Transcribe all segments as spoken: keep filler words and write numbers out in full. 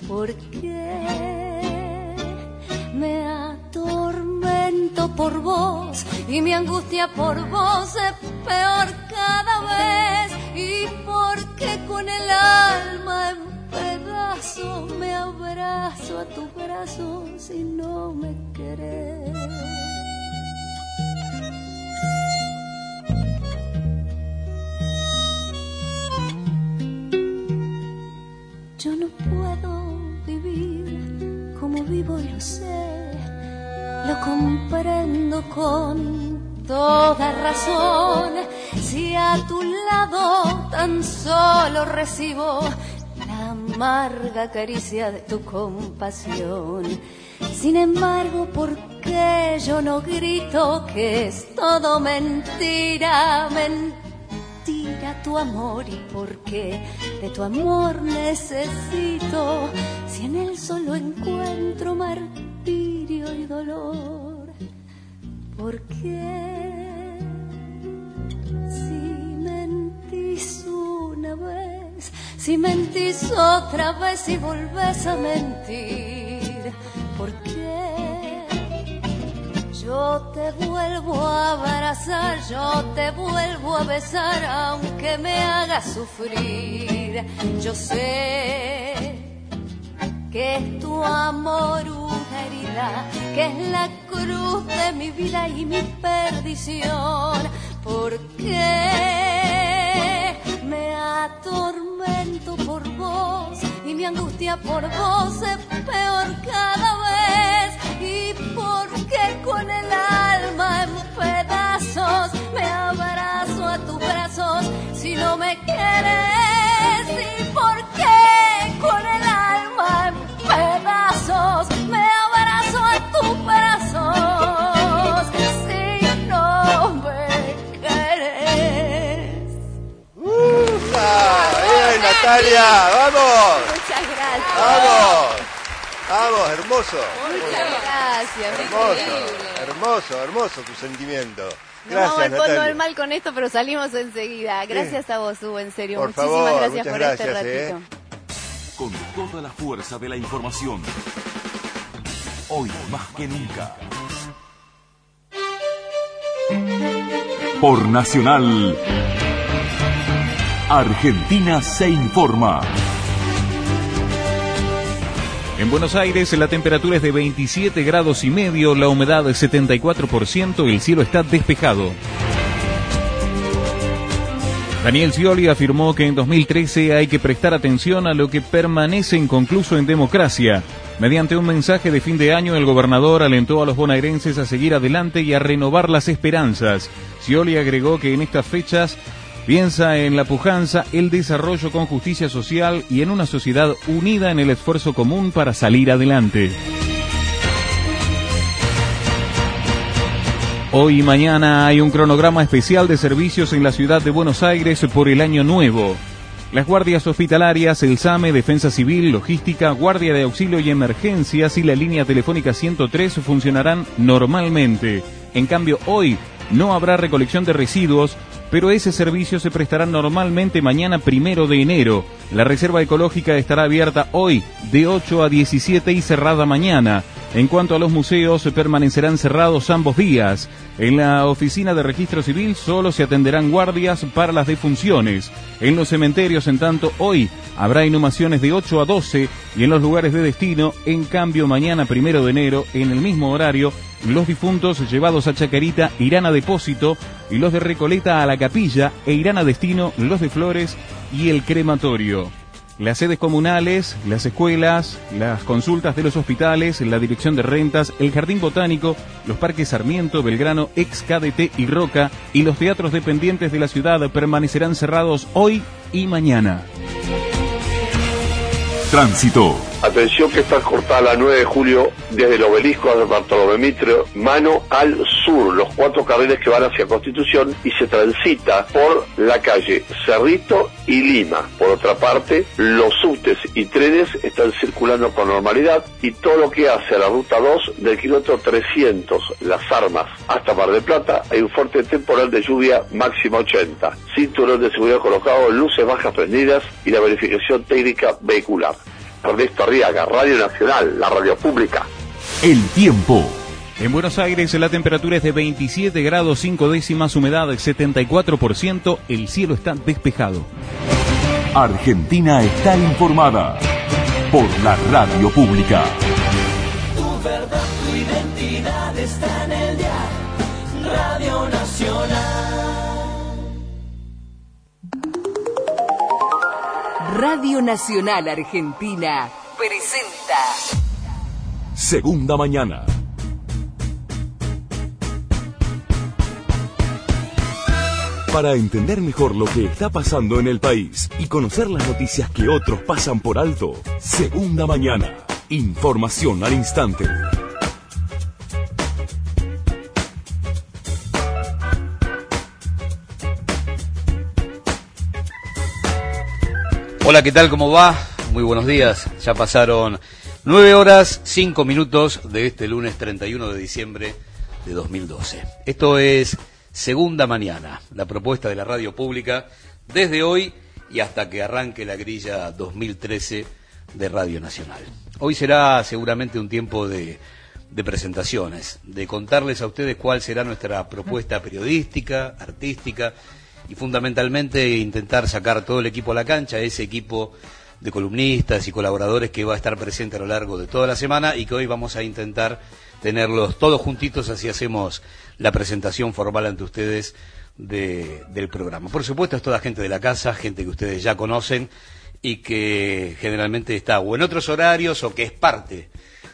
¿Por qué me atormento por vos y mi angustia por vos es peor cada vez? ¿Y por qué con el alma en pedazos me abrazo a tus brazos y no me querés? Yo no puedo vivir como vivo, lo sé, lo comprendo con toda razón. Si a tu lado tan solo recibo la amarga caricia de tu compasión. Sin embargo, ¿por qué yo no grito que es todo mentira, mentira? Tu amor, y por qué de tu amor necesito, si en él solo encuentro martirio y dolor. ¿Por qué si mentís una vez, si mentís otra vez y volvés a mentir? ¿Por qué yo te vuelvo a abrazar, yo te vuelvo a besar, aunque me hagas sufrir? Yo sé que es tu amor una herida, que es la cruz de mi vida y mi perdición. ¿Por qué me atormento por vos y mi angustia por vos es peor cada vez? ¿Y por qué con el alma en pedazos me abrazo a tus brazos si no me quieres? ¿Y por qué con el alma en pedazos me abrazo a tus brazos si no me quieres? ¡Uh! ¡Ah, bien, Natalia! ¡Vamos! Muchas gracias. ¡Vamos! ¡Vamos, hermoso! Muchas gracias. Hermoso, hermoso, hermoso tu sentimiento. Nos vamos Gracias, al fondo Natalia. del mal con esto, pero salimos enseguida. Gracias a vos, Hugo, en serio. Por Muchísimas favor, gracias muchas por gracias, este eh. ratito. Con toda la fuerza de la información. Hoy más que nunca. Por Nacional, Argentina se informa. En Buenos Aires la temperatura es de veintisiete grados y medio, la humedad es setenta y cuatro por ciento, el cielo está despejado. Daniel Scioli afirmó que en dos mil trece hay que prestar atención a lo que permanece inconcluso en democracia. Mediante un mensaje de fin de año, el gobernador alentó a los bonaerenses a seguir adelante y a renovar las esperanzas. Scioli agregó que en estas fechas piensa en la pujanza, el desarrollo con justicia social y en una sociedad unida en el esfuerzo común para salir adelante. Hoy y mañana hay un cronograma especial de servicios en la ciudad de Buenos Aires por el Año Nuevo. Las guardias hospitalarias, el SAME, Defensa Civil, Logística, Guardia de Auxilio y Emergencias y la línea telefónica ciento tres funcionarán normalmente. En cambio, hoy no habrá recolección de residuos, pero ese servicio se prestará normalmente mañana primero de enero. La reserva ecológica estará abierta hoy de ocho a diecisiete y cerrada mañana. En cuanto a los museos, permanecerán cerrados ambos días. En la oficina de registro civil solo se atenderán guardias para las defunciones. En los cementerios, en tanto, hoy habrá inhumaciones de ocho a doce y en los lugares de destino, en cambio, mañana primero de enero, en el mismo horario, los difuntos llevados a Chacarita irán a depósito y los de Recoleta a la capilla e irán a destino los de Flores y el crematorio. Las sedes comunales, las escuelas, las consultas de los hospitales, la dirección de rentas, el jardín botánico, los parques Sarmiento, Belgrano, ex K D T y Roca y los teatros dependientes de la ciudad permanecerán cerrados hoy y mañana. Tránsito. Atención que está cortada la nueve de julio desde el obelisco a Bartolomé Mitre, mano al sur, los cuatro carriles que van hacia Constitución y se transita por la calle Cerrito y Lima. Por otra parte, los subtes y trenes están circulando con normalidad y todo lo que hace a la ruta dos del kilómetro trescientos, Las Armas, hasta Mar del Plata, hay un fuerte temporal de lluvia máxima ochenta. Cinturón de seguridad colocado, luces bajas prendidas y la verificación técnica vehicular. Ernesto Arriaga, Radio Nacional, la radio pública. El tiempo. En Buenos Aires la temperatura es de veintisiete grados cinco décimas, humedad del setenta y cuatro por ciento, el cielo está despejado. Argentina está informada por la radio pública. Tu verdad, tu identidad está en el dial, Radio Nacional. Radio Nacional Argentina presenta Segunda Mañana. Para entender mejor lo que está pasando en el país y conocer las noticias que otros pasan por alto, Segunda Mañana. Información al instante. Hola, ¿qué tal? ¿Cómo va? Muy buenos días. Ya pasaron nueve horas, cinco minutos de este lunes treinta y uno de diciembre de dos mil doce. Esto es Segunda Mañana, la propuesta de la radio pública desde hoy y hasta que arranque la grilla dos mil trece de Radio Nacional. Hoy será seguramente un tiempo de, de presentaciones, de contarles a ustedes cuál será nuestra propuesta periodística, artística y fundamentalmente intentar sacar todo el equipo a la cancha, ese equipo de columnistas y colaboradores que va a estar presente a lo largo de toda la semana y que hoy vamos a intentar tenerlos todos juntitos, así hacemos la presentación formal ante ustedes de, del programa. Por supuesto es toda gente de la casa, gente que ustedes ya conocen y que generalmente está o en otros horarios o que es parte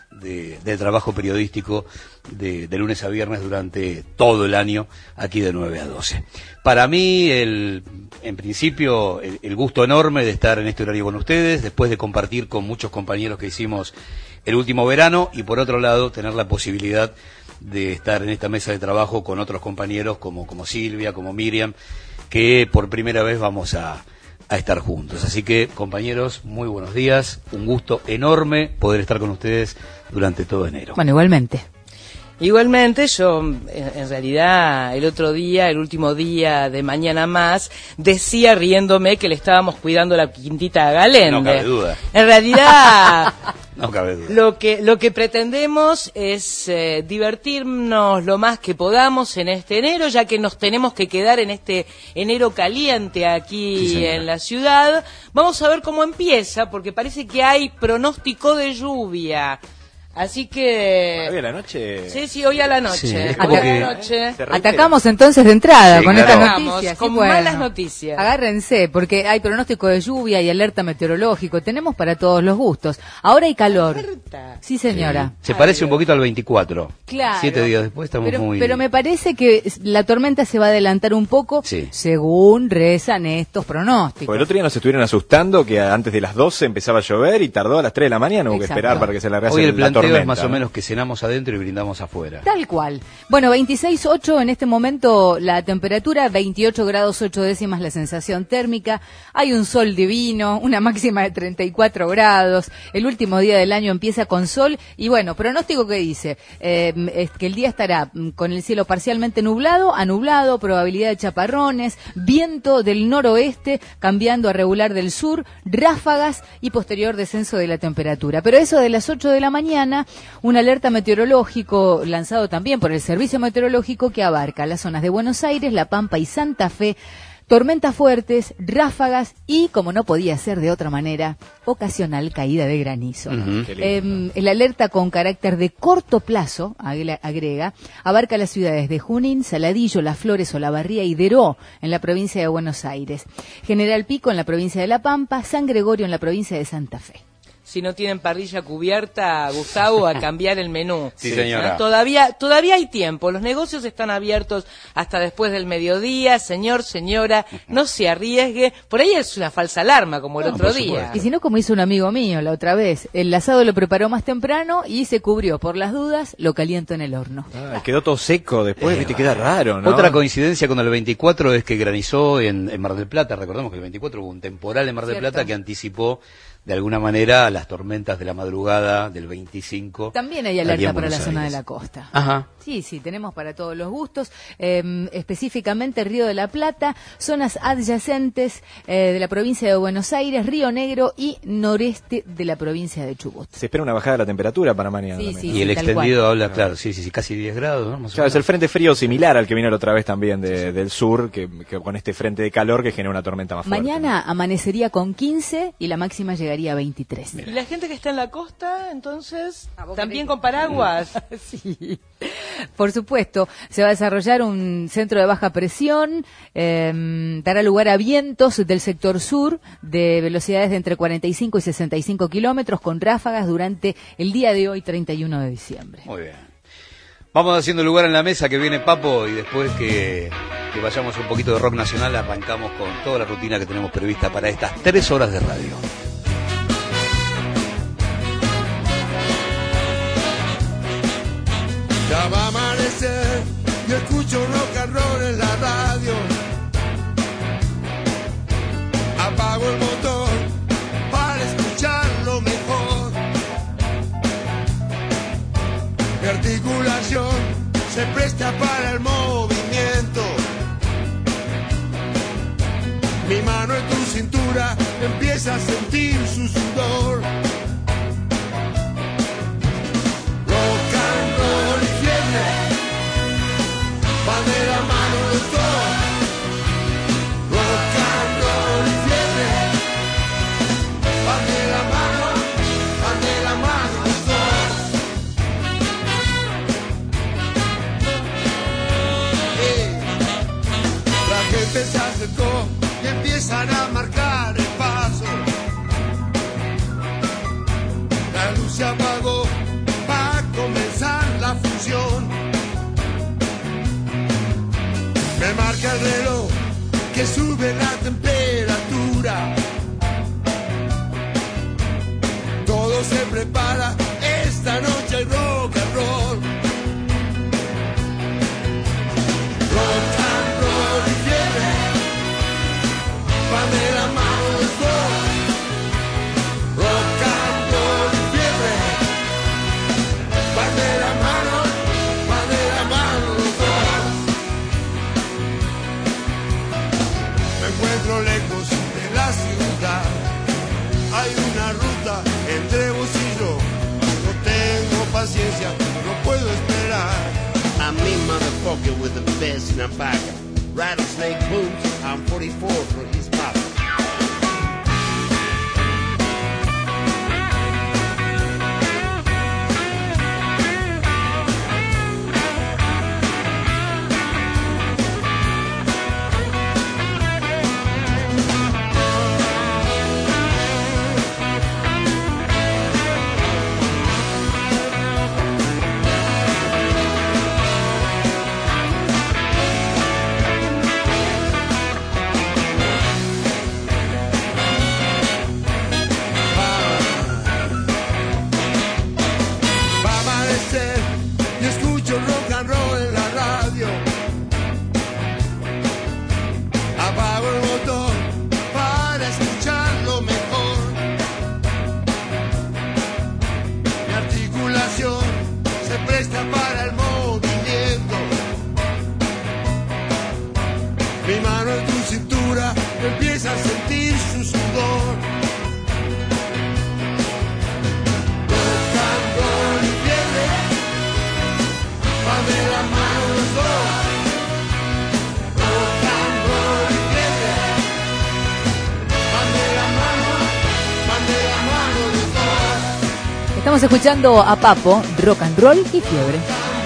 de, del trabajo periodístico de, de lunes a viernes durante todo el año, aquí de nueve a doce. Para mí, el, en principio, el, el gusto enorme de estar en este horario con ustedes, después de compartir con muchos compañeros que hicimos el último verano, y por otro lado, tener la posibilidad de estar en esta mesa de trabajo con otros compañeros como, como Silvia, como Miriam, que por primera vez vamos a, a estar juntos. Así que, compañeros, muy buenos días, un gusto enorme poder estar con ustedes durante todo enero. Bueno, igualmente. Igualmente, yo en realidad el otro día, el último día de Mañana Más, decía riéndome que le estábamos cuidando la quintita a Galende. No cabe duda. En realidad, no cabe duda. Lo que lo que pretendemos es eh, divertirnos lo más que podamos en este enero, ya que nos tenemos que quedar en este enero caliente aquí sí, en la ciudad. Vamos a ver cómo empieza, porque parece que hay pronóstico de lluvia. Así que... Hoy a la noche... Sí, sí, hoy a la noche. Sí, es Atac que... noche. Atacamos entonces de entrada sí, con claro. estas noticias. Con sí, bueno. malas noticias. Agárrense, porque hay pronóstico de lluvia y alerta meteorológico. Tenemos para todos los gustos. Ahora hay calor. Alerta. Sí, señora. Sí. Se parece un poquito al veinticuatro. Claro. Siete días después estamos pero, muy... Pero me parece que la tormenta se va a adelantar un poco, sí, según rezan estos pronósticos. Porque el otro día nos estuvieron asustando que antes de las doce empezaba a llover y tardó a las tres de la mañana. Hubo que esperar para que se largase Hoy el la planteo tormenta. Es más o menos que cenamos adentro y brindamos afuera. Tal cual. Bueno, veintiséis punto ocho en este momento la temperatura, veintiocho grados ocho décimas la sensación térmica, hay un sol divino, una máxima de treinta y cuatro grados, el último día del año empieza con sol y bueno, pronóstico que dice, eh, es que el día estará con el cielo parcialmente nublado, a nublado, probabilidad de chaparrones, viento del noroeste cambiando a regular del sur, ráfagas y posterior descenso de la temperatura. Pero eso de las ocho de la mañana, una alerta meteorológico lanzado también por el Servicio Meteorológico que abarca las zonas de Buenos Aires, La Pampa y Santa Fe, tormentas fuertes, ráfagas y, como no podía ser de otra manera, ocasional caída de granizo. Uh-huh. Eh, el alerta con carácter de corto plazo, agrega, abarca las ciudades de Junín, Saladillo, Las Flores, Olavarría y Deró en la provincia de Buenos Aires, General Pico en la provincia de La Pampa, San Gregorio en la provincia de Santa Fe. Si no tienen parrilla cubierta, Gustavo, a cambiar el menú. Sí, señora. ¿No? Todavía, todavía hay tiempo. Los negocios están abiertos hasta después del mediodía. Señor, señora, no se arriesgue. Por ahí es una falsa alarma, como el no, otro día. Y si no, como hizo un amigo mío la otra vez. El asado lo preparó más temprano y se cubrió. Por las dudas, lo caliento en el horno. Ah, quedó todo seco después, eh, viste, queda raro, ¿no? Otra coincidencia con el veinticuatro es que granizó en, en Mar del Plata. Recordemos que el veinticuatro hubo un temporal en Mar del Cierto. Plata que anticipó de alguna manera las tormentas de la madrugada del veinticinco. También hay alerta para la zona de la costa. Ajá. Sí, sí, tenemos para todos los gustos, eh, específicamente Río de la Plata, zonas adyacentes eh, de la provincia de Buenos Aires, Río Negro y noreste de la provincia de Chubut. Se espera una bajada de la temperatura para mañana. Sí, sí, y el sí, extendido habla, claro, sí, sí, sí, casi diez grados, ¿no? Más claro, es el frente frío similar al que vino la otra vez también de, sí, sí. del sur, que, que con este frente de calor que genera una tormenta más fuerte. Mañana ¿no? amanecería con quince y la máxima llegaría a veintitrés. ¿Y la gente que está en la costa, entonces, también con paraguas? Sí, por supuesto. Se va a desarrollar un centro de baja presión, eh, dará lugar a vientos del sector sur de velocidades de entre cuarenta y cinco y sesenta y cinco kilómetros con ráfagas durante el día de hoy, treinta y uno de diciembre. Muy bien. Vamos haciendo lugar en la mesa, que viene Papo, y después que, que vayamos un poquito de rock nacional, arrancamos con toda la rutina que tenemos prevista para estas tres horas de radio. Ya va a amanecer y escucho rock and roll en la radio. Apago el motor para escucharlo mejor. Mi articulación se presta para el movimiento. Mi mano en tu cintura empieza a sentir su sudor. Rock and roll y fiebre van de la mano los dos. Rock and roll y fiebre van de la mano, van de la mano los dos. Hey. La gente se acercó y empiezan a marcar el paso. La luz se apagó, va a comenzar la función. Me marca el reloj que sube la temperatura. Todo se prepara, esta noche hay rock and roll. Rock and roll y fiebre van de la mano los dos. Rock and roll y fiebre van de la mano, van de la mano los dos. Me encuentro lejos de la ciudad. Hay una ruta entre vos y yo. No tengo paciencia, no puedo esperar. I'm me, motherfucker, with the best in a bag. Rattlesnake boots, I'm forty-four for his pop. Estamos escuchando a Papo, rock and roll y fiebre.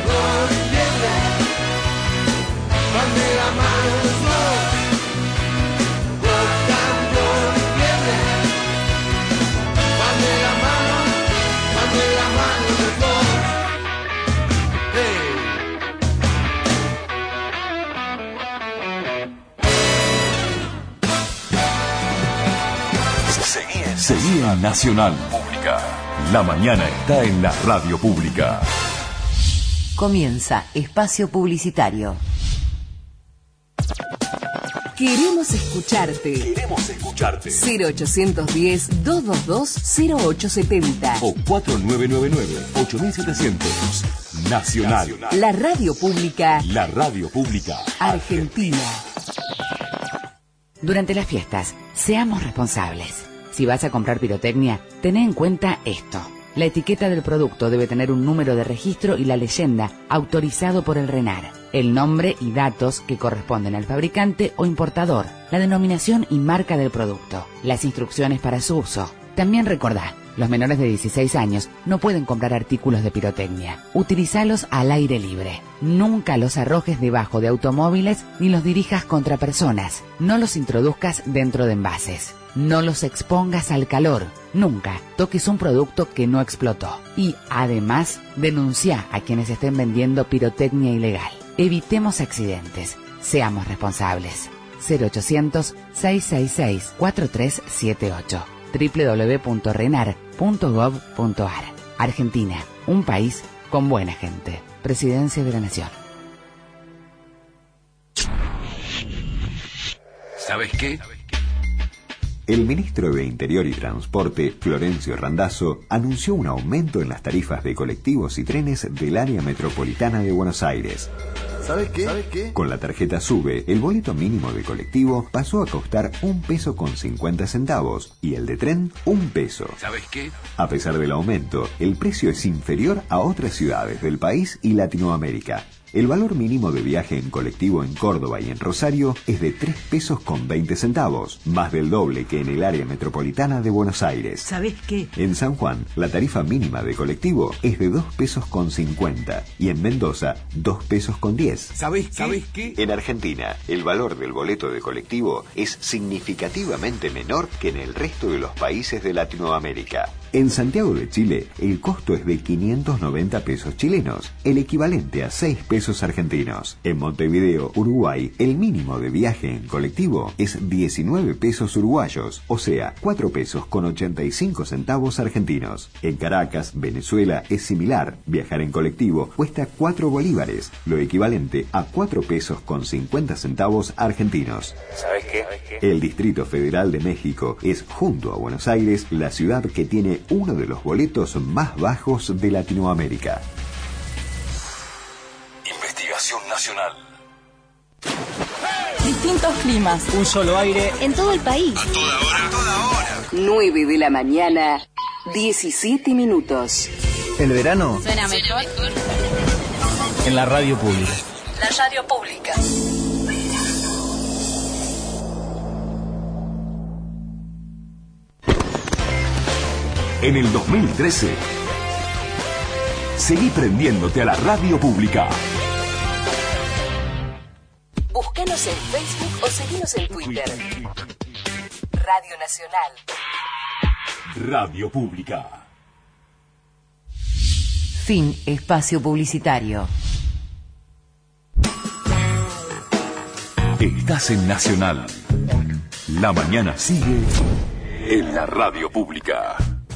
Seguí en Nacional Pública. La mañana está en la radio pública. Comienza espacio publicitario. Queremos escucharte. Queremos escucharte. cero ochocientos diez, doscientos veintidós, cero ocho setenta. O cuatro nueve nueve nueve, ocho mil setecientos. Nacional. La radio pública. La radio pública. Argentina. Durante las fiestas, seamos responsables. Si vas a comprar pirotecnia, ten en cuenta esto. La etiqueta del producto debe tener un número de registro y la leyenda autorizado por el RENAR, el nombre y datos que corresponden al fabricante o importador, la denominación y marca del producto, las instrucciones para su uso. También recordá, los menores de dieciséis años no pueden comprar artículos de pirotecnia. Utilizalos al aire libre. Nunca los arrojes debajo de automóviles ni los dirijas contra personas. No los introduzcas dentro de envases. No los expongas al calor. Nunca toques un producto que no explotó. Y, además, denuncia a quienes estén vendiendo pirotecnia ilegal. Evitemos accidentes. Seamos responsables. cero ochocientos, seiscientos sesenta y seis, cuarenta y tres setenta y ocho. doble u doble u doble u punto renar punto gov punto ar. Argentina, un país con buena gente. Presidencia de la Nación. ¿Sabes qué? El ministro de Interior y Transporte, Florencio Randazzo, anunció un aumento en las tarifas de colectivos y trenes del área metropolitana de Buenos Aires. ¿Sabes qué? ¿Sabes qué? Con la tarjeta SUBE, el boleto mínimo de colectivo pasó a costar un peso con cincuenta centavos y el de tren un peso. ¿Sabes qué? A pesar del aumento, el precio es inferior a otras ciudades del país y Latinoamérica. El valor mínimo de viaje en colectivo en Córdoba y en Rosario es de tres pesos con veinte centavos, más del doble que en el área metropolitana de Buenos Aires. ¿Sabés qué? En San Juan, la tarifa mínima de colectivo es de dos pesos con cincuenta y en Mendoza, dos pesos con diez. ¿Sabés qué? ¿Sabés qué? En Argentina, el valor del boleto de colectivo es significativamente menor que en el resto de los países de Latinoamérica. En Santiago de Chile, el costo es de quinientos noventa pesos chilenos, el equivalente a seis pesos argentinos. En Montevideo, Uruguay, el mínimo de viaje en colectivo es diecinueve pesos uruguayos, o sea, cuatro pesos con ochenta y cinco centavos argentinos. En Caracas, Venezuela, es similar. Viajar en colectivo cuesta cuatro bolívares, lo equivalente a cuatro pesos con cincuenta centavos argentinos. ¿Sabes qué? El Distrito Federal de México es, junto a Buenos Aires, la ciudad que tiene uno de los boletos más bajos de Latinoamérica. Investigación Nacional. Distintos climas. Un solo aire. En todo el país. A toda hora. A toda hora. nueve de la mañana, diecisiete minutos. El verano. Suena mejor. En la radio pública. La radio pública. En el dos mil trece, seguí prendiéndote a la radio pública. Búscanos en Facebook o seguinos en Twitter. Radio Nacional. Radio Pública. Fin espacio publicitario. Estás en Nacional. La mañana sigue en la radio pública.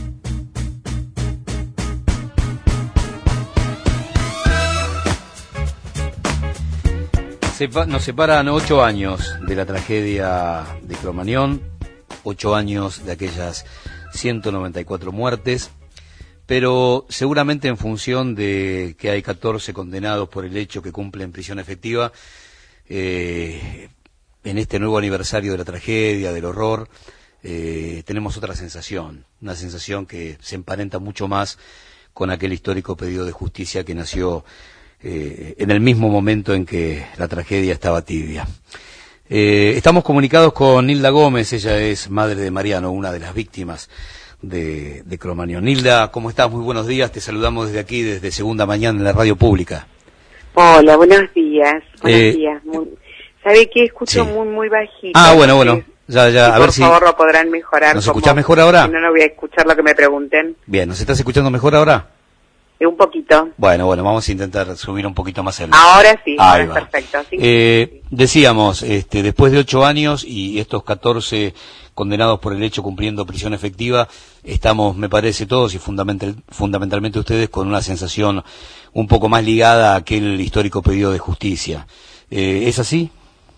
Nos separan ocho años de la tragedia de Cromañón, ocho años de aquellas ciento noventa y cuatro muertes, pero seguramente en función de que hay catorce condenados por el hecho que cumplen prisión efectiva, eh, en este nuevo aniversario de la tragedia, del horror, eh, tenemos otra sensación, una sensación que se emparenta mucho más con aquel histórico pedido de justicia que nació Eh, en el mismo momento en que la tragedia estaba tibia. Eh, estamos comunicados con Nilda Gómez, ella es madre de Mariano, una de las víctimas de, de Cromañón. Nilda, ¿cómo estás? Muy buenos días, te saludamos desde aquí, desde Segunda Mañana en la radio pública. Hola, buenos días, buenos Eh, días. Muy, ¿sabe qué? Escucho sí. muy, muy bajito. Ah, bueno, bueno, ya, ya, Y a por ver si... favor lo podrán mejorar. ¿Nos como- escuchás mejor ahora? Si no, no voy a escuchar lo que me pregunten. Bien, ¿nos estás escuchando mejor ahora? Eh, un poquito. Bueno, bueno, vamos a intentar subir un poquito más el... Ahora sí, ahora Ahí es va. perfecto. ¿sí? Eh, decíamos, este, después de ocho años y estos catorce condenados por el hecho cumpliendo prisión efectiva, estamos, me parece, todos y fundamental, fundamentalmente ustedes con una sensación un poco más ligada a aquel histórico pedido de justicia. Eh, ¿Es así? Y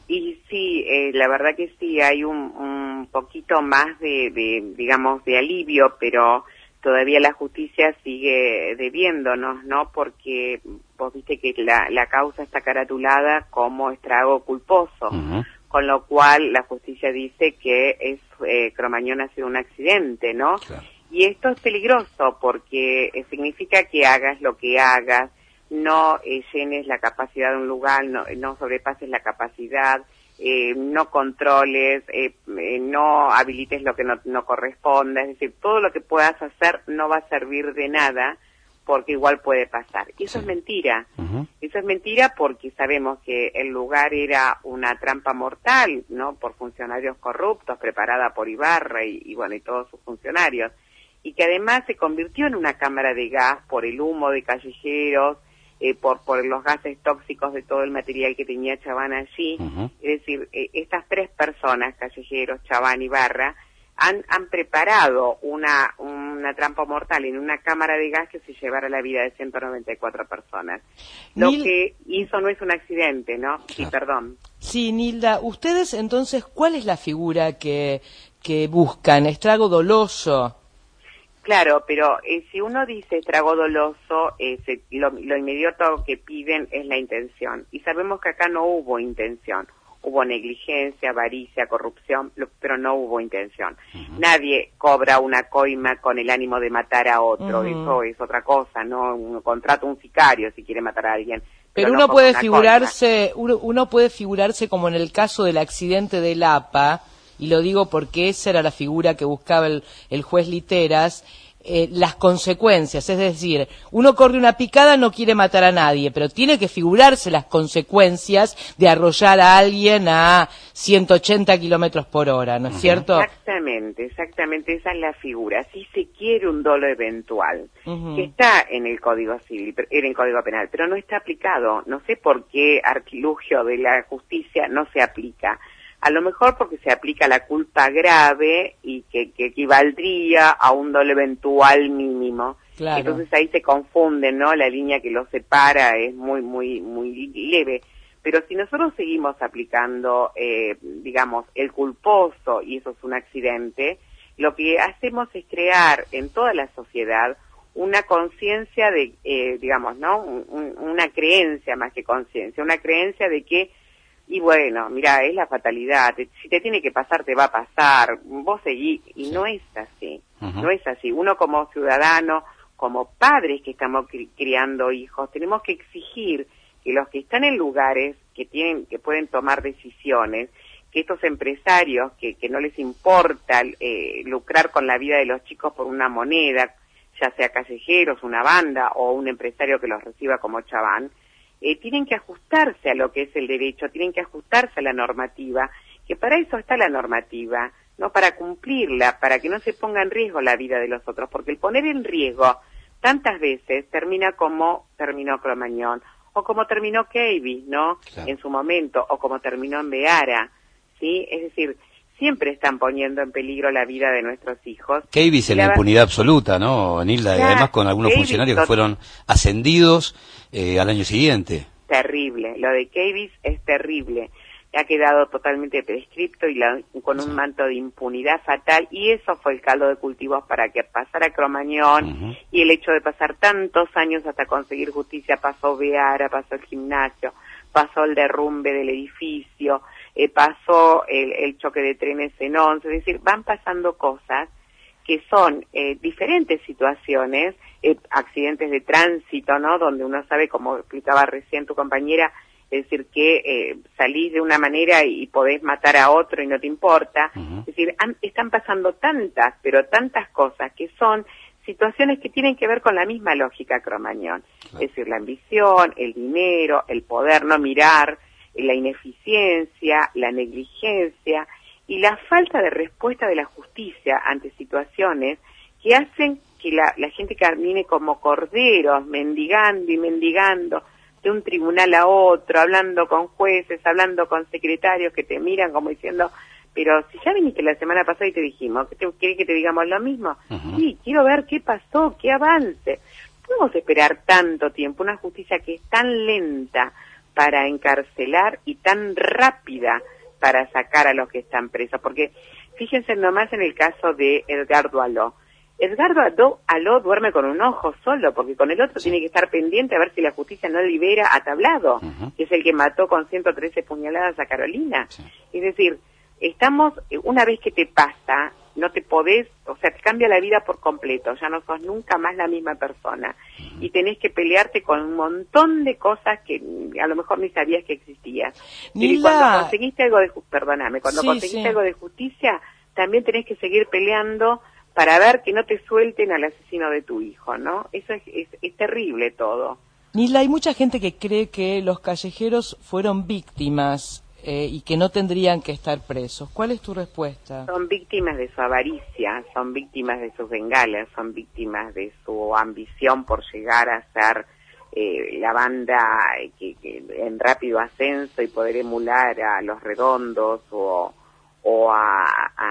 Sí, eh, la verdad que sí, hay un, un poquito más de, de, digamos, de alivio, pero todavía la justicia sigue debiéndonos, ¿no? Porque vos viste que la, la causa está caratulada como estrago culposo, uh-huh. con lo cual la justicia dice que es eh, Cromañón ha sido un accidente, ¿no? Claro. Y esto es peligroso porque eh, significa que hagas lo que hagas, no eh, llenes la capacidad de un lugar, no, no sobrepases la capacidad, eh, no controles, eh, eh, no habilites lo que no, no corresponda, es decir, todo lo que puedas hacer no va a servir de nada porque igual puede pasar. Y eso sí. es mentira, uh-huh. eso es mentira porque sabemos que el lugar era una trampa mortal, ¿no? Por funcionarios corruptos, preparada por Ibarra y, y bueno, y todos sus funcionarios, y que además se convirtió en una cámara de gas por el humo de callejeros, Eh, por, por los gases tóxicos de todo el material que tenía Chabán allí. Uh-huh. Es decir, eh, estas tres personas, callejeros, Chabán y Barra, han, han preparado una, una trampa mortal en una cámara de gas que se llevara la vida de ciento noventa y cuatro personas. Lo Nil... que hizo no es un accidente, ¿no? Sí, perdón. Sí, Nilda, ustedes entonces, ¿cuál es la figura que, que buscan? ¿Estrago doloso? Claro, pero eh, si uno dice estrago doloso, eh, se, lo, lo inmediato que piden es la intención. Y sabemos que acá no hubo intención. Hubo negligencia, avaricia, corrupción, lo, pero no hubo intención. Uh-huh. Nadie cobra una coima con el ánimo de matar a otro. Uh-huh. Eso es otra cosa, ¿no? Uno contrata un sicario si quiere matar a alguien. Pero, pero uno no puede figurarse, uno, uno puede figurarse como en el caso del accidente de Lapa, y lo digo porque esa era la figura que buscaba el, el juez Literas, eh, las consecuencias, es decir, uno corre una picada, no quiere matar a nadie, pero tiene que figurarse las consecuencias de arrollar a alguien a ciento ochenta kilómetros por hora, ¿no es cierto? Exactamente, exactamente, esa es la figura. Si se quiere un dolo eventual, uh-huh. que está en el Código Civil, en el Código Penal, pero no está aplicado. No sé por qué artilugio de la justicia no se aplica. A lo mejor porque se aplica la culpa grave y que, que equivaldría a un dolo eventual mínimo. Claro. Entonces ahí se confunden, ¿no? La línea que los separa es muy, muy, muy leve. Pero si nosotros seguimos aplicando, eh, digamos, el culposo, y eso es un accidente, lo que hacemos es crear en toda la sociedad una conciencia de, eh, digamos, ¿no? Un, una creencia más que conciencia, una creencia de que y bueno, mira, es la fatalidad, te, si te tiene que pasar, te va a pasar, vos seguís, y sí. no es así, uh-huh. no es así. Uno como ciudadano, como padres que estamos cri- criando hijos, tenemos que exigir que los que están en lugares que tienen, que pueden tomar decisiones, que estos empresarios que, que no les importa eh, lucrar con la vida de los chicos por una moneda, ya sea callejeros, una banda o un empresario que los reciba como Chabán, Eh, tienen que ajustarse a lo que es el derecho, tienen que ajustarse a la normativa, que para eso está la normativa, no para cumplirla, para que no se ponga en riesgo la vida de los otros, porque el poner en riesgo tantas veces termina como terminó Cromañón, o como terminó Keivis, ¿no? Claro. En su momento, o como terminó en Beara, ¿sí? Es decir, siempre están poniendo en peligro la vida de nuestros hijos. Keivis en la impunidad absoluta, ¿no, Nilda? Claro, y además con algunos Keivis funcionarios que fueron ascendidos eh, al año siguiente. Terrible, lo de Keivis es terrible. Ha quedado totalmente prescripto y la, con un manto de impunidad fatal, y eso fue el caldo de cultivos para que pasara Cromañón, uh-huh. y el hecho de pasar tantos años hasta conseguir justicia, pasó Beara, pasó el gimnasio, pasó el derrumbe del edificio, eh, pasó el, el choque de trenes en Once, es decir, van pasando cosas que son eh, diferentes situaciones, eh, accidentes de tránsito, ¿no? Donde uno sabe, como explicaba recién tu compañera, es decir, que eh, salís de una manera y podés matar a otro y no te importa. Uh-huh. Es decir, han, están pasando tantas, pero tantas cosas que son situaciones que tienen que ver con la misma lógica Cromañón. Claro. Es decir, la ambición, el dinero, el poder no mirar, la ineficiencia, la negligencia y la falta de respuesta de la justicia ante situaciones que hacen que la, la gente camine como corderos, mendigando y mendigando de un tribunal a otro, hablando con jueces, hablando con secretarios que te miran como diciendo, pero si ya viniste la semana pasada y te dijimos, ¿querés que te digamos lo mismo? Uh-huh. Sí, quiero ver qué pasó, qué avance. Podemos esperar tanto tiempo, una justicia que es tan lenta para encarcelar y tan rápida para sacar a los que están presos, porque fíjense nomás en el caso de Edgardo Aló. Edgardo Aló, Aló duerme con un ojo solo, porque con el otro tiene que estar pendiente a ver si la justicia no libera a Tablado, uh-huh. que es el que mató con ciento trece puñaladas a Carolina. Sí. Es decir, estamos, una vez que te pasa, no te podés, o sea, te cambia la vida por completo, ya no sos nunca más la misma persona, uh-huh. y tenés que pelearte con un montón de cosas que a lo mejor ni sabías que existían. Y cuando conseguiste algo de, perdóname, cuando sí, conseguiste sí. algo de justicia, también tenés que seguir peleando para ver que no te suelten al asesino de tu hijo, ¿no? Eso es, es, es terrible todo. Nilda, hay mucha gente que cree que los callejeros fueron víctimas eh, y que no tendrían que estar presos. ¿Cuál es tu respuesta? Son víctimas de su avaricia, son víctimas de sus bengalas, son víctimas de su ambición por llegar a ser eh, la banda que, que en rápido ascenso y poder emular a Los Redondos o, o a...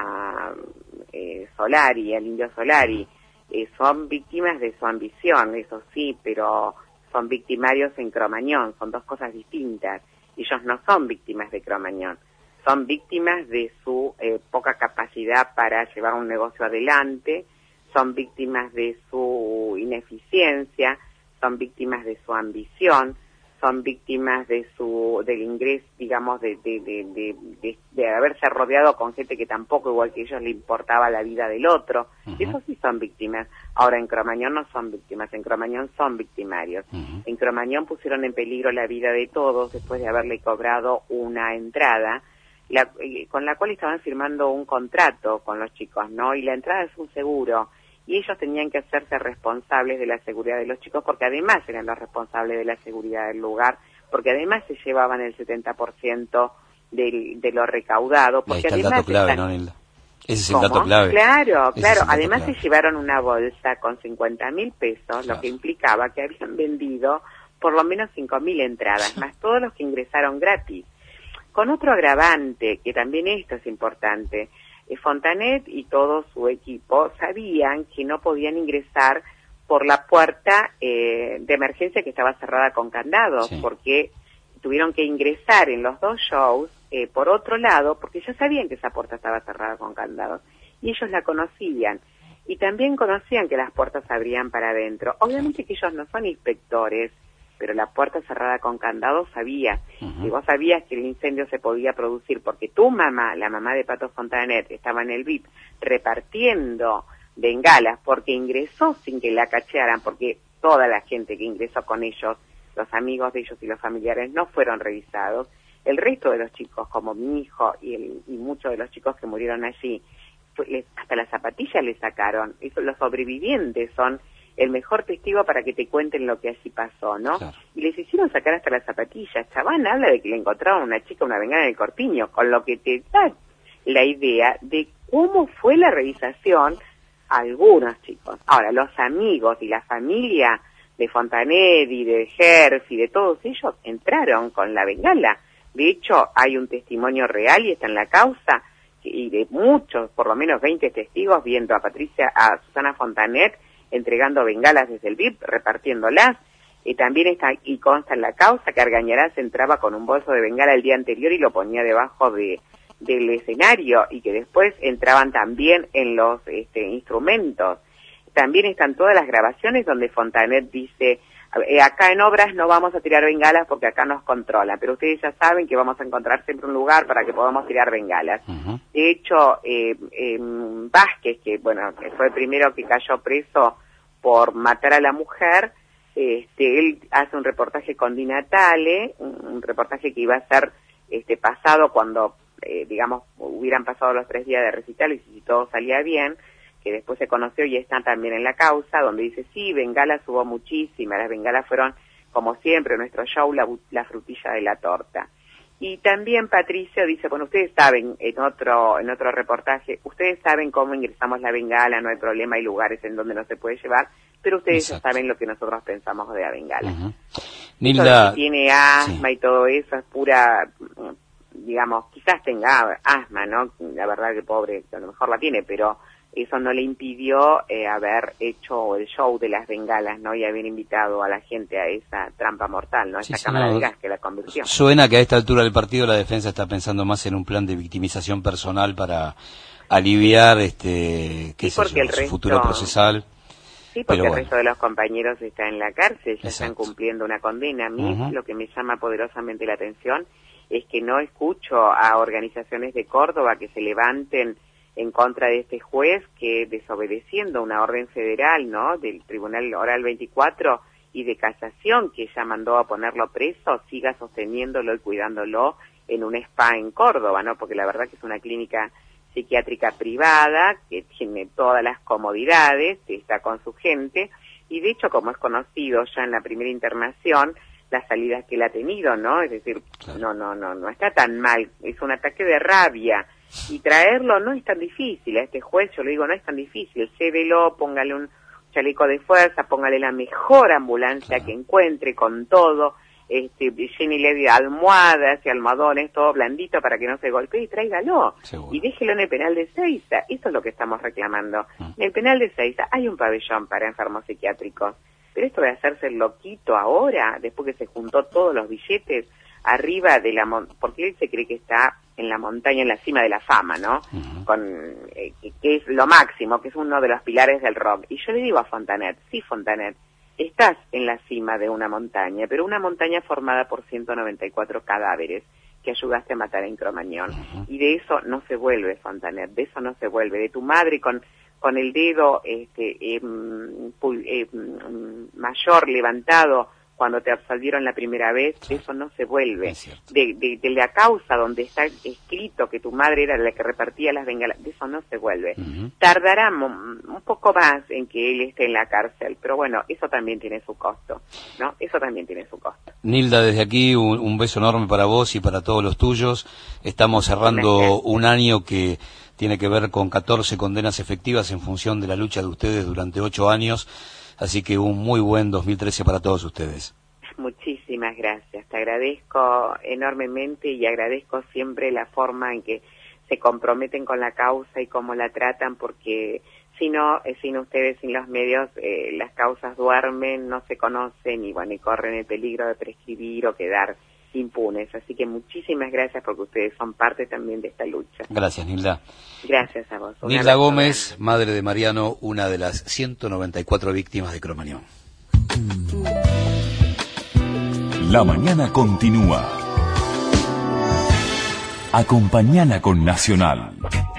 a Eh, Solari, al Indio Solari, eh, son víctimas de su ambición, eso sí, pero son victimarios en Cromañón, son dos cosas distintas. Ellos no son víctimas de Cromañón, son víctimas de su eh, poca capacidad para llevar un negocio adelante, son víctimas de su ineficiencia, son víctimas de su ambición, son víctimas de su del ingreso, digamos, de de, de, de, de, de haberse rodeado con gente que tampoco, igual que ellos, le importaba la vida del otro. Uh-huh. Eso sí son víctimas. Ahora, en Cromañón no son víctimas, en Cromañón son victimarios. Uh-huh. En Cromañón pusieron en peligro la vida de todos después de haberle cobrado una entrada, la, eh, con la cual estaban firmando un contrato con los chicos, ¿no? Y la entrada es un seguro. Y ellos tenían que hacerse responsables de la seguridad de los chicos, porque además eran los responsables de la seguridad del lugar, porque además se llevaban el setenta por ciento del, de lo recaudado. Porque ahí está además el dato clave, están... ¿no, Nilda? Ese es ¿Cómo? el dato clave. Claro, Ese claro. es Además clave. se llevaron una bolsa con cincuenta mil pesos, claro. Lo que implicaba que habían vendido por lo menos cinco mil entradas, más todos los que ingresaron gratis. Con otro agravante, que también esto es importante, Fontanet y todo su equipo sabían que no podían ingresar por la puerta eh, de emergencia que estaba cerrada con candados, sí. Porque tuvieron que ingresar en los dos shows eh, por otro lado, porque ya sabían que esa puerta estaba cerrada con candados, y ellos la conocían, y también conocían que las puertas se abrían para adentro. Obviamente que ellos no son inspectores, pero la puerta cerrada con candado sabía. Uh-huh. Y vos sabías que el incendio se podía producir porque tu mamá, la mamá de Pato Fontanet, estaba en el V I P repartiendo bengalas porque ingresó sin que la cachearan, porque toda la gente que ingresó con ellos, los amigos de ellos y los familiares, no fueron revisados. El resto de los chicos, como mi hijo y, el, y muchos de los chicos que murieron allí, fue, les, hasta las zapatillas les sacaron. Eso, los sobrevivientes son el mejor testigo para que te cuenten lo que allí pasó, ¿no? Claro. Y les hicieron sacar hasta las zapatillas. Chabán habla de que le encontraron a una chica una bengala en el corpiño, con lo que te da la idea de cómo fue la revisación a algunos chicos. Ahora, los amigos y la familia de Fontanet y de Gerf y de todos ellos entraron con la bengala. De hecho, hay un testimonio real y está en la causa, y de muchos, por lo menos veinte testigos, viendo a Patricia, a Susana Fontanet, entregando bengalas desde el V I P, repartiéndolas. Y también está y consta en la causa que Argañarás entraba con un bolso de bengala el día anterior y lo ponía debajo de del escenario, y que después entraban también en los este, instrumentos. También están todas las grabaciones donde Fontanet dice, eh, acá en Obras no vamos a tirar bengalas porque acá nos controlan, pero ustedes ya saben que vamos a encontrar siempre un lugar para que podamos tirar bengalas. Uh-huh. De hecho, eh, eh, Vázquez, que bueno, que fue el primero que cayó preso por matar a la mujer, este, él hace un reportaje con Di Natale, un, un reportaje que iba a ser este, pasado cuando, eh, digamos, hubieran pasado los tres días de recital y si todo salía bien, que después se conoció y está también en la causa, donde dice, sí, bengalas hubo muchísimas, las bengalas fueron, como siempre, en nuestro show, la, la frutilla de la torta. Y también Patricio dice, bueno, ustedes saben, en otro en otro reportaje, ustedes saben cómo ingresamos la bengala, no hay problema, hay lugares en donde no se puede llevar, pero ustedes Exacto. ya saben lo que nosotros pensamos de la bengala. Uh-huh. Nilda, tiene asma sí. y todo eso es pura, digamos, quizás tenga asma, ¿no? La verdad que pobre, a lo mejor la tiene, pero eso no le impidió eh, haber hecho el show de las bengalas, ¿no? Y haber invitado a la gente a esa trampa mortal, ¿no? A esa Sí, cámara señor. de gas que la convirtió. Suena que a esta altura del partido la defensa está pensando más en un plan de victimización personal para aliviar este qué Sí, sé porque yo, el su resto- futuro procesal. Sí, porque Pero el bueno. resto de los compañeros está en la cárcel, ya están Exacto. cumpliendo una condena. A mí Ujú. lo que me llama poderosamente la atención es que no escucho a organizaciones de Córdoba que se levanten en contra de este juez que, desobedeciendo una orden federal, ¿no?, del Tribunal Oral veinticuatro y de casación, que ya mandó a ponerlo preso, siga sosteniéndolo y cuidándolo en un spa en Córdoba, ¿no? Porque la verdad que es una clínica psiquiátrica privada que tiene todas las comodidades, que está con su gente, y de hecho, como es conocido ya en la primera internación, las salidas que él ha tenido, ¿no? Es decir, no, no, no, no está tan mal, es un ataque de rabia, y traerlo no es tan difícil, a este juez, yo le digo, no es tan difícil, llévelo, póngale un chaleco de fuerza, póngale la mejor ambulancia que encuentre con todo, este, llénele de almohadas y almohadones, todo blandito para que no se golpee y tráigalo. Seguro. Y déjelo en el penal de Seiza, eso es lo que estamos reclamando. En el penal de Seiza hay un pabellón para enfermos psiquiátricos, pero esto de hacerse el loquito ahora, después que se juntó todos los billetes arriba de la mon- porque él se cree que está en la montaña, en la cima de la fama, ¿no? Con eh, que, que es lo máximo, que es uno de los pilares del rock. Y yo le digo a Fontanet, sí, Fontanet, estás en la cima de una montaña, pero una montaña formada por ciento noventa y cuatro cadáveres que ayudaste a matar en Cromañón. Y de eso no se vuelve, Fontanet, de eso no se vuelve. De tu madre con con el dedo este eh, pul- eh, mayor levantado cuando te absolvieron la primera vez, de eso no se vuelve. De, de, de la causa donde está escrito que tu madre era la que repartía las bengalas, de eso no se vuelve. Tardará mo- un poco más en que él esté en la cárcel, pero bueno, eso también tiene su costo, ¿no? Eso también tiene su costo. Nilda, desde aquí un, un beso enorme para vos y para todos los tuyos. Estamos cerrando un año que tiene que ver con catorce condenas efectivas en función de la lucha de ustedes durante ocho años. Así que un muy buen dos mil trece para todos ustedes. Muchísimas gracias, te agradezco enormemente y agradezco siempre la forma en que se comprometen con la causa y cómo la tratan, porque si no, eh, sin ustedes, sin los medios, eh, las causas duermen, no se conocen y bueno, y corren el peligro de prescribir o quedar impunes. Así que muchísimas gracias porque ustedes son parte también de esta lucha. Gracias, Nilda. Gracias a vos. Un Nilda abrazo Gómez, madre de Mariano, una de las ciento noventa y cuatro víctimas de Cromañón. La mañana continúa. Acompañala con Nacional.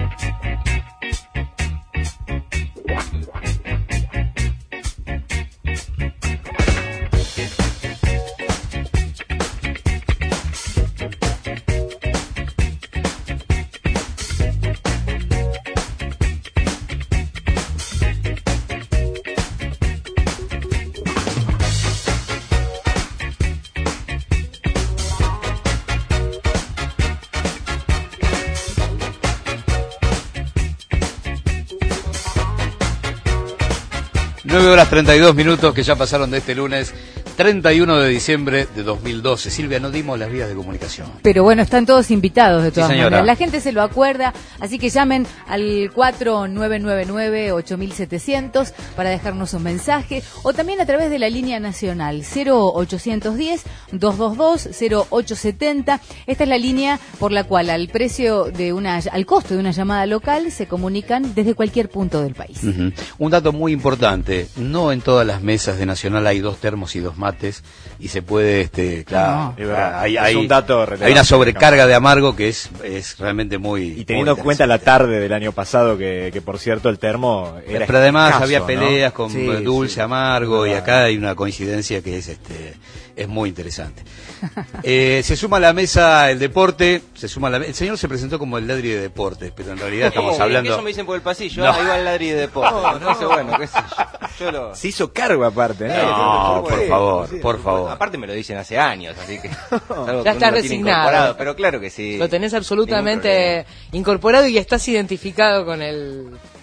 nueve horas treinta y dos minutos que ya pasaron de este lunes treinta y uno de diciembre de dos mil doce. Silvia, no dimos las vías de comunicación. Pero bueno, están todos invitados de todas Sí, señora. maneras. La gente se lo acuerda, así que llamen al cuatro nueve nueve nueve ocho siete cero cero para dejarnos un mensaje, o también a través de la línea nacional cero ochocientos diez, doscientos veintidós, cero ocho setenta. Esta es la línea por la cual al precio de una, al costo de una llamada local se comunican desde cualquier punto del país. Ujú. Un dato muy importante, no en todas las mesas de Nacional hay dos termos y dos mates y se puede, este, claro, No, es verdad. hay, Es hay- un dato relevante, hay una sobrecarga digamos. de amargo que es, es realmente muy... Y teniendo en cuenta la tarde del año pasado, que, que por cierto el termo era Pero además escaso, había ¿no? peleas con Sí, eh, dulce, sí. amargo, y Verdad. acá hay una coincidencia que es este es muy interesante. Eh, se suma a la mesa el deporte, se suma a la, el señor se presentó como el ladri de deportes, pero en realidad estamos Oh, hablando... Eso me dicen por el pasillo, No. ahí va el ladri de deporte. No, no sé, bueno, qué sé yo. Yo lo... Se hizo cargo aparte, ¿no? No, por Sí, favor, sí. por favor. Aparte me lo dicen hace años, así que... es algo que Ya uno está lo tiene resignado. incorporado, pero claro que sí. Lo tenés Ningún absolutamente incorporado y estás identificado con el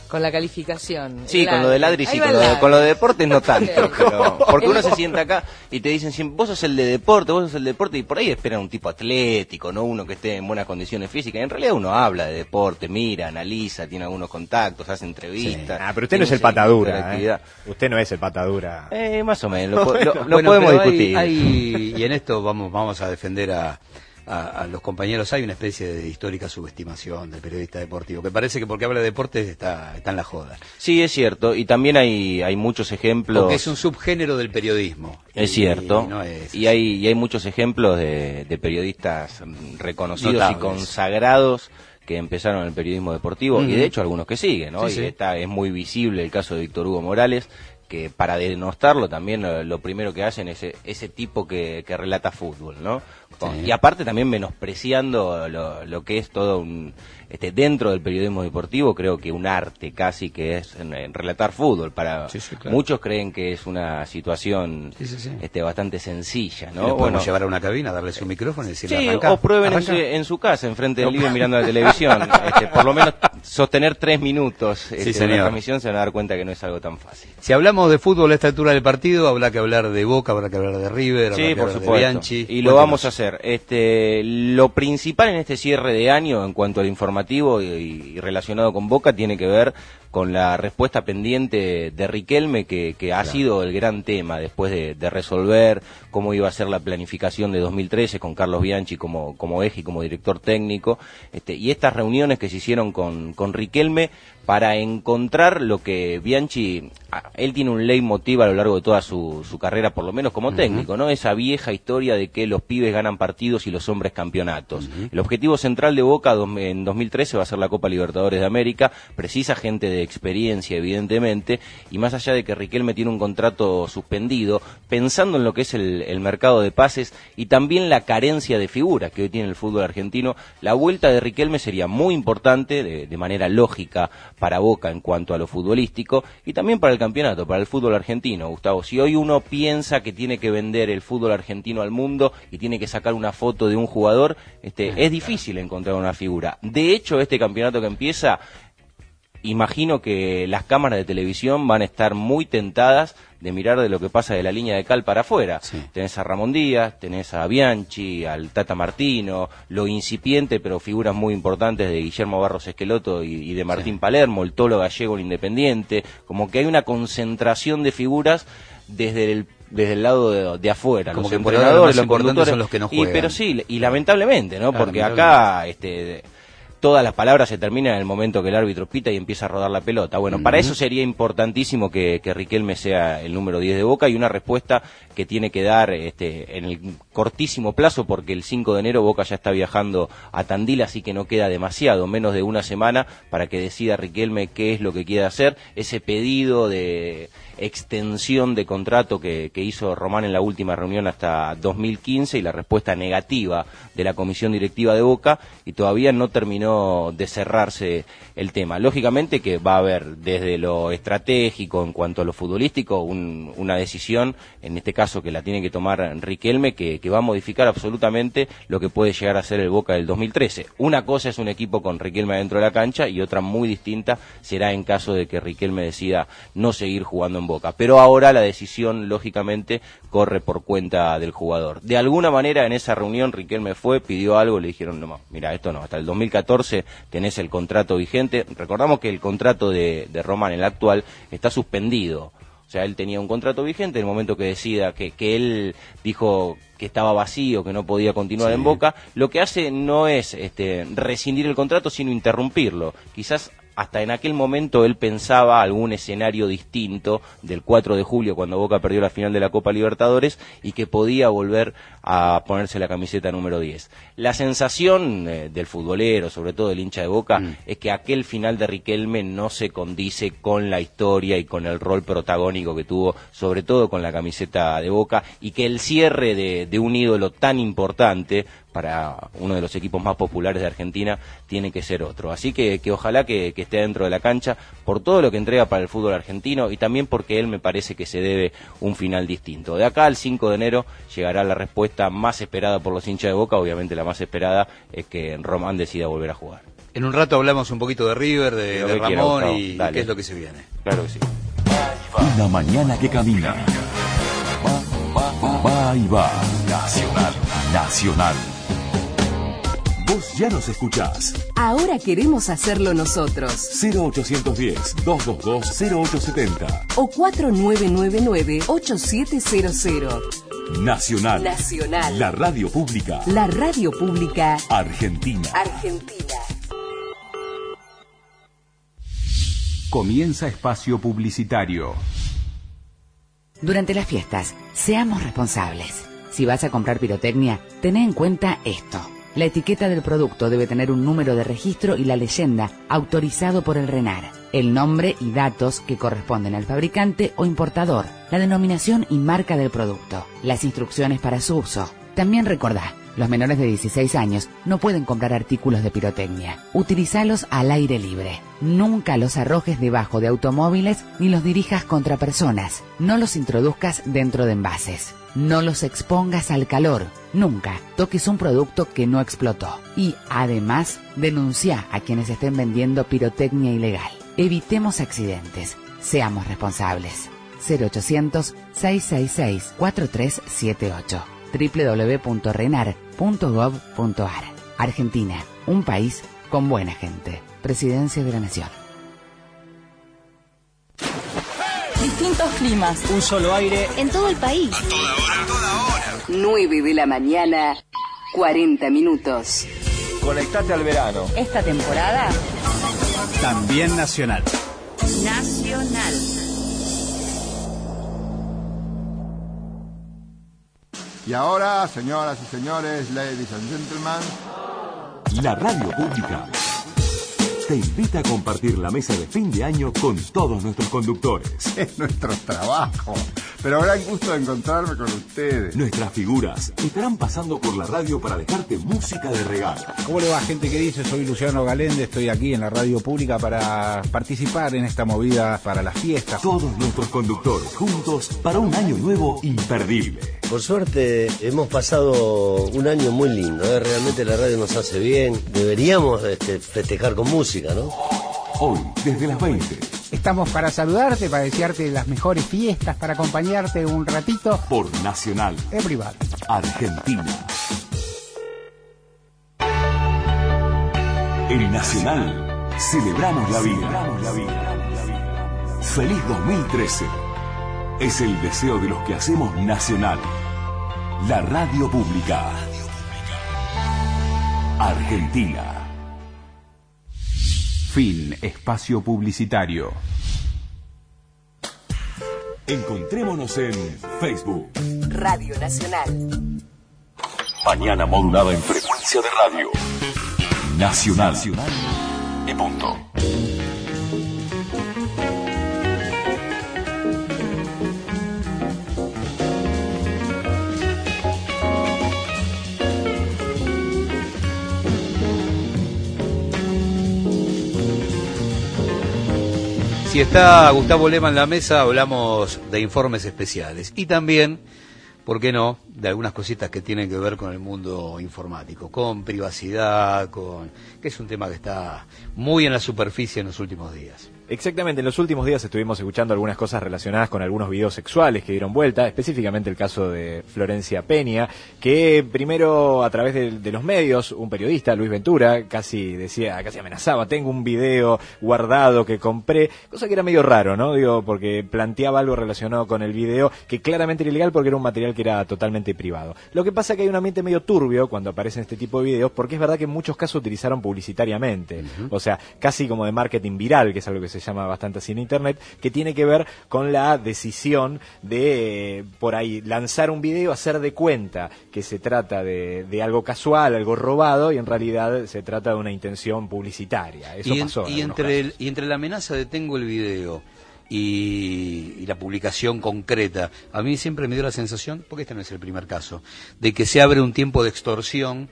con la calificación. Sí, el con lo de ladri, sí, con lo de, con lo de deportes no tanto, pero, porque uno se sienta acá y te dicen siempre, vos sos el de deporte, vos sos el de deporte, y por ahí esperan un tipo atlético, no uno que esté en buenas condiciones físicas, y en realidad uno habla de deporte, mira, analiza, tiene algunos contactos, hace entrevistas. Sí. Ah, pero usted no es el patadura, ¿eh? Usted no es el patadura. Eh, más o menos, lo, lo, lo bueno, podemos pero discutir. Hay, hay, y en esto vamos, vamos a defender a... A, a los compañeros. Hay una especie de histórica subestimación del periodista deportivo, que parece que porque habla de deportes está, está en la joda. Sí, es cierto, y también hay, hay muchos ejemplos... Porque es un subgénero del periodismo. Es y, cierto, y, no es... y, hay, y hay muchos ejemplos de, de periodistas reconocidos Notables. y consagrados que empezaron en el periodismo deportivo, Mm. y de hecho algunos que siguen, ¿no? Sí, y sí. está, es muy visible el caso de Víctor Hugo Morales, que para denostarlo también lo, lo primero que hacen es ese, ese tipo que, que relata fútbol, ¿no? Con- Sí. Y aparte también menospreciando lo, lo que es todo un... Este, dentro del periodismo deportivo creo que un arte casi que es en, en relatar fútbol. Para Sí, sí, claro. muchos creen que es una situación Sí, sí, sí. este, bastante sencilla, ¿No? ¿no? Le podemos Bueno, llevar a una cabina, darle su micrófono y decirle sí, arranca, o prueben en su, arranca. en su casa, enfrente del living mirando la televisión. Este, por lo menos sostener tres minutos este, Sí, de una señor. transmisión, se van a dar cuenta que no es algo tan fácil. Si hablamos de fútbol a esta altura del partido, habrá que hablar de Boca, habrá que hablar de River, habrá Sí, que por hablar de supuesto. Bianchi. Y lo Cuéntenos. vamos a hacer. Este, lo principal en este cierre de año, en cuanto al informativo y, y relacionado con Boca, tiene que ver con la respuesta pendiente de Riquelme, que, que ha sido el gran tema después de, de resolver cómo iba a ser la planificación de dos mil trece con Carlos Bianchi como, como eje y como director técnico, este, y estas reuniones que se hicieron con, con Riquelme para encontrar lo que Bianchi, ah, él tiene un leitmotiv a lo largo de toda su, su carrera, por lo menos como técnico, ¿no? Esa vieja historia de que los pibes ganan partidos y los hombres campeonatos. El objetivo central de Boca dos- en dos mil trece va a ser la Copa Libertadores de América, precisa gente de experiencia, evidentemente, y más allá de que Riquelme tiene un contrato suspendido, pensando en lo que es el, el mercado de pases y también la carencia de figuras que hoy tiene el fútbol argentino, la vuelta de Riquelme sería muy importante, de, de manera lógica, para Boca en cuanto a lo futbolístico y también para el campeonato, para el fútbol argentino, Gustavo. Si hoy uno piensa que tiene que vender el fútbol argentino al mundo y tiene que sacar una foto de un jugador, este, es difícil encontrar una figura. De hecho, este campeonato que empieza, imagino que las cámaras de televisión van a estar muy tentadas de mirar de lo que pasa de la línea de cal para afuera. Sí. Tenés a Ramón Díaz, tenés a Bianchi, al Tata Martino, lo incipiente pero figuras muy importantes de Guillermo Barros Esqueloto y, y de Martín Sí. Palermo, el Tolo Gallego, el Independiente, como que hay una concentración de figuras desde el desde el lado de, de afuera, Como los que por ahora entrenadores, los más los importantes conductores, son los que no y, juegan. pero sí, y lamentablemente, ¿no? Claro, Porque acá este todas las palabras se terminan en el momento que el árbitro pita y empieza a rodar la pelota. Bueno, para eso sería importantísimo que, que Riquelme sea el número diez de Boca, y una respuesta que tiene que dar este, en el cortísimo plazo, porque el cinco de enero Boca ya está viajando a Tandil, así que no queda demasiado, menos de una semana para que decida Riquelme qué es lo que quiere hacer. Ese pedido de extensión de contrato que, que hizo Román en la última reunión hasta dos mil quince, y la respuesta negativa de la comisión directiva de Boca, y todavía no terminó de cerrarse el tema. Lógicamente que va a haber desde lo estratégico en cuanto a lo futbolístico un, una decisión, en este caso que la tiene que tomar Riquelme, que, que va a modificar absolutamente lo que puede llegar a ser el Boca del dos mil trece. Una cosa es un equipo con Riquelme adentro de la cancha, y otra muy distinta será en caso de que Riquelme decida no seguir jugando en Boca. Pero ahora la decisión, lógicamente, corre por cuenta del jugador. De alguna manera en esa reunión Riquelme fue, pidió algo, le dijeron, no, mira, esto no, hasta el dos mil catorce tenés el contrato vigente. Recordamos que el contrato de, de Román, el actual, está suspendido. O sea, él tenía un contrato vigente, en el momento que decida, que, que él dijo que estaba vacío, que no podía continuar Sí. en Boca, lo que hace no es este, rescindir el contrato, sino interrumpirlo. Quizás hasta en aquel momento él pensaba algún escenario distinto del cuatro de julio, cuando Boca perdió la final de la Copa Libertadores, y que podía volver a ponerse la camiseta número diez. La sensación eh, del futbolero, sobre todo del hincha de Boca, mm. es que aquel final de Riquelme no se condice con la historia y con el rol protagónico que tuvo, sobre todo con la camiseta de Boca, y que el cierre de, de un ídolo tan importante para uno de los equipos más populares de Argentina tiene que ser otro. Así que, que ojalá que, que esté dentro de la cancha por todo lo que entrega para el fútbol argentino, y también porque él me parece que se debe un final distinto. De acá al cinco de enero llegará la respuesta más esperada por los hinchas de Boca. Obviamente la más esperada es que Román decida volver a jugar. En un rato hablamos un poquito de River, de, de Ramón quiero, y Dale. qué es lo que se viene. Claro que sí. Una mañana que camina. Va, va, va y va. Nacional. Nacional. Vos ya nos escuchás. Ahora queremos hacerlo nosotros. cero ochocientos diez, doscientos veintidós, cero ocho setenta. O cuatro nueve nueve nueve, ocho siete cero cero. Nacional. Nacional. La radio pública. La radio pública. Argentina. Argentina. Comienza espacio publicitario. Durante las fiestas, seamos responsables. Si vas a comprar pirotecnia, ten en cuenta esto. La etiqueta del producto debe tener un número de registro y la leyenda autorizado por el RENAR, el nombre y datos que corresponden al fabricante o importador, la denominación y marca del producto, las instrucciones para su uso. También recordá, los menores de dieciséis años no pueden comprar artículos de pirotecnia. Utilizalos al aire libre. Nunca los arrojes debajo de automóviles ni los dirijas contra personas. No los introduzcas dentro de envases. No los expongas al calor. Nunca toques un producto que no explotó. Y, además, denuncia a quienes estén vendiendo pirotecnia ilegal. Evitemos accidentes. Seamos responsables. cero ochocientos, seiscientos sesenta y seis, cuarenta y tres setenta y ocho. doble u doble u doble u punto renar punto gov punto ar. Argentina, un país con buena gente. Presidencia de la Nación. Distintos climas. Un solo aire. En todo el país. A toda hora. A toda hora. nueve de la mañana, cuarenta minutos. Conectate al verano. Esta temporada. También nacional. Nacional. Y ahora, señoras y señores, ladies and gentlemen, la radio pública te invita a compartir la mesa de fin de año con todos nuestros conductores. Es nuestro trabajo, pero gran gusto de encontrarme con ustedes. Nuestras figuras estarán pasando por la radio para dejarte música de regalo. ¿Cómo le va, gente que dice? Soy Luciano Galende, estoy aquí en la radio pública para participar en esta movida para las fiestas. Todos nuestros conductores juntos para un año nuevo imperdible. Por suerte hemos pasado un año muy lindo, ¿eh? Realmente la radio nos hace bien. Deberíamos este, festejar con música, ¿no? Hoy, desde las veinte. Estamos para saludarte, para desearte las mejores fiestas, para acompañarte un ratito. Por Nacional. Everybody. Argentina. En Nacional, celebramos la vida. Celebramos la vida. Feliz dos mil trece. Es el deseo de los que hacemos Nacional. La radio pública. Argentina. Fin. Espacio publicitario. Encontrémonos en Facebook. Radio Nacional. Mañana modulada en frecuencia de radio. Nacional. Nacional. Y punto. Si está Gustavo Lema en la mesa, hablamos de informes especiales y también, ¿por qué no?, de algunas cositas que tienen que ver con el mundo informático, con privacidad, con que es un tema que está muy en la superficie en los últimos días. Exactamente, en los últimos días estuvimos escuchando algunas cosas relacionadas con algunos videos sexuales que dieron vuelta, específicamente el caso de Florencia Peña, que primero a través de, de los medios, un periodista, Luis Ventura, casi decía, casi amenazaba, tengo un video guardado que compré, cosa que era medio raro, ¿no? Digo, porque planteaba algo relacionado con el video que claramente era ilegal porque era un material que era totalmente privado. Lo que pasa es que hay un ambiente medio turbio cuando aparecen este tipo de videos, porque es verdad que en muchos casos utilizaron publicitariamente, uh-huh. O sea, casi como de marketing viral, que es algo que se se llama bastante así en internet, que tiene que ver con la decisión de, eh, por ahí, lanzar un video, hacer de cuenta que se trata de, de algo casual, algo robado, y en realidad se trata de una intención publicitaria. Eso y en, pasó. Y entre, el, y entre la amenaza de tengo el video y, y la publicación concreta, a mí siempre me dio la sensación, porque este no es el primer caso, de que se abre un tiempo de extorsión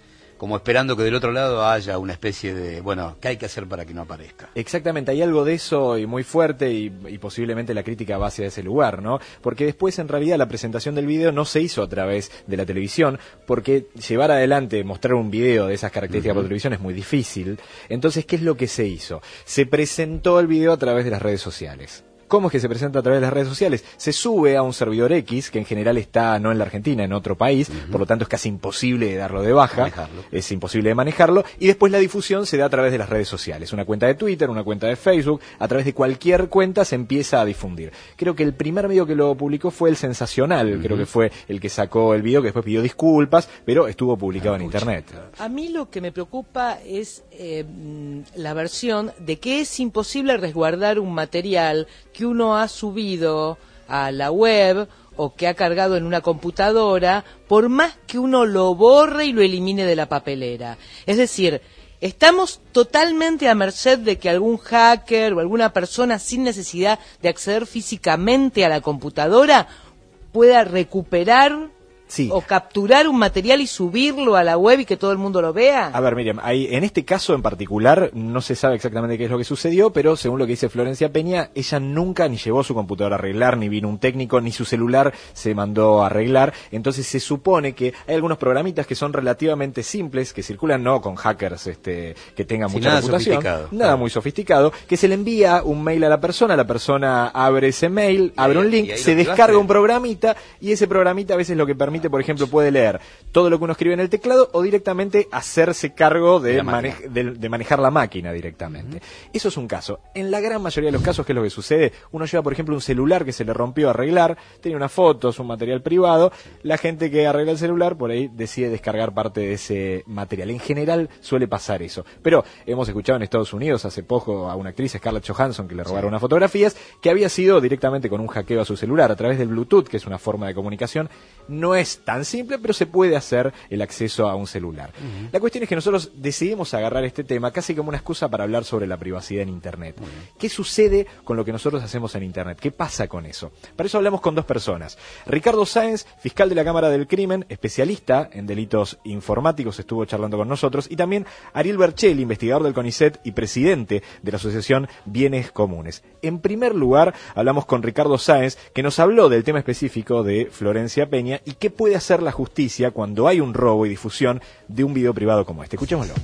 como esperando que del otro lado haya una especie de, bueno, ¿qué hay que hacer para que no aparezca? Exactamente, hay algo de eso y muy fuerte y, y posiblemente la crítica va hacia ese lugar, ¿no? Porque después en realidad la presentación del video no se hizo a través de la televisión, porque llevar adelante, mostrar un video de esas características uh-huh. por televisión es muy difícil. Entonces, ¿qué es lo que se hizo? Se presentó el video a través de las redes sociales. ¿Cómo es que se presenta a través de las redes sociales? Se sube a un servidor X, que en general está no en la Argentina, en otro país, uh-huh. por lo tanto es casi imposible de darlo de baja, manejarlo. Es imposible de manejarlo, y después la difusión se da a través de las redes sociales, una cuenta de Twitter, una cuenta de Facebook, a través de cualquier cuenta se empieza a difundir. Creo que el primer medio que lo publicó fue El Sensacional, uh-huh. creo que fue el que sacó el video, que después pidió disculpas, pero estuvo publicado ah, en pucha. internet. A mí lo que me preocupa es eh, la versión de que es imposible resguardar un material que uno ha subido a la web o que ha cargado en una computadora, por más que uno lo borre y lo elimine de la papelera. Es decir, estamos totalmente a merced de que algún hacker o alguna persona sin necesidad de acceder físicamente a la computadora pueda recuperar Sí. o capturar un material y subirlo a la web y que todo el mundo lo vea. A ver, Miriam, ahí, en este caso en particular no se sabe exactamente qué es lo que sucedió, pero según lo que dice Florencia Peña, ella nunca ni llevó su computadora a arreglar, ni vino un técnico, ni su celular se mandó a arreglar. Entonces se supone que hay algunos programitas que son relativamente simples, que circulan no con hackers este, que tengan sí, mucha nada reputación, sofisticado. nada claro. muy sofisticado, que se le envía un mail a la persona, la persona abre ese mail, y abre ahí, un link, se descarga un programita, y ese programita a veces lo que permite, por ejemplo, puede leer todo lo que uno escribe en el teclado o directamente hacerse cargo de, de, mane de, de manejar la máquina directamente. Uh-huh. Eso es un caso. En la gran mayoría de los casos, ¿qué es lo que sucede? Uno lleva, por ejemplo, un celular que se le rompió a arreglar, tiene unas fotos, un material privado, la gente que arregla el celular por ahí decide descargar parte de ese material. En general suele pasar eso. Pero hemos escuchado en Estados Unidos hace poco a una actriz, Scarlett Johansson, que le robaron sí. unas fotografías, que había sido directamente con un hackeo a su celular a través del Bluetooth, que es una forma de comunicación. No es tan simple, pero se puede hacer el acceso a un celular. Uh-huh. La cuestión es que nosotros decidimos agarrar este tema casi como una excusa para hablar sobre la privacidad en Internet. Uh-huh. ¿Qué sucede con lo que nosotros hacemos en Internet? ¿Qué pasa con eso? Para eso hablamos con dos personas. Ricardo Sáenz, fiscal de la Cámara del Crimen, especialista en delitos informáticos, estuvo charlando con nosotros, y también Ariel Berchelli, investigador del CONICET y presidente de la Asociación Bienes Comunes. En primer lugar, hablamos con Ricardo Sáenz, que nos habló del tema específico de Florencia Peña y qué puede hacer la justicia cuando hay un robo y difusión de un video privado como este. Escuchémoslo.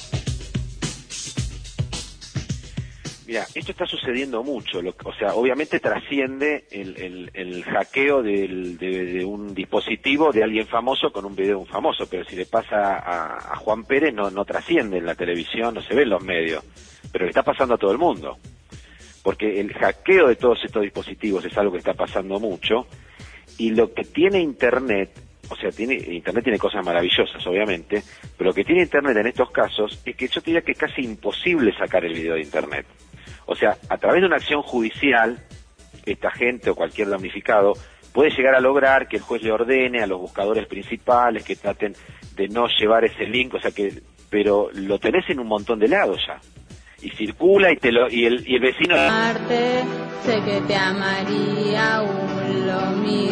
Mira, esto está sucediendo mucho, lo, o sea, obviamente trasciende el, el, el hackeo del, de, de un dispositivo de alguien famoso con un video de un famoso, pero si le pasa a, a Juan Pérez no, no trasciende en la televisión, no se ve en los medios, pero le está pasando a todo el mundo, porque el hackeo de todos estos dispositivos es algo que está pasando mucho, y lo que tiene Internet, o sea, tiene Internet tiene cosas maravillosas, obviamente, pero lo que tiene Internet en estos casos es que yo te diría que es casi imposible sacar el video de Internet. O sea, a través de una acción judicial, esta gente o cualquier damnificado puede llegar a lograr que el juez le ordene a los buscadores principales que traten de no llevar ese link, o sea que, pero lo tenés en un montón de lados ya. Y circula y te lo y el y el vecino amarte, sé que te amaría aún lo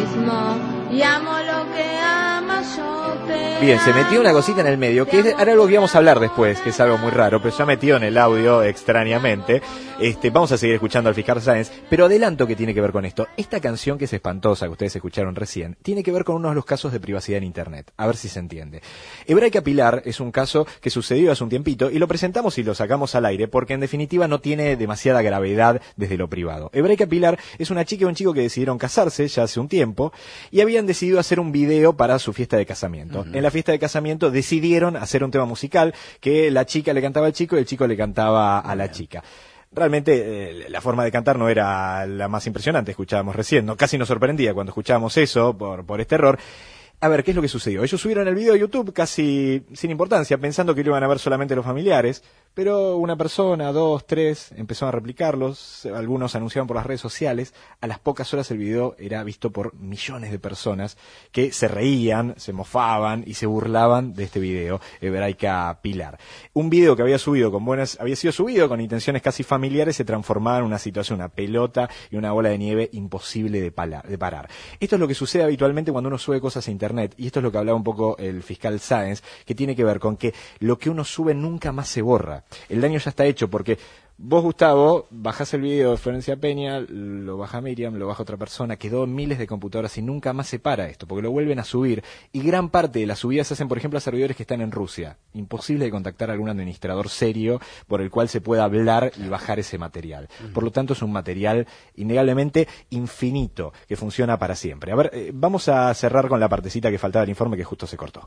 mismo y amo lo que amas yo te Bien, se metió una cosita en el medio que es, era algo que íbamos a hablar después, que es algo muy raro, pero se ha metido en el audio extrañamente. Este, vamos a seguir escuchando al fiscal Sáenz, pero adelanto que tiene que ver con esto. Esta canción que es espantosa, que ustedes escucharon recién, tiene que ver con uno de los casos de privacidad en Internet. A ver si se entiende. Hebraica Pilar es un caso que sucedió hace un tiempito y lo presentamos y lo sacamos al aire porque en definitiva no tiene demasiada gravedad desde lo privado. Hebraica Pilar es una chica y un chico que decidieron casarse ya hace un tiempo y habían decidido hacer un video para su fiesta de casamiento. Uh-huh. En la fiesta de casamiento decidieron hacer un tema musical que la chica le cantaba al chico y el chico le cantaba a la chica. Realmente eh, la forma de cantar no era la más impresionante, escuchábamos recién, ¿no? Casi nos sorprendía cuando escuchábamos eso por, por este error. A ver, ¿qué es lo que sucedió? Ellos subieron el video a YouTube casi sin importancia, pensando que lo iban a ver solamente los familiares, pero una persona, dos, tres, empezaron a replicarlos, algunos anunciaban por las redes sociales, a las pocas horas el video era visto por millones de personas que se reían, se mofaban y se burlaban de este video, Hebraica Pilar. Un video que había subido con buenas, había sido subido con intenciones casi familiares, se transformaba en una situación, una pelota y una bola de nieve imposible de, pala, de parar. Esto es lo que sucede habitualmente cuando uno sube cosas a internet. Internet, y esto es lo que hablaba un poco el fiscal Sáenz, que tiene que ver con que lo que uno sube nunca más se borra. El daño ya está hecho, porque vos, Gustavo, bajás el video de Florencia Peña, lo baja Miriam, lo baja otra persona, quedó en miles de computadoras y nunca más se para esto, porque lo vuelven a subir. Y gran parte de las subidas se hacen, por ejemplo, a servidores que están en Rusia. Imposible de contactar a algún administrador serio por el cual se pueda hablar y bajar ese material. Por lo tanto, es un material innegablemente infinito, que funciona para siempre. A ver, eh, vamos a cerrar con la partecita que faltaba del informe, que justo se cortó.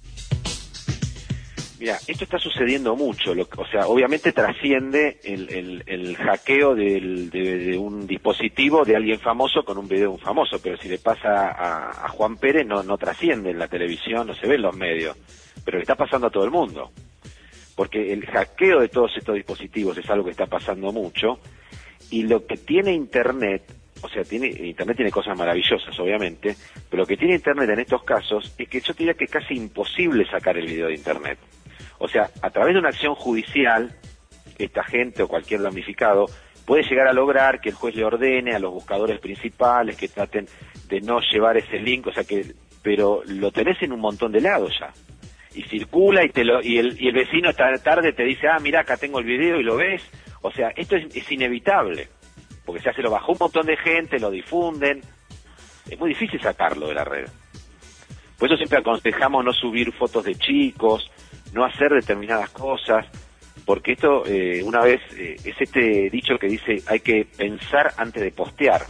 Mira, esto está sucediendo mucho, lo, o sea, obviamente trasciende el, el, el hackeo del, de, de un dispositivo de alguien famoso con un video de un famoso, pero si le pasa a, a Juan Pérez no, no trasciende en la televisión, no se ve en los medios, pero le está pasando a todo el mundo, porque el hackeo de todos estos dispositivos es algo que está pasando mucho, y lo que tiene Internet, o sea, tiene, Internet tiene cosas maravillosas, obviamente, pero lo que tiene Internet en estos casos es que yo diría que es casi imposible sacar el video de Internet. O sea, a través de una acción judicial, esta gente o cualquier damnificado puede llegar a lograr que el juez le ordene a los buscadores principales que traten de no llevar ese link, o sea que, pero lo tenés en un montón de lados ya. Y circula y te lo, y el, y el vecino esta tarde te dice, ah, mira, acá tengo el video y lo ves. O sea, esto es, es inevitable, porque ya se lo bajó un montón de gente, lo difunden. Es muy difícil sacarlo de la red. Por eso siempre aconsejamos no subir fotos de chicos, no hacer determinadas cosas, porque esto, eh, una vez, eh, es este dicho que dice, hay que pensar antes de postear.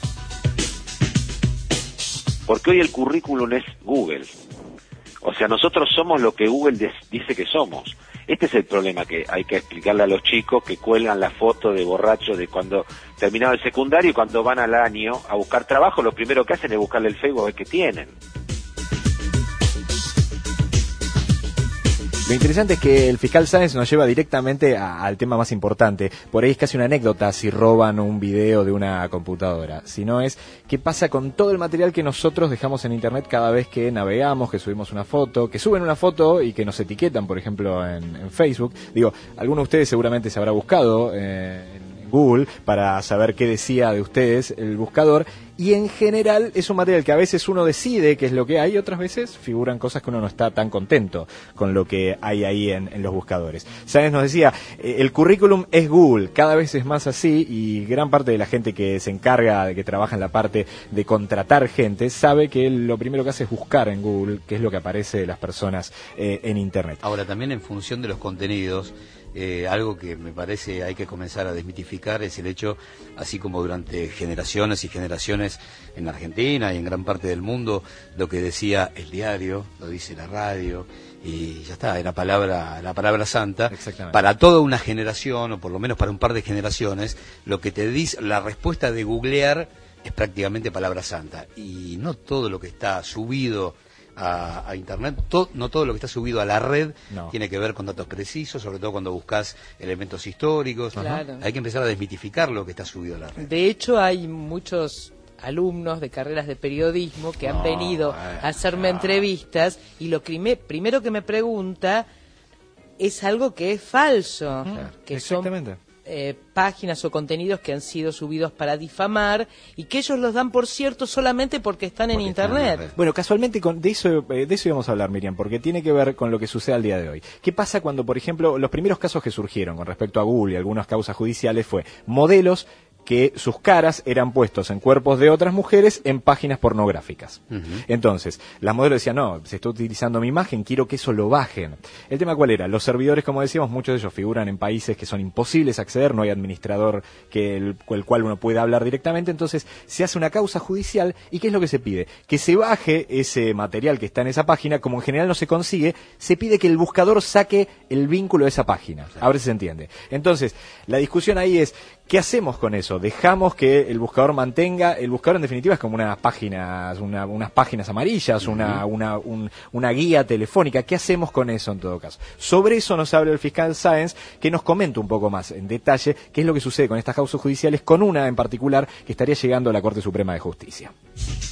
Porque hoy el currículum es Google. O sea, nosotros somos lo que Google des- dice que somos. Este es el problema que hay que explicarle a los chicos que cuelgan la foto de borracho de cuando terminaron el secundario, y cuando van al año a buscar trabajo, lo primero que hacen es buscarle el Facebook a ver qué tienen. Lo interesante es que el fiscal Sáenz nos lleva directamente a, al tema más importante. Por ahí es casi una anécdota si roban un video de una computadora. Si no es, ¿qué pasa con todo el material que nosotros dejamos en Internet cada vez que navegamos, que subimos una foto, que suben una foto y que nos etiquetan, por ejemplo, en, en Facebook? Digo, alguno de ustedes seguramente se habrá buscado eh, en Google para saber qué decía de ustedes el buscador, y en general es un material que a veces uno decide qué es lo que hay, otras veces figuran cosas que uno no está tan contento con lo que hay ahí en, en los buscadores. Sáenz nos decía, eh, el currículum es Google, cada vez es más así, y gran parte de la gente que se encarga, de que trabaja en la parte de contratar gente, sabe que lo primero que hace es buscar en Google qué es lo que aparece de las personas eh, en Internet. Ahora, también en función de los contenidos, Eh, algo que me parece hay que comenzar a desmitificar es el hecho, así como durante generaciones y generaciones en Argentina y en gran parte del mundo, lo que decía el diario, lo dice la radio, y ya está, era palabra, la palabra santa. Para toda una generación, o por lo menos para un par de generaciones, lo que te dice, la respuesta de googlear es prácticamente palabra santa, y no todo lo que está subido A, a Internet, to, no todo lo que está subido a la red no. tiene que ver con datos precisos, sobre todo cuando buscas elementos históricos. Claro. Hay que empezar a desmitificar lo que está subido a la red. De hecho, hay muchos alumnos de carreras de periodismo que no, han venido a hacerme no. entrevistas, y lo prime, primero que me pregunta es algo que es falso, claro. que Exactamente. son Eh, páginas o contenidos que han sido subidos para difamar, y que ellos los dan por cierto solamente porque están porque en Internet. Están en bueno, casualmente con, de eso de eso íbamos a hablar, Miriam, porque tiene que ver con lo que sucede al día de hoy. ¿Qué pasa cuando, por ejemplo, los primeros casos que surgieron con respecto a Google y algunas causas judiciales fue modelos que sus caras eran puestos en cuerpos de otras mujeres en páginas pornográficas? Uh-huh. Entonces, las modelos decían, no, se está utilizando mi imagen, quiero que eso lo bajen. ¿El tema cuál era? Los servidores, como decíamos, muchos de ellos figuran en países que son imposibles de acceder, no hay administrador que el, el cual uno pueda hablar directamente, entonces se hace una causa judicial, y ¿qué es lo que se pide? Que se baje ese material que está en esa página, como en general no se consigue, se pide que el buscador saque el vínculo de esa página. A ver si se entiende. Entonces, la discusión ahí es, ¿qué hacemos con eso? ¿Dejamos que el buscador mantenga? El buscador en definitiva es como unas páginas, una, unas páginas amarillas, uh-huh. una, una, un, una guía telefónica. ¿Qué hacemos con eso en todo caso? Sobre eso nos habla el fiscal Sáenz, que nos comenta un poco más en detalle qué es lo que sucede con estas causas judiciales, con una en particular que estaría llegando a la Corte Suprema de Justicia.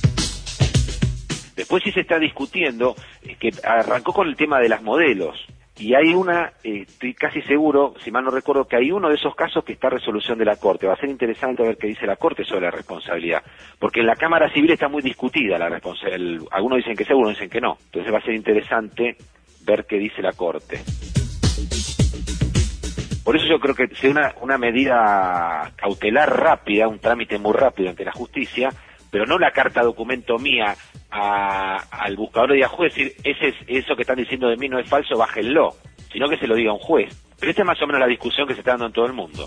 Después sí se está discutiendo, que arrancó con el tema de las modelos. Y hay una, eh, estoy casi seguro, si mal no recuerdo, que hay uno de esos casos que está a resolución de la Corte. Va a ser interesante ver qué dice la Corte sobre la responsabilidad. Porque en la Cámara Civil está muy discutida la responsabilidad. Algunos dicen que sí, algunos dicen que no. Entonces va a ser interesante ver qué dice la Corte. Por eso yo creo que sea una, una medida cautelar rápida, un trámite muy rápido ante la justicia, pero no la carta documento mía a, al buscador de Yahoo, decir, ese es, eso que están diciendo de mí no es falso, bájenlo, sino que se lo diga un juez. Pero esta es más o menos la discusión que se está dando en todo el mundo.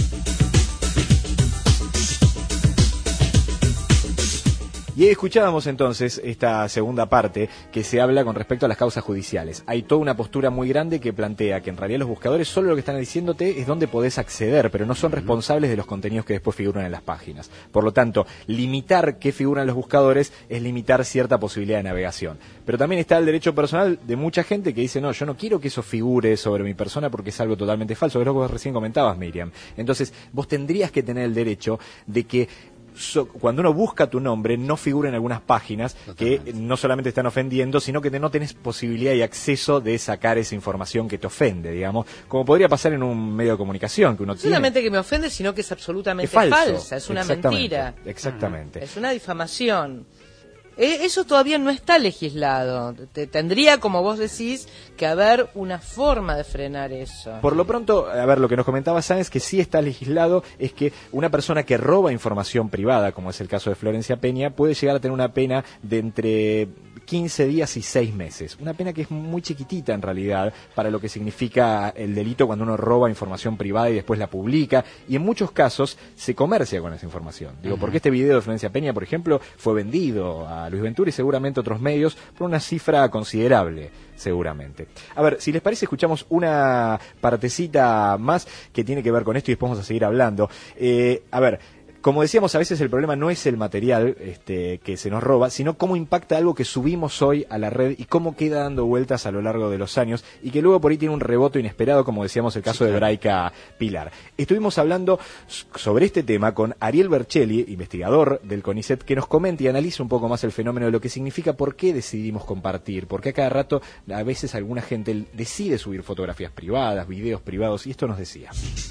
Y escuchábamos entonces esta segunda parte que se habla con respecto a las causas judiciales. Hay toda una postura muy grande que plantea que en realidad los buscadores solo lo que están diciéndote es dónde podés acceder, pero no son responsables de los contenidos que después figuran en las páginas. Por lo tanto, limitar qué figuran los buscadores es limitar cierta posibilidad de navegación. Pero también está el derecho personal de mucha gente que dice, no, yo no quiero que eso figure sobre mi persona porque es algo totalmente falso, que es lo que vos recién comentabas, Miriam. Entonces, vos tendrías que tener el derecho de que So, cuando uno busca tu nombre no figura en algunas páginas que no solamente están ofendiendo, sino que te, no tenés posibilidad y acceso de sacar esa información que te ofende, digamos, como podría pasar en un medio de comunicación que uno no tiene. solamente que me ofende, sino que es absolutamente es falso. falsa, es una mentira. Exactamente. Es una difamación. Eso todavía no está legislado. Tendría, como vos decís, que haber una forma de frenar eso. Por lo pronto, a ver, lo que nos comentaba Sáenz, que sí está legislado, es que una persona que roba información privada, como es el caso de Florencia Peña, puede llegar a tener una pena de entre quince días y seis meses. Una pena que es muy chiquitita en realidad para lo que significa el delito cuando uno roba información privada y después la publica. Y en muchos casos se comercia con esa información. Digo, uh-huh. porque este video de Florencia Peña, por ejemplo, fue vendido a Luis Ventura y seguramente otros medios por una cifra considerable, seguramente. A ver, si les parece, escuchamos una partecita más que tiene que ver con esto y después vamos a seguir hablando. Eh, a ver, como decíamos, a veces el problema no es el material este, que se nos roba, sino cómo impacta algo que subimos hoy a la red y cómo queda dando vueltas a lo largo de los años y que luego por ahí tiene un rebote inesperado, como decíamos el caso sí, claro. de Braica Pilar. Estuvimos hablando sobre este tema con Ariel Berchelli, investigador del CONICET, que nos comenta y analiza un poco más el fenómeno de lo que significa, por qué decidimos compartir, por qué a cada rato a veces alguna gente decide subir fotografías privadas, videos privados, y esto nos decía.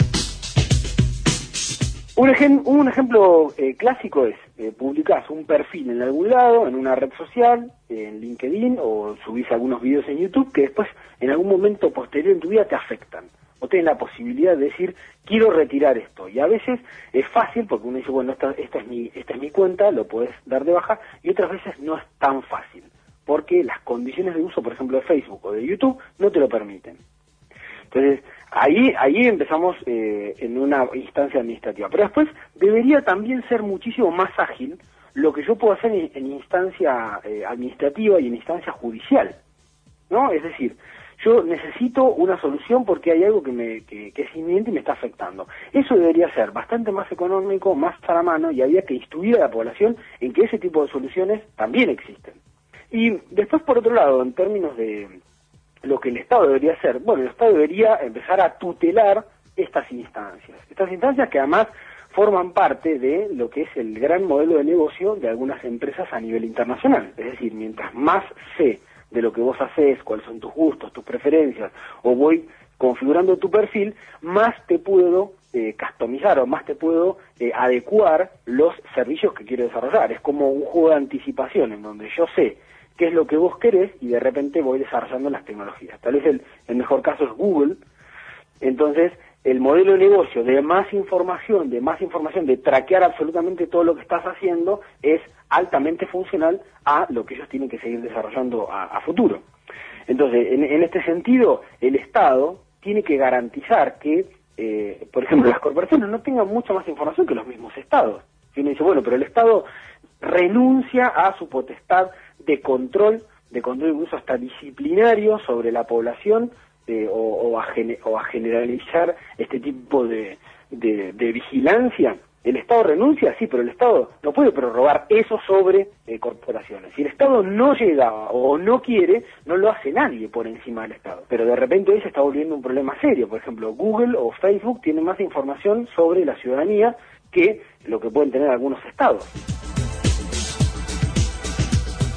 Un, ejem un ejemplo eh, clásico es, eh, publicás un perfil en algún lado, en una red social, eh, en LinkedIn, o subís algunos videos en YouTube que después, en algún momento posterior en tu vida, te afectan. O tienes la posibilidad de decir, quiero retirar esto. Y a veces es fácil, porque uno dice, bueno, esta, esta, es, mi, esta es mi cuenta, lo podés dar de baja, y otras veces no es tan fácil, porque las condiciones de uso, por ejemplo, de Facebook o de YouTube, no te lo permiten. Entonces, ahí ahí empezamos eh, en una instancia administrativa. Pero después debería también ser muchísimo más ágil lo que yo puedo hacer en, en instancia eh, administrativa y en instancia judicial, ¿no? Es decir, yo necesito una solución porque hay algo que, me, que, que es inminente y me está afectando. Eso debería ser bastante más económico, más a la mano, y había que instruir a la población en que ese tipo de soluciones también existen. Y después, por otro lado, en términos de lo que el Estado debería hacer, bueno, el Estado debería empezar a tutelar estas instancias. Estas instancias que además forman parte de lo que es el gran modelo de negocio de algunas empresas a nivel internacional. Es decir, mientras más sé de lo que vos haces, cuáles son tus gustos, tus preferencias, o voy configurando tu perfil, más te puedo eh, customizar o más te puedo eh, adecuar los servicios que quiero desarrollar. Es como un juego de anticipación en donde yo sé qué es lo que vos querés y de repente voy desarrollando las tecnologías. Tal vez el, el mejor caso es Google. Entonces, el modelo de negocio de más información, de más información, de traquear absolutamente todo lo que estás haciendo, es altamente funcional a lo que ellos tienen que seguir desarrollando a, a futuro. Entonces, en, en este sentido, el Estado tiene que garantizar que, eh, por ejemplo, las corporaciones no tengan mucha más información que los mismos estados. Si uno dice, bueno, pero el Estado renuncia a su potestad de control, de control incluso hasta disciplinario sobre la población, eh, o, o, a gene, o a generalizar este tipo de, de, de vigilancia. ¿El Estado renuncia? Sí, pero el Estado no puede prorrogar eso sobre eh, corporaciones. Si el Estado no llega o no quiere, no lo hace nadie por encima del Estado. Pero de repente hoy se está volviendo un problema serio. Por ejemplo, Google o Facebook tienen más información sobre la ciudadanía que lo que pueden tener algunos estados.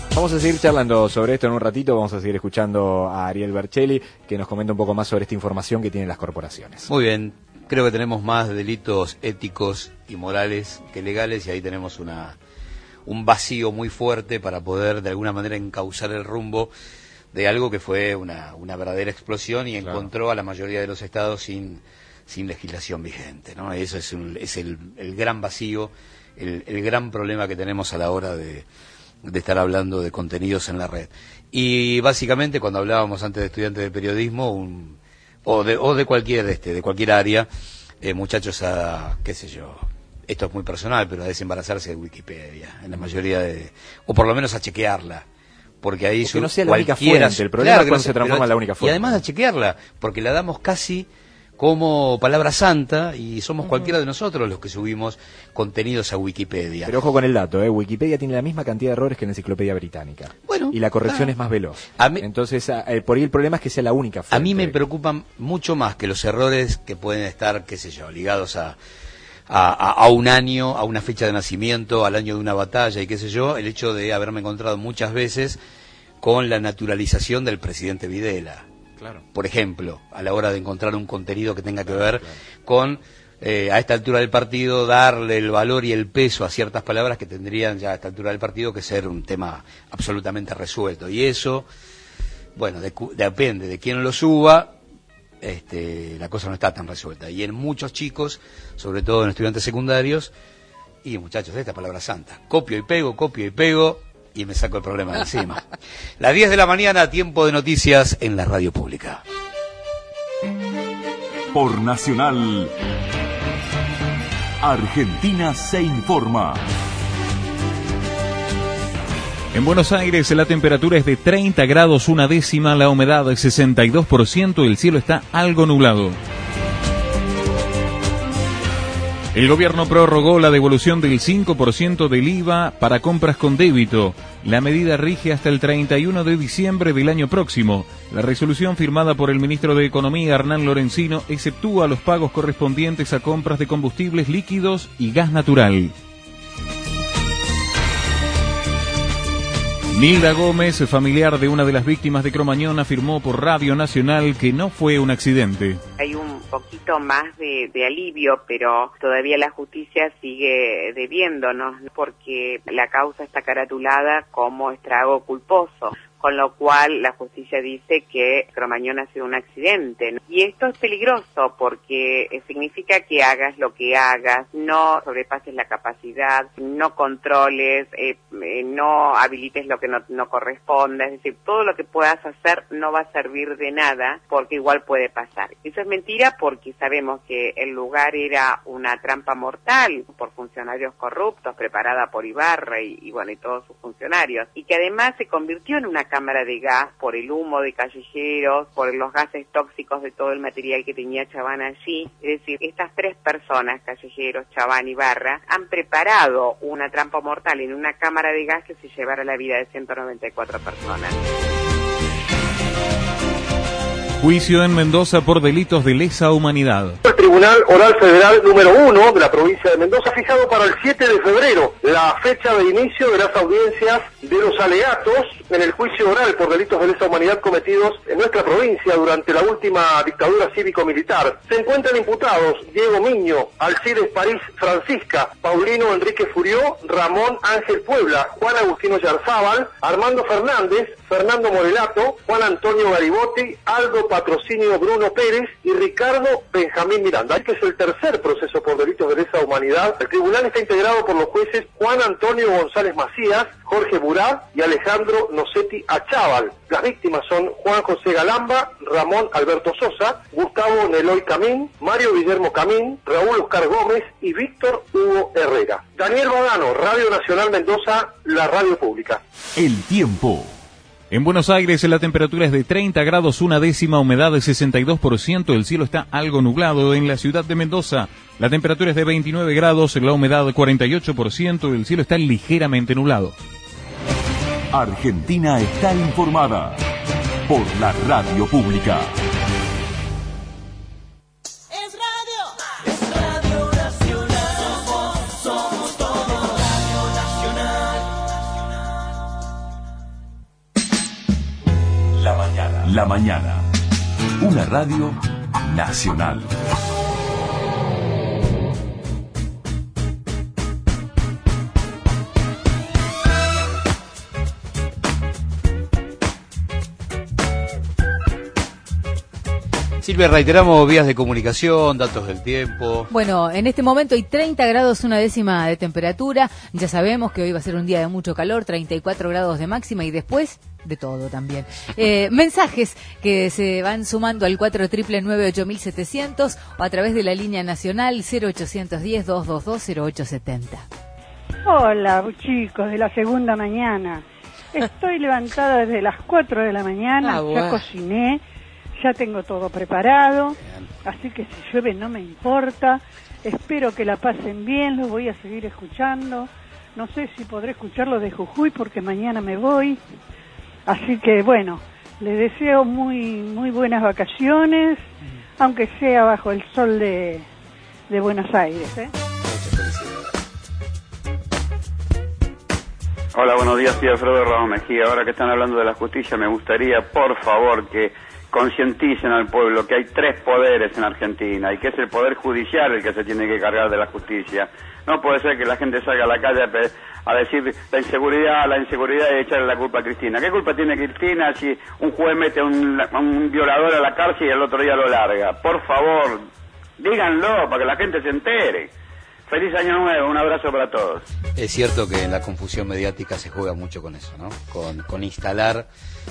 Vamos a seguir charlando sobre esto en un ratito, vamos a seguir escuchando a Ariel Bercelli, que nos comenta un poco más sobre esta información que tienen las corporaciones. Muy bien, creo que tenemos más delitos éticos y morales que legales, y ahí tenemos una un vacío muy fuerte para poder de alguna manera encauzar el rumbo de algo que fue una, una verdadera explosión y Claro. encontró a la mayoría de los estados sin, sin legislación vigente, ¿no? Eso es, un, es el, el gran vacío, el, el gran problema que tenemos a la hora de, de estar hablando de contenidos en la red. Y básicamente cuando hablábamos antes de estudiantes de periodismo un, o, de, o de cualquier este de cualquier área, eh, muchachos a, qué sé yo, esto es muy personal, pero a desembarazarse de Wikipedia, en la mayoría de, o por lo menos a chequearla, porque ahí que no sea la única cualquiera- fuente, el problema claro es que cuando no se sea- transforma pero- en la única Y fuente. además a chequearla, porque la damos casi como palabra santa y somos cualquiera de nosotros los que subimos contenidos a Wikipedia. Pero ojo con el dato, ¿eh? Wikipedia tiene la misma cantidad de errores que la Enciclopedia Británica. Bueno, y la corrección ah. es más veloz. A mí- Entonces, a- eh, por ahí el problema es que sea la única fuente. A mí me preocupan mucho más que los errores que pueden estar, qué sé yo, ligados a, a, a- a un año, a una fecha de nacimiento, al año de una batalla y qué sé yo, el hecho de haberme encontrado muchas veces con la naturalización del presidente Videla. Claro. Por ejemplo, a la hora de encontrar un contenido que tenga que ver con, eh, a esta altura del partido, darle el valor y el peso a ciertas palabras que tendrían ya a esta altura del partido que ser un tema absolutamente resuelto. Y eso, bueno, de- depende de quién lo suba, este, la cosa no está tan resuelta. Y en muchos chicos, sobre todo en estudiantes secundarios, y muchachos, esta palabra santa, copio y pego, copio y pego, y me saco el problema de encima. Las diez de la mañana, tiempo de noticias en la radio pública. Por Nacional, Argentina se informa. En Buenos Aires la temperatura es de treinta grados una décima, la humedad es sesenta y dos por ciento, el cielo está algo nublado. El gobierno prorrogó la devolución del cinco por ciento del I V A para compras con débito. La medida rige hasta el treinta y uno de diciembre del año próximo. La resolución firmada por el ministro de Economía, Hernán Lorenzino, exceptúa los pagos correspondientes a compras de combustibles líquidos y gas natural. Nilda Gómez, familiar de una de las víctimas de Cromañón, afirmó por Radio Nacional que no fue un accidente. Hay un poquito más de, de alivio, pero todavía la justicia sigue debiéndonos porque la causa está caratulada como estrago culposo, con lo cual la justicia dice que Cromañón ha sido un accidente. Y esto es peligroso porque eh, significa que hagas lo que hagas, no sobrepases la capacidad, no controles, eh, eh, no habilites lo que no, no corresponda, es decir, todo lo que puedas hacer no va a servir de nada porque igual puede pasar. Eso es mentira porque sabemos que el lugar era una trampa mortal por funcionarios corruptos preparada por Ibarra y, y bueno, y todos sus funcionarios, y que además se convirtió en una cámara de gas por el humo de callejeros, por los gases tóxicos de todo el material que tenía Chaván allí. Es decir, estas tres personas, callejeros, Chaván y Barra, han preparado una trampa mortal en una cámara de gas que se llevara la vida de ciento noventa y cuatro personas. Juicio en Mendoza por delitos de lesa humanidad. El Tribunal Oral Federal número uno de la provincia de Mendoza ha fijado para el siete de febrero la fecha de inicio de las audiencias de los alegatos en el juicio oral por delitos de lesa humanidad cometidos en nuestra provincia durante la última dictadura cívico-militar. Se encuentran imputados Diego Miño, Alcides París Francisca, Paulino Enrique Furió, Ramón Ángel Puebla, Juan Agustino Yarzábal, Armando Fernández, Fernando Morelato, Juan Antonio Garibotti, Aldo Patrocinio Bruno Pérez y Ricardo Benjamín Miranda. Este es el tercer proceso por delitos de lesa humanidad. El tribunal está integrado por los jueces Juan Antonio González Macías, Jorge Burá y Alejandro Nocetti Achával. Las víctimas son Juan José Galamba, Ramón Alberto Sosa, Gustavo Neloy Camín, Mario Guillermo Camín, Raúl Oscar Gómez y Víctor Hugo Herrera. Daniel Badano, Radio Nacional Mendoza, la radio pública. El tiempo. En Buenos Aires la temperatura es de treinta grados una décima, humedad de sesenta y dos por ciento, el cielo está algo nublado. En la ciudad de Mendoza la temperatura es de veintinueve grados, la humedad cuarenta y ocho por ciento, el cielo está ligeramente nublado. Argentina está informada por la radio pública. La mañana. Una radio nacional. Silvia, reiteramos vías de comunicación, datos del tiempo. Bueno, en este momento hay treinta grados, una décima de temperatura. Ya sabemos que hoy va a ser un día de mucho calor, treinta y cuatro grados de máxima y después de todo también. Eh, mensajes que se van sumando al cuatro nueve nueve ocho mil setecientos o a través de la línea nacional cero ochocientos diez, doscientos veintidós, cero ochocientos setenta. Hola, chicos de la segunda mañana. Estoy levantada desde las cuatro de la mañana, Ah, ya bueno. cociné, ya tengo todo preparado, así que si llueve no me importa. Espero que la pasen bien, los voy a seguir escuchando. No sé si podré escucharlo de Jujuy porque mañana me voy. Así que bueno, les deseo muy muy buenas vacaciones, aunque sea bajo el sol de, de Buenos Aires, ¿eh? Hola, buenos días, soy Alfredo Ramos Mejía. Ahora que están hablando de la justicia, me gustaría, por favor, que concienticen al pueblo que hay tres poderes en Argentina y que es el poder judicial el que se tiene que cargar de la justicia. No puede ser que la gente salga a la calle a, pe- a decir la inseguridad, la inseguridad y echarle la culpa a Cristina. ¿Qué culpa tiene Cristina si un juez mete a un, a un violador a la cárcel y el otro día lo larga? Por favor, díganlo para que la gente se entere. Feliz año nuevo, un abrazo para todos. Es cierto que en la confusión mediática se juega mucho con eso, ¿no? Con, con instalar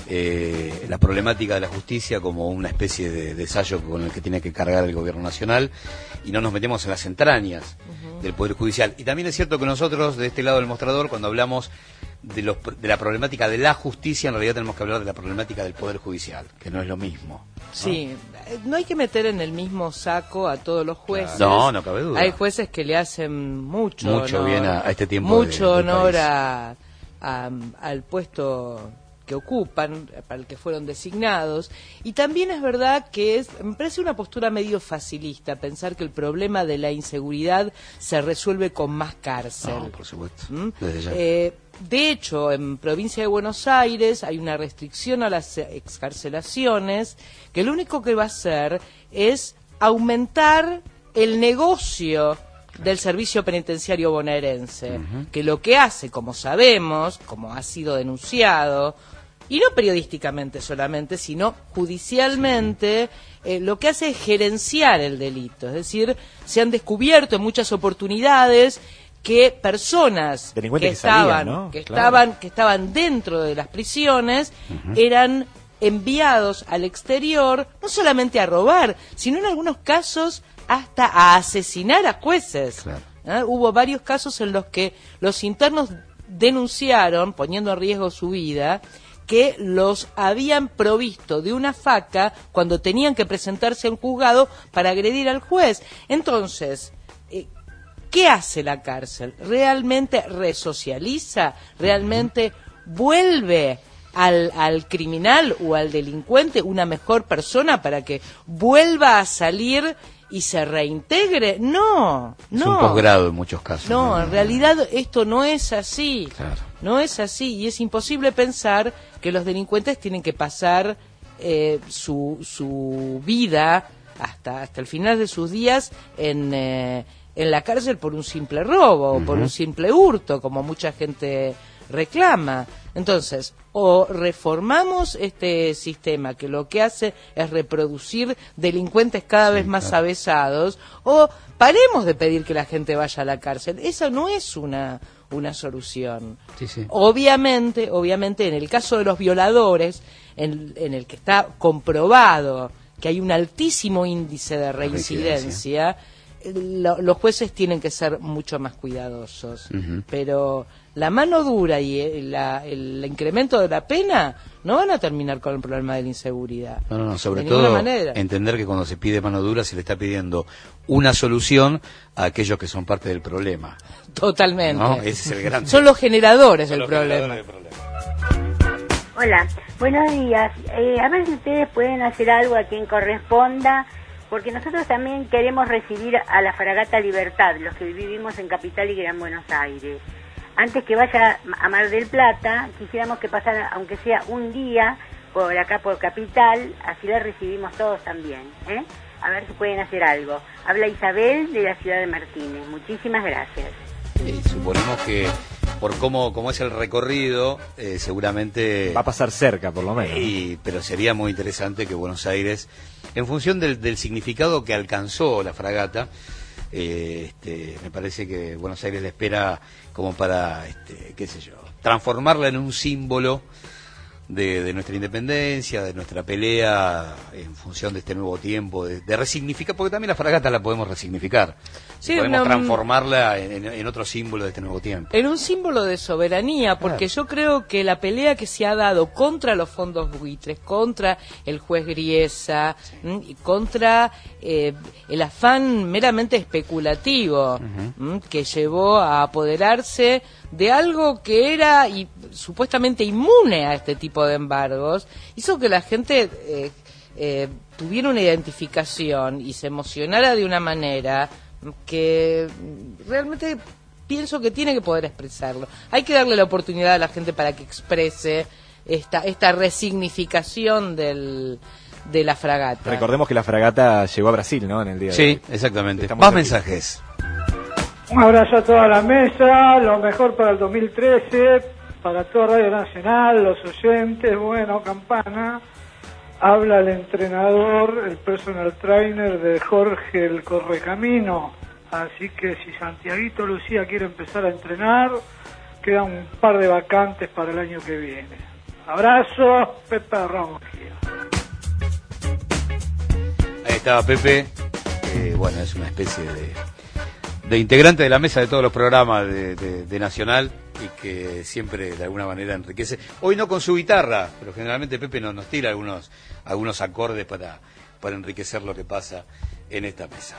eh, la problemática de la justicia como una especie de desayo con el que tiene que cargar el gobierno nacional y no nos metemos en las entrañas uh-huh. del Poder Judicial. Y también es cierto que nosotros, de este lado del mostrador, cuando hablamos de, los, de la problemática de la justicia, en realidad tenemos que hablar de la problemática del Poder Judicial, que no es lo mismo. ¿no? Sí, no hay que meter en el mismo saco a todos los jueces. No, no cabe duda. Hay jueces que le hacen mucho, mucho honor, bien a, a este tiempo mucho de, del honor país. a, a, al puesto que ocupan, para el que fueron designados. Y también es verdad que es, me parece una postura medio facilista pensar que el problema de la inseguridad se resuelve con más cárcel. No, por supuesto. ¿Mm? Desde ya. Eh, de hecho, en provincia de Buenos Aires hay una restricción a las excarcelaciones que lo único que va a hacer es aumentar el negocio del servicio penitenciario bonaerense, uh-huh. que lo que hace, como sabemos, como ha sido denunciado, y no periodísticamente solamente, sino judicialmente, sí. eh, lo que hace es gerenciar el delito. Es decir, se han descubierto en muchas oportunidades que personas que, que estaban, salían, ¿no? que Claro. estaban, que estaban dentro de las prisiones, uh-huh. eran enviados al exterior, no solamente a robar, sino en algunos casos hasta a asesinar a jueces. Claro. ¿Eh? Hubo varios casos en los que los internos denunciaron, poniendo en riesgo su vida, que los habían provisto de una faca cuando tenían que presentarse a un juzgado para agredir al juez. Entonces, eh, ¿qué hace la cárcel? ¿Realmente resocializa? ¿Realmente vuelve al, al criminal o al delincuente una mejor persona para que vuelva a salir y se reintegre? No, no. Es un posgrado en muchos casos. No, ¿no? en realidad esto no es así. Claro. No es así y es imposible pensar que los delincuentes tienen que pasar eh, su, su vida hasta, hasta el final de sus días en, eh, en la cárcel por un simple robo o uh-huh. por un simple hurto, como mucha gente reclama. Entonces, o reformamos este sistema que lo que hace es reproducir delincuentes cada sí, vez más claro. avesados, o paremos de pedir que la gente vaya a la cárcel. Esa no es una, una solución. Sí, sí. Obviamente, obviamente, en el caso de los violadores, en, en el que está comprobado que hay un altísimo índice de reincidencia, lo, los jueces tienen que ser mucho más cuidadosos. Uh-huh. Pero la mano dura y el, la, el incremento de la pena no van a terminar con el problema de la inseguridad. No, no, no, sobre de todo manera. entender que cuando se pide mano dura se le está pidiendo una solución a aquellos que son parte del problema. Totalmente. ¿No? Ese es el gran... Son los generadores, del, los problema. generadores del problema. Hola, buenos días. Eh, a ver si ustedes pueden hacer algo a quien corresponda, porque nosotros también queremos recibir a la Fragata Libertad, los que vivimos en Capital y Gran Buenos Aires. Antes que vaya a Mar del Plata, quisiéramos que pasara, aunque sea un día, por acá por Capital, así la recibimos todos también, ¿eh? A ver si pueden hacer algo. Habla Isabel de la ciudad de Martínez. Muchísimas gracias. Eh, suponemos que por cómo, cómo es el recorrido, eh, seguramente... Va a pasar cerca, por lo menos. Y, pero sería muy interesante que Buenos Aires, en función del, del significado que alcanzó la fragata, eh, este, me parece que Buenos Aires le espera como para, este, qué sé yo, transformarla en un símbolo de, de nuestra independencia, de nuestra pelea en función de este nuevo tiempo, de, de resignificar, porque también la fragata la podemos resignificar, Sí, podemos una- transformarla en, en otro símbolo de este nuevo tiempo. En un símbolo de soberanía, porque yo creo que la pelea que se ha dado contra los fondos buitres, contra el juez Griesa, ¿m? y contra eh, el afán meramente especulativo ¿m? que llevó a apoderarse de algo que era y, supuestamente inmune a este tipo de embargos, hizo que la gente eh, eh, tuviera una identificación y se emocionara de una manera que realmente pienso que tiene que poder expresarlo. Hay que darle la oportunidad a la gente para que exprese esta esta resignificación del, de la fragata. Recordemos que la fragata llegó a Brasil, ¿no? En el día de Sí, hoy. exactamente. Estamos Más aquí. mensajes. Un abrazo a toda la mesa, lo mejor para el dos mil trece, para toda Radio Nacional, los oyentes, bueno, Campana. Habla el entrenador, el personal trainer de Jorge el Correcamino. Así que si Santiaguito Lucía quiere empezar a entrenar, quedan un par de vacantes para el año que viene. Abrazo, Pepe Ramos. Ahí estaba Pepe, eh, bueno, es una especie de, de integrante de la mesa de todos los programas de, de, de Nacional y que siempre de alguna manera enriquece. Hoy no con su guitarra, pero generalmente Pepe nos, nos tira algunos, algunos acordes para, para enriquecer lo que pasa en esta mesa.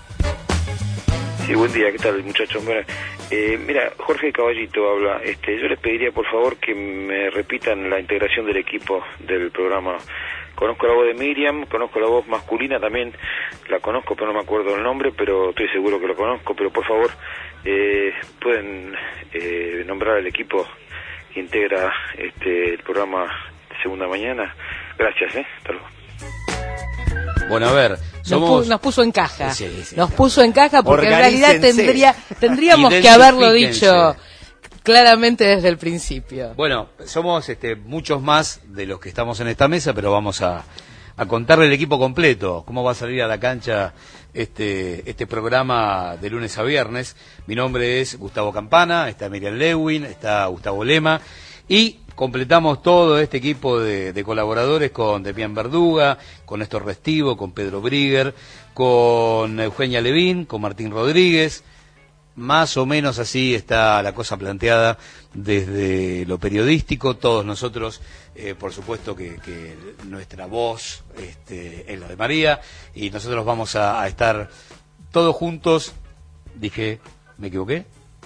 Sí, buen día, ¿qué tal, muchachos? Bueno, eh, mira, Jorge Caballito habla. Este, yo les pediría, por favor, que me repitan la integración del equipo del programa. Conozco la voz de Miriam, conozco la voz masculina también, la conozco, pero no me acuerdo el nombre, pero estoy seguro que lo conozco. Pero, por favor, eh, pueden eh, nombrar al equipo que integra este el programa de Segunda Mañana. Gracias, ¿eh? Hasta luego. Bueno, a ver, somos... Nos, pu- nos puso en caja. Sí, sí, nos puso en caja porque en realidad Organícense. tendría tendríamos que haberlo Identifíquense. dicho claramente desde el principio. Bueno, somos este, muchos más de los que estamos en esta mesa, pero vamos a, a contarle el equipo completo, cómo va a salir a la cancha este, este programa de lunes a viernes. Mi nombre es Gustavo Campana, está Miriam Lewin, está Gustavo Lema, y completamos todo este equipo de, de colaboradores con Demián Verduga, con Néstor Restivo, con Pedro Brigger, con Eugenia Levín, con Martín Rodríguez. Más o menos así está la cosa planteada desde lo periodístico. Todos nosotros, eh, por supuesto que, que nuestra voz este, es la de María, y nosotros vamos a, a estar todos juntos. Dije, ¿me equivoqué?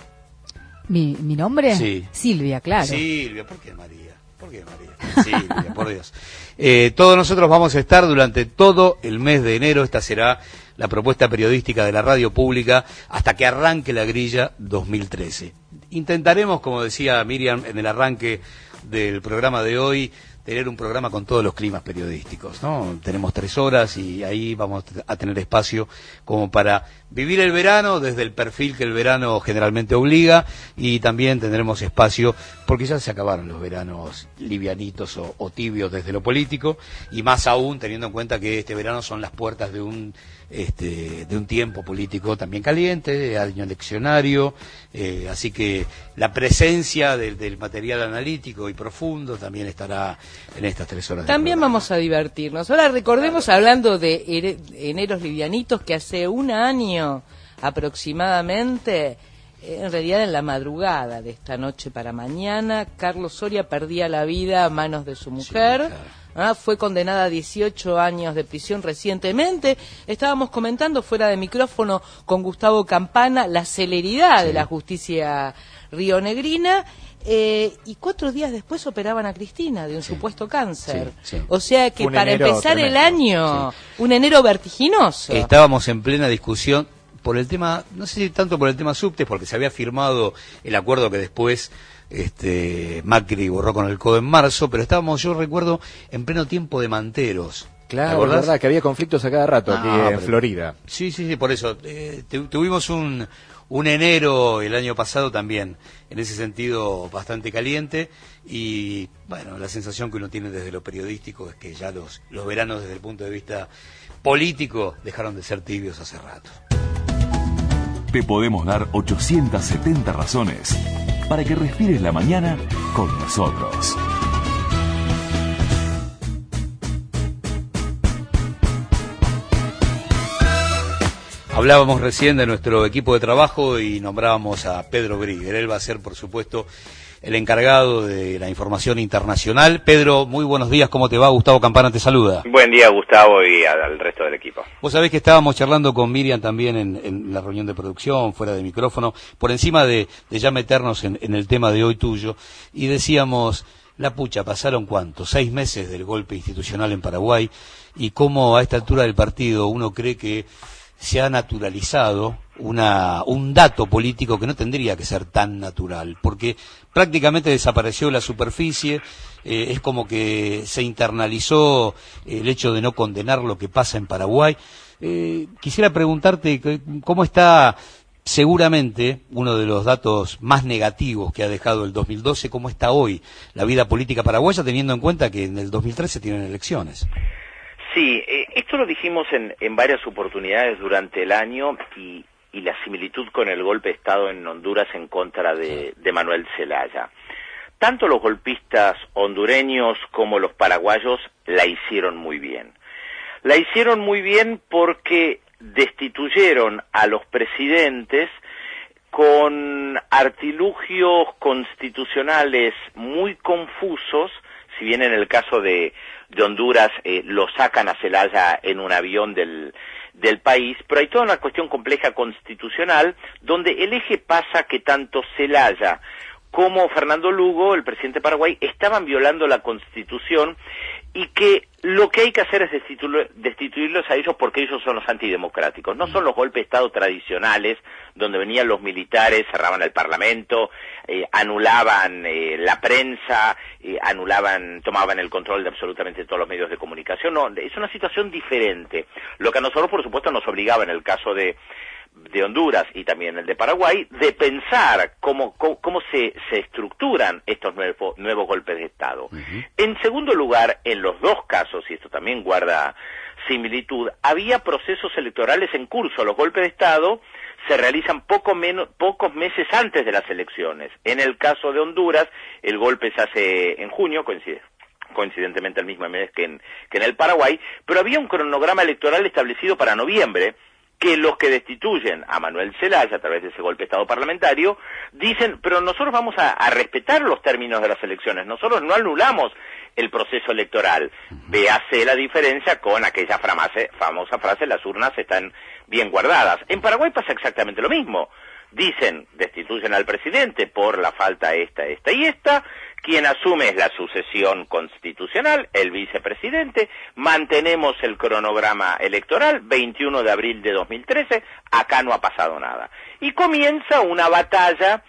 ¿Mi, mi nombre? Sí. Silvia, claro. Silvia, ¿por qué María? ¿Por qué María? Silvia, por Dios. Eh, todos nosotros vamos a estar durante todo el mes de enero. Esta será la propuesta periodística de la radio pública hasta que arranque la grilla dos mil trece. Intentaremos, como decía Miriam en el arranque del programa de hoy, tener un programa con todos los climas periodísticos, ¿no? Tenemos tres horas y ahí vamos a tener espacio como para vivir el verano desde el perfil que el verano generalmente obliga, y también tendremos espacio porque ya se acabaron los veranos livianitos o, o tibios desde lo político, y más aún teniendo en cuenta que este verano son las puertas de un este de un tiempo político también caliente, año eleccionario, eh, así que la presencia del, del material analítico y profundo también estará en estas tres horas. También vamos a divertirnos. Ahora recordemos, hablando de ere- eneros livianitos, que hace un año aproximadamente, eh, en realidad en la madrugada de esta noche para mañana, Carlos Soria perdía la vida a manos de su mujer. Ah, fue condenada a dieciocho años de prisión recientemente. Estábamos comentando fuera de micrófono con Gustavo Campana la celeridad Sí. de la justicia rionegrina. Eh, y cuatro días después operaban a Cristina de un supuesto cáncer. Sí, sí. O sea que Un para enero empezar el tremendo, año, un enero vertiginoso. Estábamos en plena discusión por el tema, no sé si tanto por el tema subte, porque se había firmado el acuerdo que después este, Macri borró con el codo en marzo, pero estábamos, yo recuerdo, en pleno tiempo de manteros. Claro, es verdad que había conflictos a cada rato aquí Ah, en pero- Florida. Sí, sí, sí, por eso. Eh, tu- tuvimos un, un enero el año pasado también, en ese sentido bastante caliente, y bueno, la sensación que uno tiene desde lo periodístico es que ya los, los veranos desde el punto de vista político dejaron de ser tibios hace rato. Te podemos dar ochocientas setenta razones para que respires la mañana con nosotros. Hablábamos recién de nuestro equipo de trabajo y nombrábamos a Pedro Brigger. Él va a ser, por supuesto, el encargado de la información internacional. Pedro, muy buenos días, ¿cómo te va? Gustavo Campana te saluda. Buen día, Gustavo, y al, al resto del equipo. Vos sabés que estábamos charlando con Miriam también en, en la reunión de producción, fuera de micrófono, por encima de, de ya meternos en, en el tema de hoy tuyo, y decíamos, la pucha, pasaron cuánto, seis meses del golpe institucional en Paraguay, y cómo a esta altura del partido uno cree que se ha naturalizado una, un dato político que no tendría que ser tan natural, porque prácticamente desapareció la superficie, eh, es como que se internalizó el hecho de no condenar lo que pasa en Paraguay. Eh, quisiera preguntarte que- cómo está, seguramente, uno de los datos más negativos que ha dejado el dos mil doce, cómo está hoy la vida política paraguaya, teniendo en cuenta que en el dos mil trece tienen elecciones. Sí, eh, esto lo dijimos en, en varias oportunidades durante el año y, y la similitud con el golpe de Estado en Honduras en contra de, de Manuel Zelaya. Tanto los golpistas hondureños como los paraguayos la hicieron muy bien. La hicieron muy bien porque destituyeron a los presidentes con artilugios constitucionales muy confusos, si bien en el caso de, de Honduras eh, lo sacan a Zelaya en un avión del, del país, pero hay toda una cuestión compleja constitucional donde el eje pasa que tanto Zelaya como Fernando Lugo, el presidente de Paraguay, estaban violando la Constitución y que lo que hay que hacer es destitu- destituirlos a ellos porque ellos son los antidemocráticos. No son los golpes de Estado tradicionales donde venían los militares, cerraban el Parlamento, eh, anulaban eh, la prensa, eh, anulaban, tomaban el control de absolutamente todos los medios de comunicación. No, es una situación diferente. Lo que a nosotros, por supuesto, nos obligaba en el caso de de Honduras y también el de Paraguay, de pensar cómo, cómo, cómo se, se estructuran estos nuevos, nuevos golpes de Estado. Uh-huh. En segundo lugar, en los dos casos, y esto también guarda similitud, había procesos electorales en curso. Los golpes de Estado se realizan poco menos, pocos meses antes de las elecciones. En el caso de Honduras, el golpe se hace en junio, coincide coincidentemente el mismo mes que en, que en el Paraguay, pero había un cronograma electoral establecido para noviembre, que los que destituyen a Manuel Zelaya a través de ese golpe de Estado parlamentario dicen, pero nosotros vamos a, a respetar los términos de las elecciones, nosotros no anulamos el proceso electoral. Véase la diferencia con aquella frase, famosa frase, las urnas están bien guardadas. En Paraguay pasa exactamente lo mismo. Dicen, destituyen al presidente por la falta esta, esta y esta, quien asume es la sucesión constitucional, el vicepresidente, mantenemos el cronograma electoral, veintiuno de abril de dos mil trece, acá no ha pasado nada. Y comienza una batalla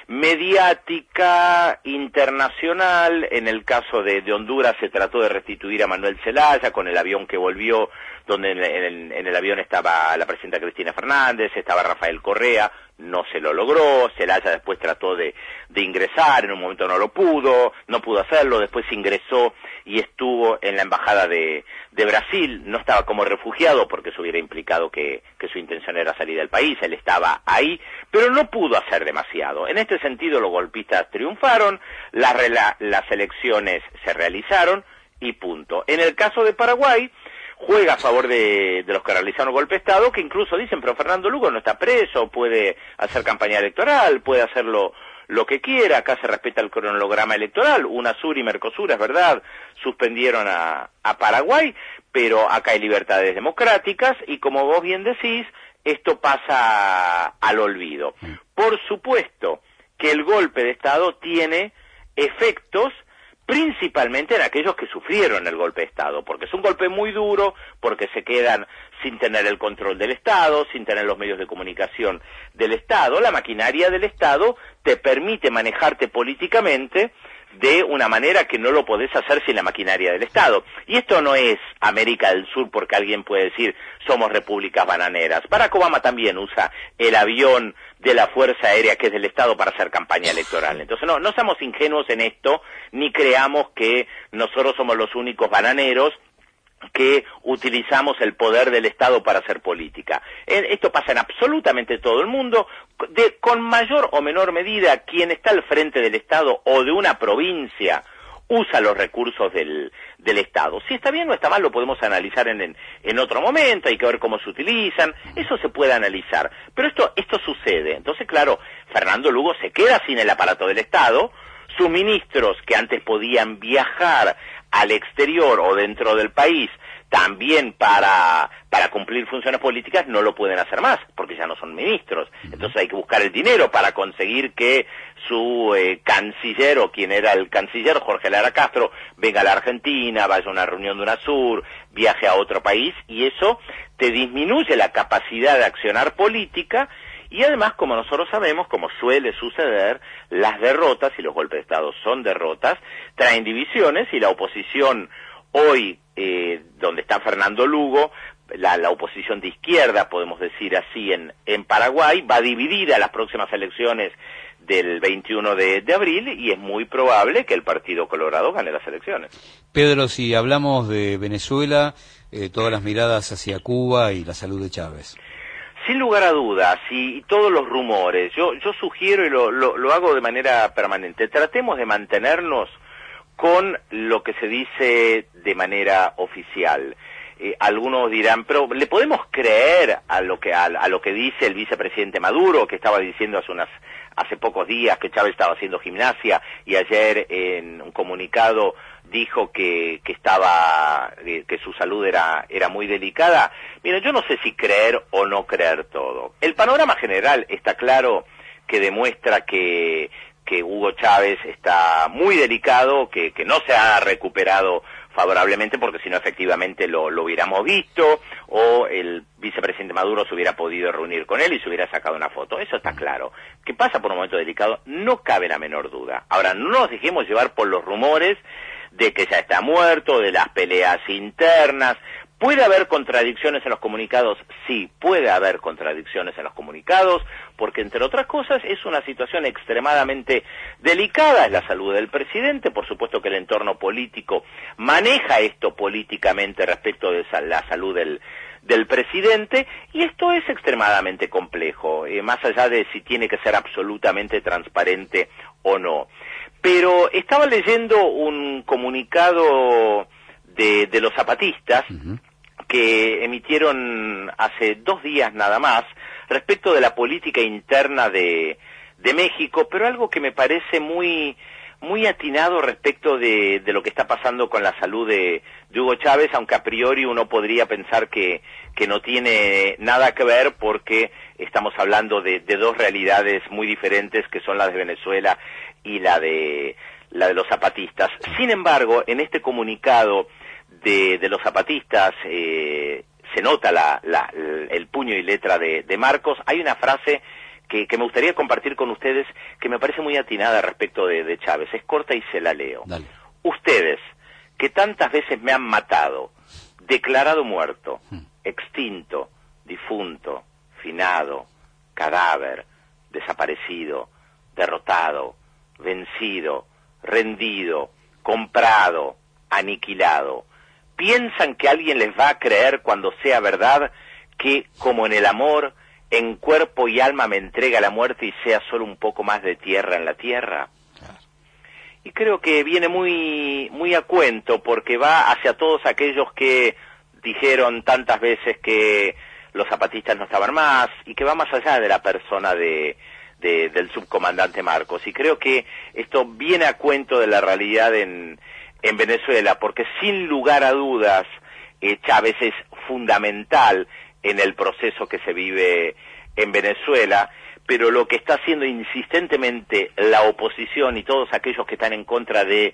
mediática internacional. En el caso de, de Honduras se trató de restituir a Manuel Zelaya con el avión que volvió, donde en el, en el avión estaba la presidenta Cristina Fernández, estaba Rafael Correa, no se lo logró. Zelaya después trató de, de ingresar, en un momento no lo pudo, no pudo hacerlo, después ingresó y estuvo en la embajada de, de Brasil, no estaba como refugiado porque eso hubiera implicado que, que su intención era salir del país, él estaba ahí, pero no pudo hacer demasiado. En este sentido los golpistas triunfaron, las, la, las elecciones se realizaron y punto. En el caso de Paraguay, juega a favor de, de los que realizaron golpe de Estado, que incluso dicen, pero Fernando Lugo no está preso, puede hacer campaña electoral, puede hacerlo lo que quiera, acá se respeta el cronograma electoral, UNASUR y Mercosur, es verdad, suspendieron a, a Paraguay, pero acá hay libertades democráticas y como vos bien decís, esto pasa al olvido. Por supuesto que el golpe de Estado tiene efectos principales principalmente en aquellos que sufrieron el golpe de Estado, porque es un golpe muy duro, porque se quedan sin tener el control del Estado, sin tener los medios de comunicación del Estado. La maquinaria del Estado te permite manejarte políticamente de una manera que no lo podés hacer sin la maquinaria del Estado. Y esto no es América del Sur porque alguien puede decir somos repúblicas bananeras. Barack Obama también usa el avión de la Fuerza Aérea que es del Estado para hacer campaña electoral. Entonces no, no seamos ingenuos en esto, ni creamos que nosotros somos los únicos bananeros que utilizamos el poder del Estado para hacer política. Esto pasa en absolutamente todo el mundo, de, con mayor o menor medida, quien está al frente del Estado o de una provincia usa los recursos del, del Estado. Si está bien o está mal lo podemos analizar en, en, en otro momento, hay que ver cómo se utilizan, eso se puede analizar. Pero esto, esto sucede. Entonces, claro, Fernando Lugo se queda sin el aparato del Estado, sus ministros que antes podían viajar al exterior o dentro del país también para para cumplir funciones políticas no lo pueden hacer más, porque ya no son ministros. Entonces hay que buscar el dinero para conseguir que su eh, canciller, o quien era el canciller, Jorge Lara Castro, venga a la Argentina, vaya a una reunión de UNASUR, viaje a otro país, y eso te disminuye la capacidad de accionar política. Y además, como nosotros sabemos, como suele suceder, las derrotas, y los golpes de Estado son derrotas, traen divisiones, y la oposición hoy, eh, donde está Fernando Lugo, la, la oposición de izquierda, podemos decir así, en, en Paraguay, va dividida a las próximas elecciones del veintiuno de, de abril, y es muy probable que el Partido Colorado gane las elecciones. Pedro, si hablamos de Venezuela, eh, todas las miradas hacia Cuba y la salud de Chávez. Sin lugar a dudas, y todos los rumores, yo, yo sugiero y lo, lo, lo hago de manera permanente, tratemos de mantenernos con lo que se dice de manera oficial. Eh, algunos dirán, pero ¿le podemos creer a lo que a, a lo que dice el vicepresidente Maduro, que estaba diciendo hace unas hace pocos días que Chávez estaba haciendo gimnasia, y ayer en un comunicado dijo que, que estaba, que su salud era, era muy delicada? Mira, yo no sé si creer o no creer todo. El panorama general está claro, que demuestra que, que Hugo Chávez está muy delicado, que, que no se ha recuperado favorablemente, porque si no efectivamente lo, lo hubiéramos visto, o el vicepresidente Maduro se hubiera podido reunir con él y se hubiera sacado una foto. Eso está claro. Que pasa por un momento delicado, no cabe la menor duda. Ahora, no nos dejemos llevar por los rumores de que ya está muerto, de las peleas internas. ¿Puede haber contradicciones en los comunicados? Sí, puede haber contradicciones en los comunicados, porque entre otras cosas es una situación extremadamente delicada, es la salud del presidente. Por supuesto que el entorno político maneja esto políticamente respecto de la salud del, del presidente, y esto es extremadamente complejo, eh, más allá de si tiene que ser absolutamente transparente o no. Pero estaba leyendo un comunicado de, de los zapatistas, uh-huh, que emitieron hace dos días nada más, respecto de la política interna de, de México, pero algo que me parece muy muy atinado respecto de, de lo que está pasando con la salud de, de Hugo Chávez, aunque a priori uno podría pensar que, que no tiene nada que ver, porque estamos hablando de, de dos realidades muy diferentes, que son la de Venezuela y la de la de los zapatistas. Sin embargo, en este comunicado de, de los zapatistas eh, se nota la, la, el puño y letra de, de Marcos. Hay una frase que, que me gustaría compartir con ustedes, que me parece muy atinada respecto de, de Chávez. Es corta y se la leo. Dale. Ustedes, que tantas veces me han matado, declarado muerto, hmm. extinto, difunto, finado, cadáver, desaparecido, derrotado, vencido, rendido, comprado, aniquilado, ¿piensan que alguien les va a creer cuando sea verdad que, como en el amor, en cuerpo y alma me entrega la muerte y sea solo un poco más de tierra en la tierra? Claro. Y creo que viene muy, muy a cuento, porque va hacia todos aquellos que dijeron tantas veces que los zapatistas no estaban más, y que va más allá de la persona de De, del subcomandante Marcos. Y creo que esto viene a cuento de la realidad en, en Venezuela, porque sin lugar a dudas eh, Chávez es fundamental en el proceso que se vive en Venezuela, pero lo que está haciendo insistentemente la oposición y todos aquellos que están en contra de,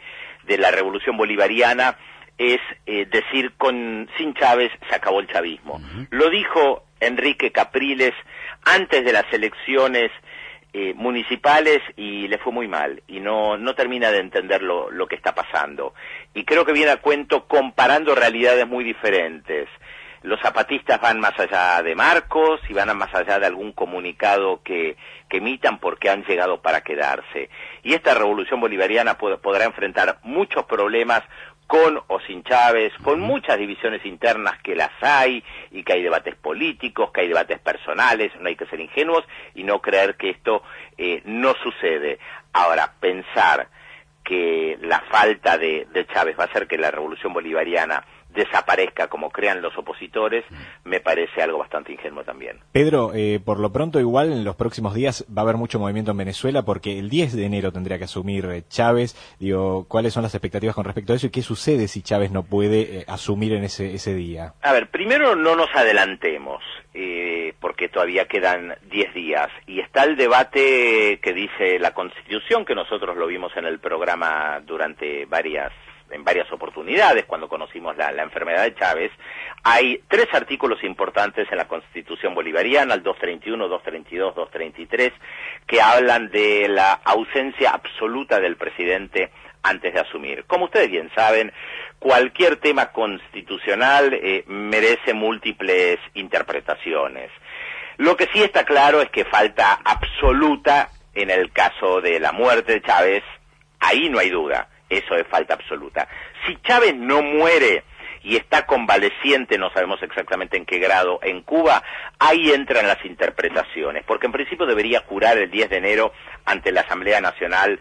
de la revolución bolivariana es eh, decir, con sin Chávez se acabó el chavismo. Uh-huh. Lo dijo Enrique Capriles antes de las elecciones eh, municipales y le fue muy mal, y no, no termina de entender lo, lo que está pasando. Y creo que viene a cuento comparando realidades muy diferentes. Los zapatistas van más allá de Marcos y van más allá de algún comunicado que, que emitan porque han llegado para quedarse. Y esta revolución bolivariana pod- podrá enfrentar muchos problemas con o sin Chávez, con muchas divisiones internas que las hay, y que hay debates políticos, que hay debates personales, no hay que ser ingenuos y no creer que esto eh, no sucede. Ahora, pensar que la falta de, de Chávez va a hacer que la revolución bolivariana desaparezca como crean los opositores, me parece algo bastante ingenuo también. Pedro, eh, por lo pronto igual en los próximos días va a haber mucho movimiento en Venezuela porque el diez de enero tendría que asumir eh, Chávez. Digo, ¿cuáles son las expectativas con respecto a eso y qué sucede si Chávez no puede eh, asumir en ese, ese día? A ver, primero no nos adelantemos, eh, porque todavía quedan diez días y está el debate que dice la Constitución, que nosotros lo vimos en el programa durante varias en varias oportunidades cuando conocimos la, la enfermedad de Chávez. Hay tres artículos importantes en la Constitución bolivariana, el doscientos treinta y uno, doscientos treinta y dos, doscientos treinta y tres, que hablan de la ausencia absoluta del presidente antes de asumir. Como ustedes bien saben, cualquier tema constitucional eh, merece múltiples interpretaciones. Lo que sí está claro es que falta absoluta en el caso de la muerte de Chávez, ahí no hay duda. Eso es falta absoluta. Si Chávez no muere y está convaleciente, no sabemos exactamente en qué grado, en Cuba, ahí entran las interpretaciones, porque en principio debería jurar el diez de enero ante la Asamblea Nacional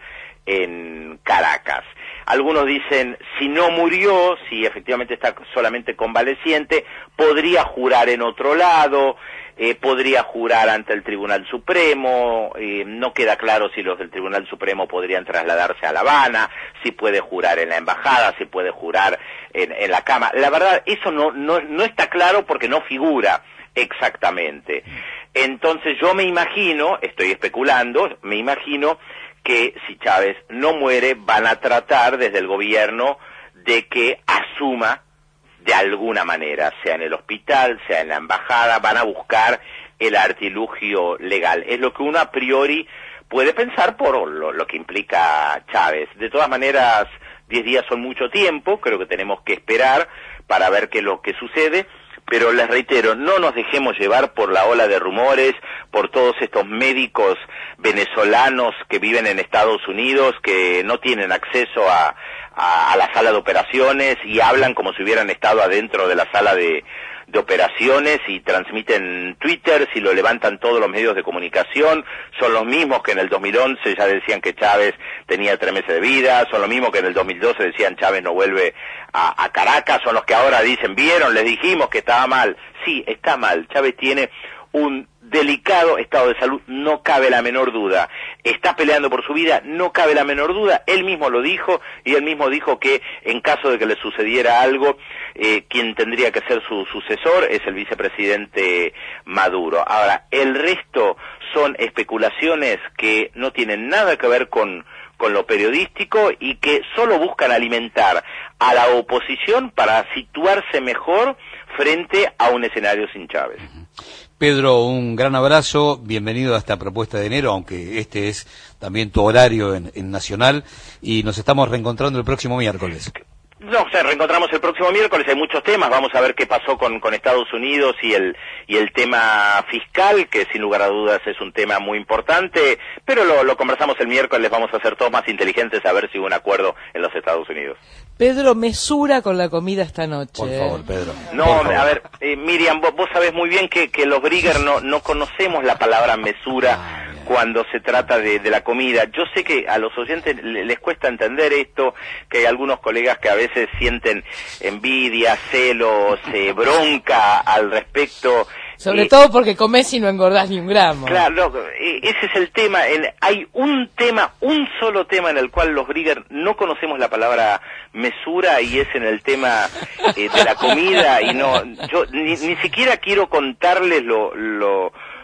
en Caracas. Algunos dicen, si no murió, si efectivamente está solamente convaleciente, podría jurar en otro lado, eh, podría jurar ante el Tribunal Supremo, eh, no queda claro si los del Tribunal Supremo podrían trasladarse a La Habana, si puede jurar en la embajada, si puede jurar en, en la cama. La verdad, eso no, no, no está claro porque no figura exactamente. Entonces yo me imagino, estoy especulando, me imagino que si Chávez no muere, van a tratar desde el gobierno de que asuma de alguna manera, sea en el hospital, sea en la embajada, van a buscar el artilugio legal. Es lo que uno a priori puede pensar por lo, lo que implica Chávez. De todas maneras, diez días son mucho tiempo, creo que tenemos que esperar para ver qué es lo que sucede. Pero les reitero, no nos dejemos llevar por la ola de rumores, por todos estos médicos venezolanos que viven en Estados Unidos, que no tienen acceso a, a, a la sala de operaciones y hablan como si hubieran estado adentro de la sala de, de operaciones y transmiten Twitter, si lo levantan todos los medios de comunicación, son los mismos que en el dos mil once ya decían que Chávez tenía tres meses de vida, son los mismos que en el dos mil doce decían Chávez no vuelve a, a Caracas, son los que ahora dicen, vieron, les dijimos que estaba mal. Sí, está mal, Chávez tiene un delicado estado de salud, no cabe la menor duda. Está peleando por su vida, no cabe la menor duda. Él mismo lo dijo, y él mismo dijo que en caso de que le sucediera algo, eh, quien tendría que ser su sucesor es el vicepresidente Maduro. Ahora, el resto son especulaciones que no tienen nada que ver con con lo periodístico y que solo buscan alimentar a la oposición para situarse mejor frente a un escenario sin Chávez. Pedro, un gran abrazo, bienvenido a esta propuesta de enero, aunque este es también tu horario en, en Nacional, y nos estamos reencontrando el próximo miércoles. No, o sea, reencontramos el próximo miércoles, hay muchos temas, vamos a ver qué pasó con, con Estados Unidos y el y el tema fiscal, que sin lugar a dudas es un tema muy importante, pero lo, lo conversamos el miércoles, vamos a ser todos más inteligentes a ver si hubo un acuerdo en los Estados Unidos. Pedro, mesura con la comida esta noche. Por favor, Pedro. No, favor. a ver, eh, Miriam, vos, vos sabés muy bien que, que los Brigger no, no conocemos la palabra mesura ah, cuando se trata de, de la comida. Yo sé que a los oyentes les cuesta entender esto, que hay algunos colegas que a veces sienten envidia, celos, eh, bronca al respecto. Sobre eh, todo porque comés y no engordás ni un gramo. Claro, eh, ese es el tema. En, hay un tema, un solo tema en el cual los Brigger no conocemos la palabra mesura, y es en el tema eh, de la comida. Y no, yo ni, ni siquiera quiero contarles lo, lo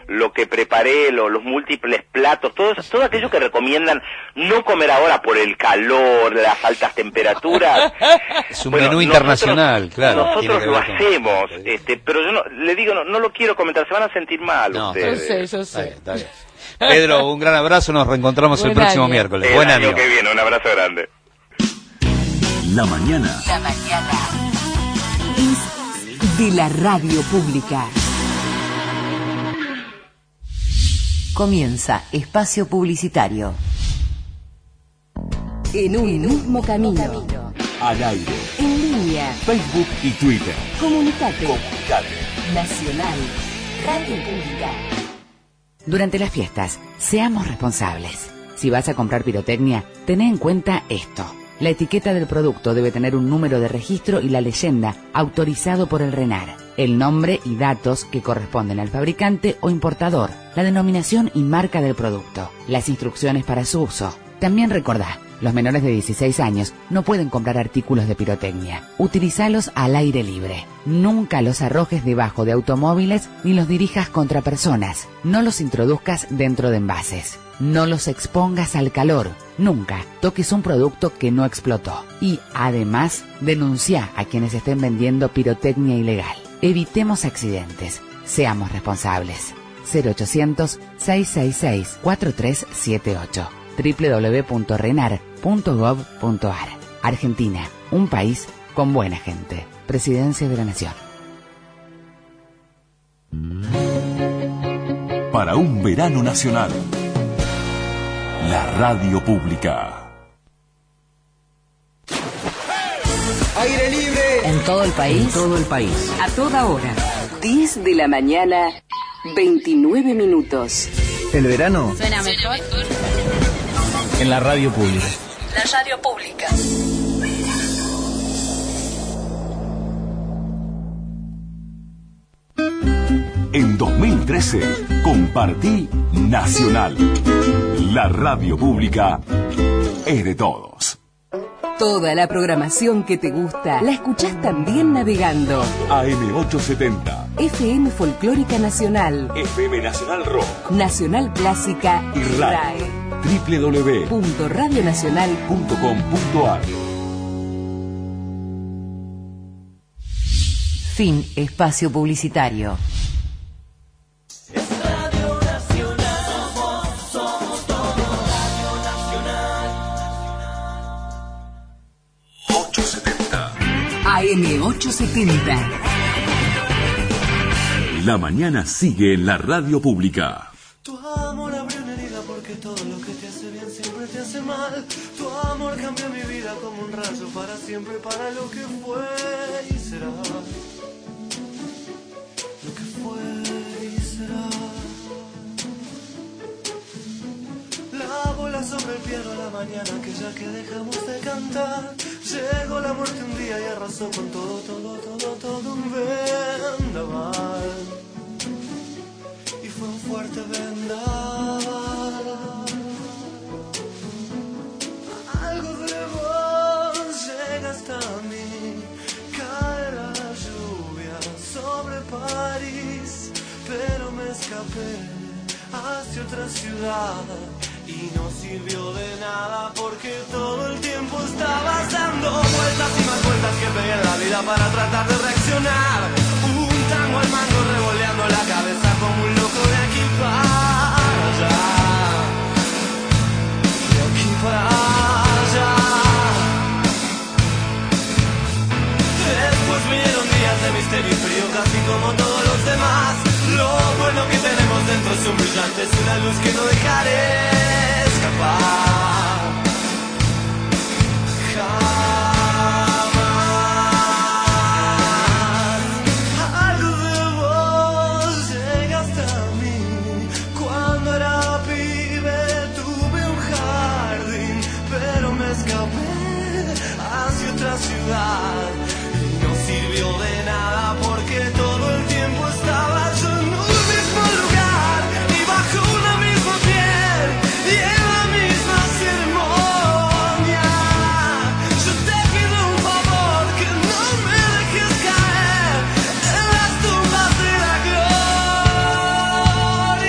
lo que preparé, lo, los múltiples platos, todo, todo aquello que recomiendan no comer ahora por el calor, las altas temperaturas. Es un Bueno, menú nosotros- internacional, claro. tiene Nosotros que lo ver con- hacemos, este, pero yo no, le digo, no, no lo quiero comentar, se van a sentir mal No, ustedes. Yo sé, yo sé. Está bien, está bien. Pedro, un gran abrazo, nos reencontramos el Buen próximo año. miércoles. El Buen año año. que viene, un abrazo grande. La mañana La mañana es de la radio pública. Comienza Espacio Publicitario. En un mismo camino. al aire, En línea. Facebook y Twitter. Comunicate. Comunicate. Nacional. Radio Pública. Durante las fiestas, seamos responsables. Si vas a comprar pirotecnia, ten en cuenta esto. La etiqueta del producto debe tener un número de registro y la leyenda autorizado por el RENAR, el nombre y datos que corresponden al fabricante o importador, la denominación y marca del producto, las instrucciones para su uso. También recordá, los menores de dieciséis años no pueden comprar artículos de pirotecnia. Utilizalos al aire libre. Nunca los arrojes debajo de automóviles ni los dirijas contra personas. No los introduzcas dentro de envases. No los expongas al calor. Nunca toques un producto que no explotó. Y, además, denuncia a quienes estén vendiendo pirotecnia ilegal. Evitemos accidentes. Seamos responsables. cero ochocientos, seiscientos sesenta y seis, cuarenta y tres setenta y ocho. doble u doble u doble u punto renar punto gov punto ar. Argentina, un país con buena gente. Presidencia de la Nación. Para un verano nacional. La radio pública. Aire libre. En todo el país. En todo el país. A toda hora. diez de la mañana, veintinueve minutos. El verano Suena mejor. en la radio pública. La radio pública. En dos mil trece, compartí Nacional. La radio pública es de todos. Toda la programación que te gusta la escuchás también navegando. A M ochocientos setenta, F M Folclórica Nacional, F M Nacional Rock Nacional Clásica y RAE. doble u doble u doble u punto radio nacional punto com punto ar. Fin espacio publicitario. A M ochocientos setenta. La mañana sigue en la radio pública. Tu amor abrió una herida porque todo lo que te hace bien siempre te hace mal. Tu amor cambió mi vida como un rayo para siempre, para lo que fue y será. Lo que fue y será. La bola sobre el piano a la mañana, aquella que dejamos de cantar. Llegó la muerte un día y arrasó con todo, todo, todo, todo un vendaval. Y fue un fuerte vendaval. Algo de vos llega hasta mí. Cae la lluvia sobre París, pero me escapé hacia otra ciudad. Y no sirvió de nada porque todo el tiempo estabas dando vueltas y más vueltas que pegué en la vida para tratar de reaccionar. Un tango al mango revoleando la cabeza como un loco de aquí para allá. De aquí para allá. Después vinieron días de misterio y frío casi como todos los demás. Lo bueno que tenemos dentro es un brillante, es una luz que no dejaré escapar jamás. Algo de vos llega hasta mí. Cuando era pibe tuve un jardín, pero me escapé hacia otra ciudad. Y no sirvió de nada porque todo el tiempo estaba yo en un mismo lugar y bajo una misma piel y en la misma ceremonia. Yo te pido un favor, que no me dejes caer en las tumbas de la gloria.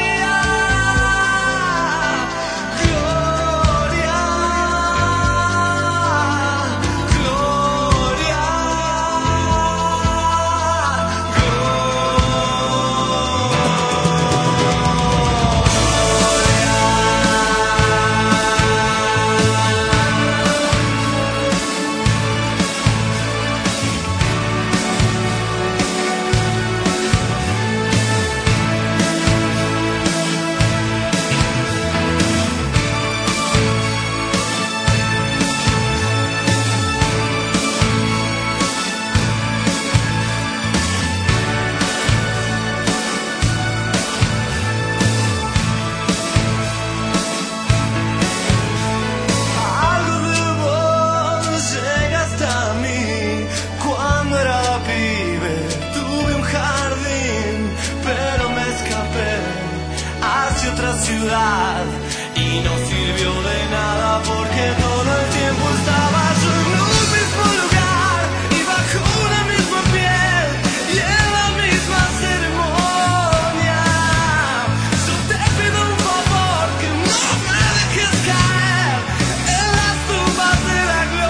ciudad y no sirvió de nada porque todo el tiempo estaba yo en un mismo lugar y bajo una misma piel y en la misma ceremonia. Yo te pido un favor, que no me dejes caer en las tumbas de la gloria.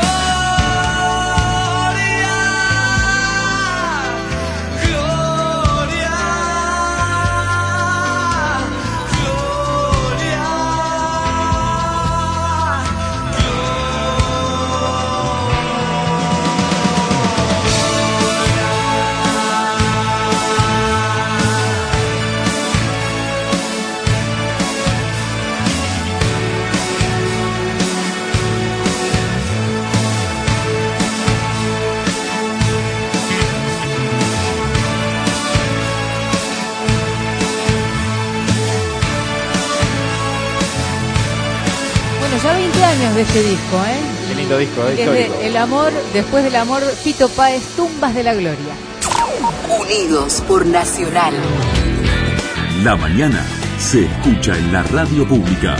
Ya veinte años de este disco, ¿eh? Qué lindo disco, ¿eh? Desde El Amor, después del amor, Fito Páez, Tumbas de la Gloria. Unidos por Nacional. La mañana se escucha en la radio pública.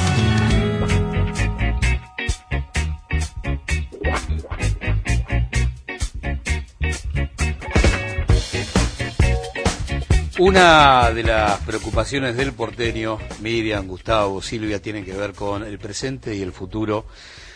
Una de las preocupaciones del porteño, Miriam, Gustavo, Silvia, tienen que ver con el presente y el futuro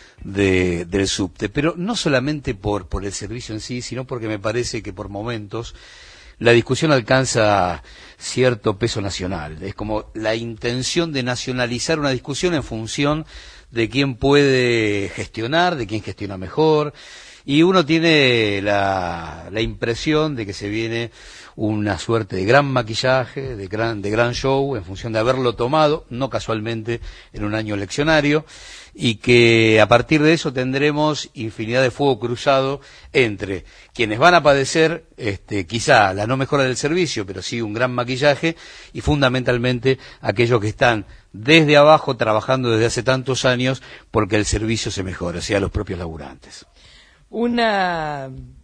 de, del subte, pero no solamente por, por el servicio en sí, sino porque me parece que por momentos la discusión alcanza cierto peso nacional. Es como la intención de nacionalizar una discusión en función de quién puede gestionar, de quién gestiona mejor, y uno tiene la, la impresión de que se viene una suerte de gran maquillaje, de gran, de gran show, en función de haberlo tomado, no casualmente, en un año eleccionario, y que a partir de eso tendremos infinidad de fuego cruzado entre quienes van a padecer, este, quizá la no mejora del servicio, pero sí un gran maquillaje, y fundamentalmente aquellos que están desde abajo trabajando desde hace tantos años porque el servicio se mejore, o sea, los propios laburantes. Una,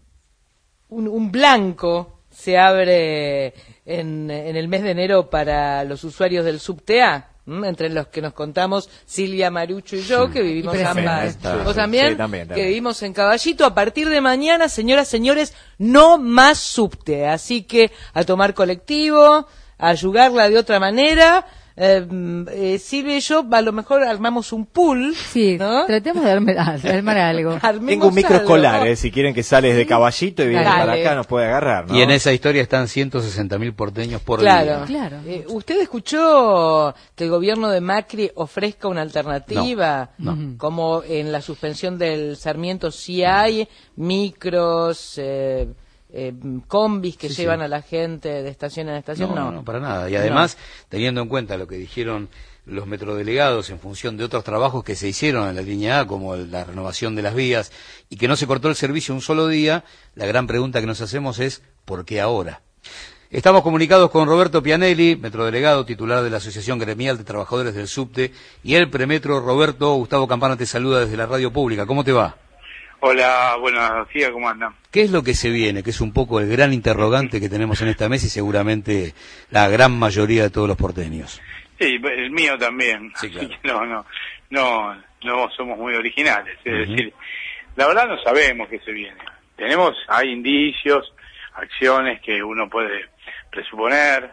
un, un blanco se abre en, en el mes de enero para los usuarios del subte A, ¿m? Entre los que nos contamos Silvia, Marucho y yo, que vivimos Y ambas, está, vos también, sí, también, también, que vivimos en Caballito. A partir de mañana, señoras, señores, no más subte, así que a tomar colectivo, a ayudarla de otra manera. Eh, eh, Silvia y yo a lo mejor armamos un pool, sí, ¿no? Tratemos de armar, de armar algo. Armemos Tengo un microescolar, algo. eh, si quieren que sales de Caballito y vienes Dale. para acá nos puede agarrar, ¿no? Y en esa historia están ciento sesenta mil porteños por Claro, día. Claro. Eh, ¿Usted escuchó que el gobierno de Macri ofrezca una alternativa? No, no. Como en la suspensión del Sarmiento sí hay micros, eh, eh, combis que Sí, llevan sí. a la gente de estación en estación. No, No, no, no, para nada. Y además, teniendo en cuenta lo que dijeron los metrodelegados en función de otros trabajos que se hicieron en la línea A, como la renovación de las vías, y que no se cortó el servicio un solo día, la gran pregunta que nos hacemos es, ¿por qué ahora? Estamos comunicados con Roberto Pianelli, metrodelegado, titular de la Asociación Gremial de Trabajadores del Subte, y el Premetro. Roberto, Gustavo Campana te saluda desde la radio pública. ¿Cómo te va? Hola, buenos días, ¿cómo andan? ¿Qué es lo que se viene? Que es un poco el gran interrogante que tenemos en esta mesa y seguramente la gran mayoría de todos los porteños. Sí, el mío también. Sí, claro. Así que no, no, no, no somos muy originales. Es Uh-huh. decir, la verdad no sabemos qué se viene. Tenemos, hay indicios, acciones que uno puede presuponer,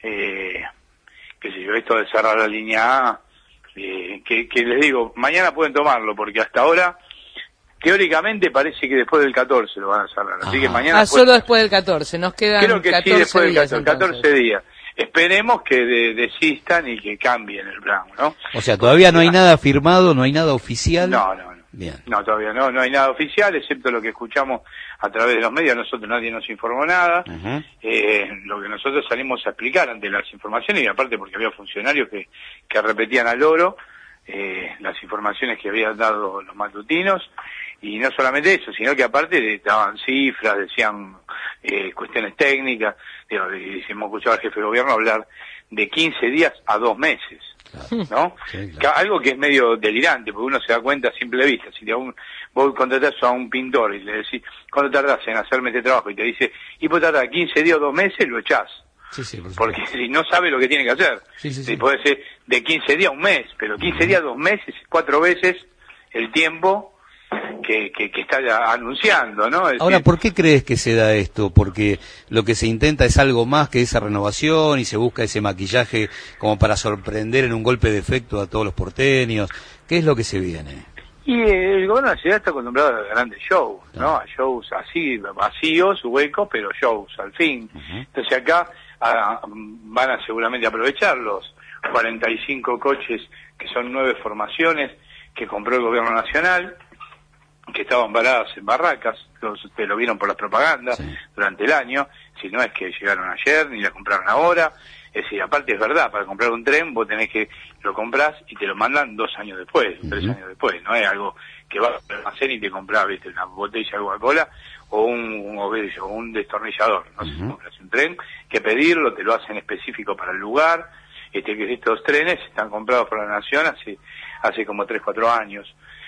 eh, qué sé yo, esto de cerrar la línea A, eh, que, que les digo, mañana pueden tomarlo, porque hasta ahora, teóricamente parece que después del catorce lo van a cerrar. Así Ajá. que mañana... Ah, solo después del catorce, nos quedan Creo que sí, catorce después del días, catorce, entonces. catorce días. Esperemos que de- desistan y que cambien el plan, ¿no? O sea, todavía no hay nada firmado, no hay nada oficial. No, no, no. Bien. No, todavía no, no hay nada oficial, excepto lo que escuchamos a través de los medios. Nosotros nadie nos informó nada. Ujú. Eh, lo que nosotros salimos a explicar ante las informaciones, y aparte porque había funcionarios que, que repetían al loro eh, las informaciones que habían dado los matutinos, y no solamente eso, sino que aparte daban cifras, decían eh, cuestiones técnicas. Digo, y hemos escuchado al jefe de gobierno hablar de quince días a dos meses, ¿no? Sí, claro. Que- algo que es medio delirante, porque uno se da cuenta a simple vista. Si te, un, vos contratás a un pintor y le decís, ¿cuánto tardás en hacerme este trabajo? Y te dice, y vos tardás quince días o dos meses, lo echás. Sí, sí, por porque si no sabe lo que tiene que hacer. Sí, sí, sí, sí. puede ser de quince días a un mes, pero quince días, dos meses, cuatro veces el tiempo que, que, que está ya anunciando, ¿no? Es Ahora, decir, ¿por qué crees que se da esto? Porque lo que se intenta es algo más que esa renovación y se busca ese maquillaje como para sorprender en un golpe de efecto a todos los porteños. ¿Qué es lo que se viene? y el gobierno de la ciudad está acostumbrado a grandes shows, ¿no? A shows así, vacíos, huecos, pero shows al fin. Entonces acá a, van a seguramente aprovechar los cuarenta y cinco coches, que son nueve formaciones, que compró el gobierno nacional, que estaban paradas en barracas, todos ustedes lo vieron por las propagandas sí. durante el año, si no es que llegaron ayer, ni la compraron ahora. Es decir, aparte es verdad, para comprar un tren vos tenés que, lo comprás y te lo mandan dos años después, uh-huh. tres años después, no es algo que vas al almacén y te compras, viste, una botella de Coca-Cola o un, o un destornillador, no uh-huh. sé, compras un tren, que pedirlo, te lo hacen específico para el lugar, este que estos trenes están comprados por la Nación hace, hace como tres, cuatro años.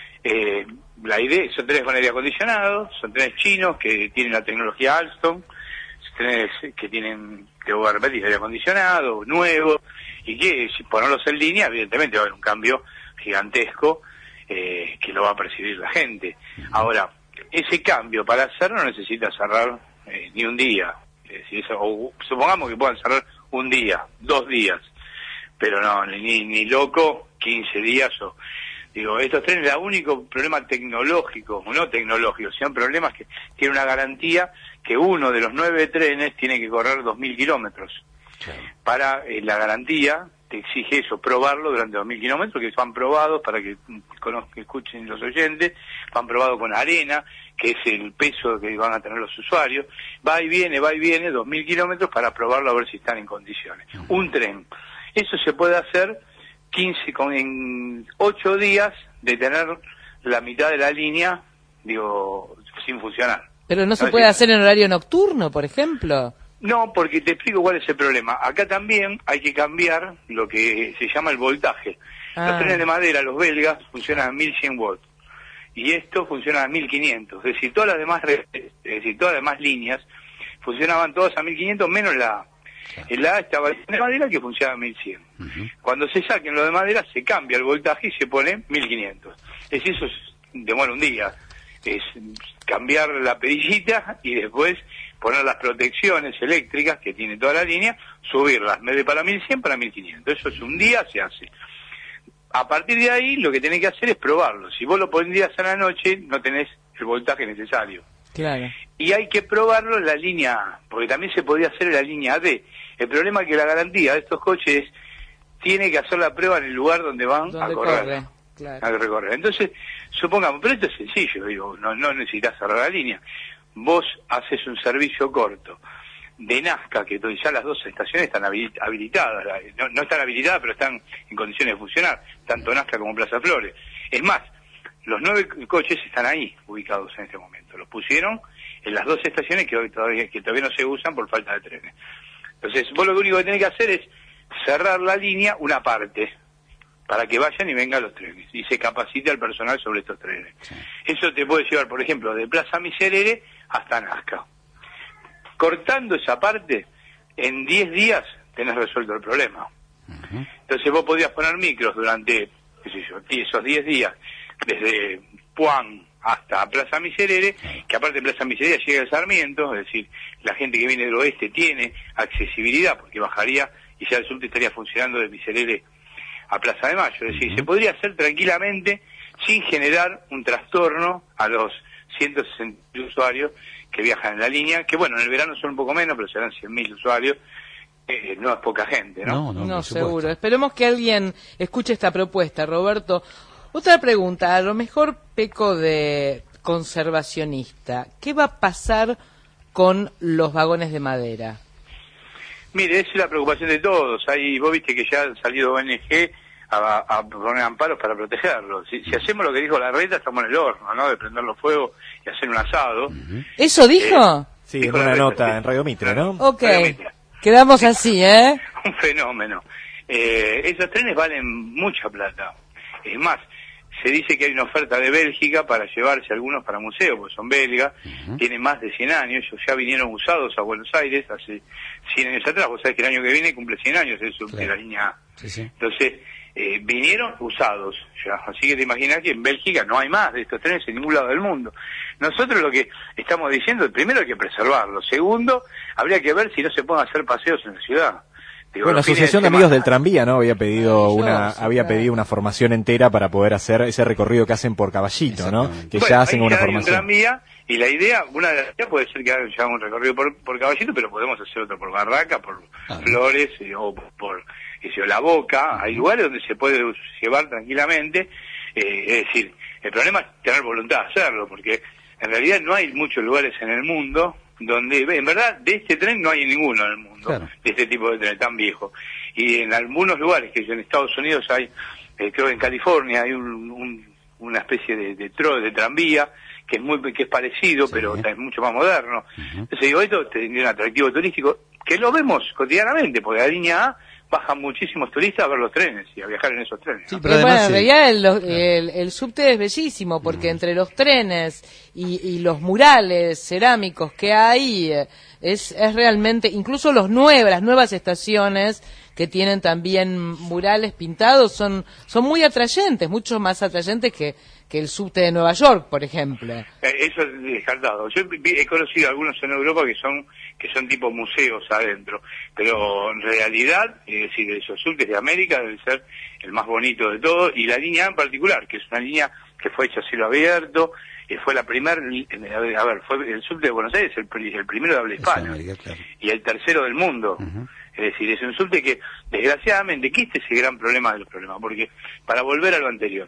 Eh, la idea, son trenes con aire acondicionado, son trenes chinos que tienen la tecnología Alstom, trenes que tienen, te voy a repetir, aire acondicionado, nuevo, y que si ponerlos en línea, evidentemente va a haber un cambio gigantesco eh, que lo va a percibir la gente. Ahora, ese cambio para hacerlo no necesita cerrar eh, ni un día. Es decir, eso, o, supongamos que puedan cerrar un día, dos días, pero no, ni, ni loco, quince días o... Digo, estos trenes, el único problema tecnológico, no tecnológico, sino problemas que tiene una garantía que uno de los nueve trenes tiene que correr dos mil kilómetros. Sí. Para eh, la garantía te exige eso, probarlo durante dos mil kilómetros, que van probados, para que conozcan, escuchen los oyentes, van probados con arena, que es el peso que van a tener los usuarios. Va y viene, va y viene, dos mil kilómetros para probarlo a ver si están en condiciones. Uh-huh. Un tren. Eso se puede hacer quince con en ocho días de tener la mitad de la línea, digo, sin funcionar. Pero no se puede hacer en horario nocturno, por ejemplo. No, porque te explico cuál es el problema. Acá también hay que cambiar lo que se llama el voltaje. Ah. Los trenes de madera, los belgas, funcionan a mil cien volts. Y esto funciona a mil quinientos. Es decir, todas las demás redes, es decir, todas las demás líneas funcionaban todas a mil quinientos, menos la El A estaba de madera, que funcionaba a mil cien. Uh-huh. Cuando se saquen lo de madera, se cambia el voltaje y se pone mil quinientos. Es decir, eso es, demora un día. Es cambiar la perillita y después poner las protecciones eléctricas que tiene toda la línea, subirlas, en vez de para mil cien, para mil quinientos. Eso es un día, se hace. A partir de ahí, lo que tenés que hacer es probarlo. Si vos lo pondrías a la noche, no tenés el voltaje necesario. Claro. Y hay que probarlo en la línea A, porque también se podía hacer en la línea D. El problema es que la garantía de estos coches tiene que hacer la prueba en el lugar donde van donde a correr. Corre, claro. A recorrer. Entonces, supongamos, pero esto es sencillo, digo, no, no necesitas cerrar la línea. Vos haces un servicio corto de Nazca, que ya las dos estaciones están habilitadas, no, no están habilitadas, pero están en condiciones de funcionar, tanto Nazca como Plaza Flores. Es más, los nueve coches están ahí, ubicados en este momento. Los pusieron en las dos estaciones que hoy todavía, que todavía no se usan por falta de trenes. Entonces, vos lo único que tenés que hacer es cerrar la línea una parte, para que vayan y vengan los trenes, y se capacite al personal sobre estos trenes. Sí. Eso te puede llevar, por ejemplo, de Plaza Miserere hasta Nazca. Cortando esa parte, en diez días tenés resuelto el problema. Uh-huh. Entonces vos podías poner micros durante, qué sé yo, esos diez días, desde Puan hasta Plaza Miserere, que aparte de Plaza Miserere llega el Sarmiento, es decir, la gente que viene del oeste tiene accesibilidad, porque bajaría y ya el subte estaría funcionando de Miserere a Plaza de Mayo. Es decir, uh-huh. se podría hacer tranquilamente sin generar un trastorno a los ciento sesenta usuarios que viajan en la línea, que bueno, en el verano son un poco menos, pero serán cien mil usuarios. Eh, no es poca gente, ¿no? No, no, no seguro. Esperemos que alguien escuche esta propuesta, Roberto. Otra pregunta, a lo mejor peco de conservacionista. ¿Qué va a pasar con los vagones de madera? Mire, esa es la preocupación de todos. Ahí vos viste que ya han salido O N G a, a poner amparos para protegerlos. Si, si hacemos lo que dijo la reta, estamos en el horno, ¿no? De prender los fuegos y hacer un asado. Uh-huh. ¿Eso dijo? Eh, sí, dijo en una nota sí. en Radio Mitre, ¿no? Ok, quedamos así, ¿eh? Un fenómeno. Eh, esos trenes valen mucha plata. Es más, se dice que hay una oferta de Bélgica para llevarse algunos para museos, porque son belgas, uh-huh. tienen más de cien años, ellos ya vinieron usados a Buenos Aires hace cien años atrás, vos sabés que el año que viene cumple cien años el subte, claro. de la línea A. Sí, sí. Entonces, eh, vinieron usados ya, así que te imaginas que en Bélgica no hay más de estos trenes en ningún lado del mundo. Nosotros lo que estamos diciendo, primero hay que preservarlo, segundo, habría que ver si no se pueden hacer paseos en la ciudad. Digo, bueno, la Asociación de Amigos del Tranvía, ¿no? Había pedido una había pedido una formación entera para poder hacer ese recorrido que hacen por Caballito, ¿no? Que bueno, ya hacen una ya formación. Un tranvía, y la idea, una de las ideas puede ser que hagan ya un recorrido por, por Caballito, pero podemos hacer otro por Barraca, por ah, Flores, eh, o por, por qué sé yo, La Boca. Uh-huh. Hay lugares donde se puede llevar tranquilamente. Eh, es decir, el problema es tener voluntad de hacerlo, porque en realidad no hay muchos lugares en el mundo donde, en verdad, de este tren no hay ninguno en el mundo, claro. de este tipo de tren tan viejo. Y en algunos lugares, que en Estados Unidos hay, eh, creo que en California hay un, un, una especie de, de, tro, de tranvía, que es muy que es parecido, sí. pero es mucho más moderno. Uh-huh. Entonces digo, esto tiene un atractivo turístico, que lo vemos cotidianamente, porque la línea A bajan muchísimos turistas a ver los trenes y a viajar en esos trenes. Sí, pero además, bueno, en realidad el, el, el subte es bellísimo porque mm. entre los trenes y, y los murales cerámicos que hay es, es realmente, incluso los nuevas, las nuevas estaciones que tienen también murales pintados son son muy atrayentes, mucho más atrayentes que que el subte de Nueva York, por ejemplo. Eh, eso es descartado. Yo he conocido algunos en Europa que son que son tipo museos adentro, pero en realidad, es decir, esos subtes de América debe ser el más bonito de todos, y la línea A en particular, que es una línea que fue hecha a cielo abierto, eh, fue la primera, a ver, fue el subte de Buenos Aires, el, el primero de habla hispana, claro. y el tercero del mundo. Uh-huh. Es decir, es un subte que, desgraciadamente, que este es el gran problema de los problemas, porque, para volver a lo anterior,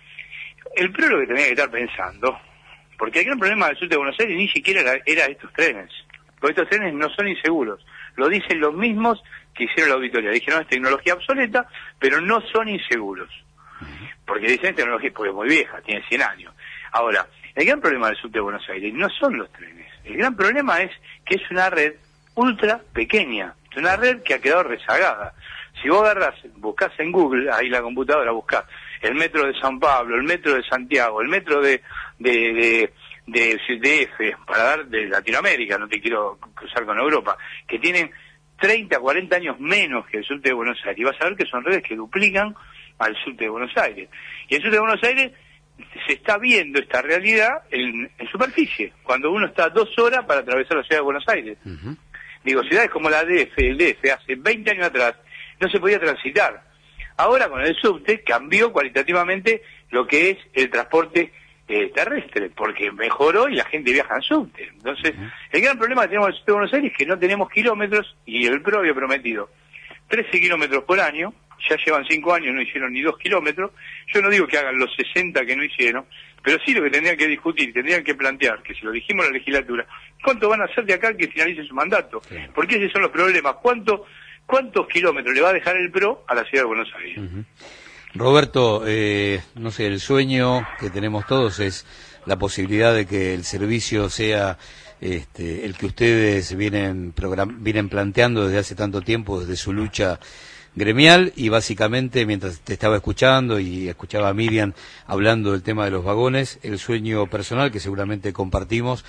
el P R O lo que tenía que estar pensando, porque el gran problema del subte de Buenos Aires ni siquiera era, era estos trenes, porque estos trenes no son inseguros, lo dicen los mismos que hicieron la auditoría, dijeron es tecnología obsoleta, pero no son inseguros, porque dicen es tecnología porque es muy vieja, tiene cien años. Ahora, el gran problema del subte de Buenos Aires no son los trenes, el gran problema es que es una red ultra pequeña, es una red que ha quedado rezagada. Si vos agarrás, buscás en Google, ahí la computadora buscás, el metro de San Pablo, el metro de Santiago, el metro de de, de, de D F, para dar de Latinoamérica, no te quiero cruzar con Europa, que tienen treinta, cuarenta años menos que el subte de Buenos Aires, y vas a ver que son redes que duplican al subte de Buenos Aires. Y el subte de Buenos Aires se está viendo esta realidad en, en superficie, cuando uno está dos horas para atravesar la ciudad de Buenos Aires. Uh-huh. Digo, ciudades como la D F, el D F, hace veinte años atrás, no se podía transitar. Ahora con el subte cambió cualitativamente lo que es el transporte eh, terrestre, porque mejoró y la gente viaja en subte. Entonces, uh-huh. el gran problema que tenemos en el subte de Buenos Aires es que no tenemos kilómetros, y el P R O había prometido trece kilómetros por año, ya llevan cinco años, no hicieron ni dos kilómetros. Yo no digo que hagan los sesenta que no hicieron, pero sí lo que tendrían que discutir, tendrían que plantear, que si lo dijimos en la legislatura, ¿cuánto van a hacer de acá al que finalice su mandato? Sí. Porque esos son los problemas. ¿Cuánto, ¿Cuántos kilómetros le va a dejar el P R O a la ciudad de Buenos Aires? Uh-huh. Roberto, eh, no sé, el sueño que tenemos todos es la posibilidad de que el servicio sea este, el que ustedes vienen, program- vienen planteando desde hace tanto tiempo, desde su lucha gremial, y básicamente mientras te estaba escuchando y escuchaba a Miriam hablando del tema de los vagones, el sueño personal que seguramente compartimos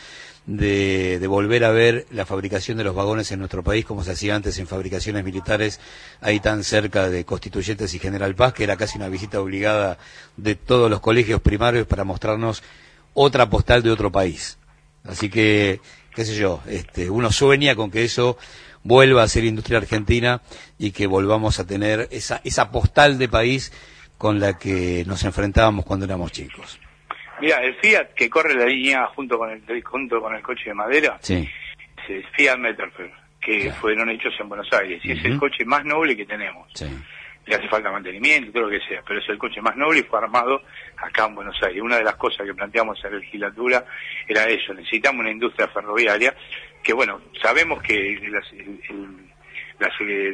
de, de volver a ver la fabricación de los vagones en nuestro país como se hacía antes en fabricaciones militares ahí tan cerca de Constituyentes y General Paz, que era casi una visita obligada de todos los colegios primarios para mostrarnos otra postal de otro país. Así que, qué sé yo, este, uno sueña con que eso vuelva a ser industria argentina y que volvamos a tener esa esa postal de país con la que nos enfrentábamos cuando éramos chicos. Mira, el Fiat que corre la línea junto con el junto con el coche de madera, sí. es el Fiat Meterfer, que claro. fueron hechos en Buenos Aires, y uh-huh. es el coche más noble que tenemos. Sí. Le hace falta mantenimiento, todo lo que sea, pero es el coche más noble y fue armado acá en Buenos Aires. Una de las cosas que planteamos en la legislatura era eso, necesitamos una industria ferroviaria, que bueno, sabemos que la, el, la,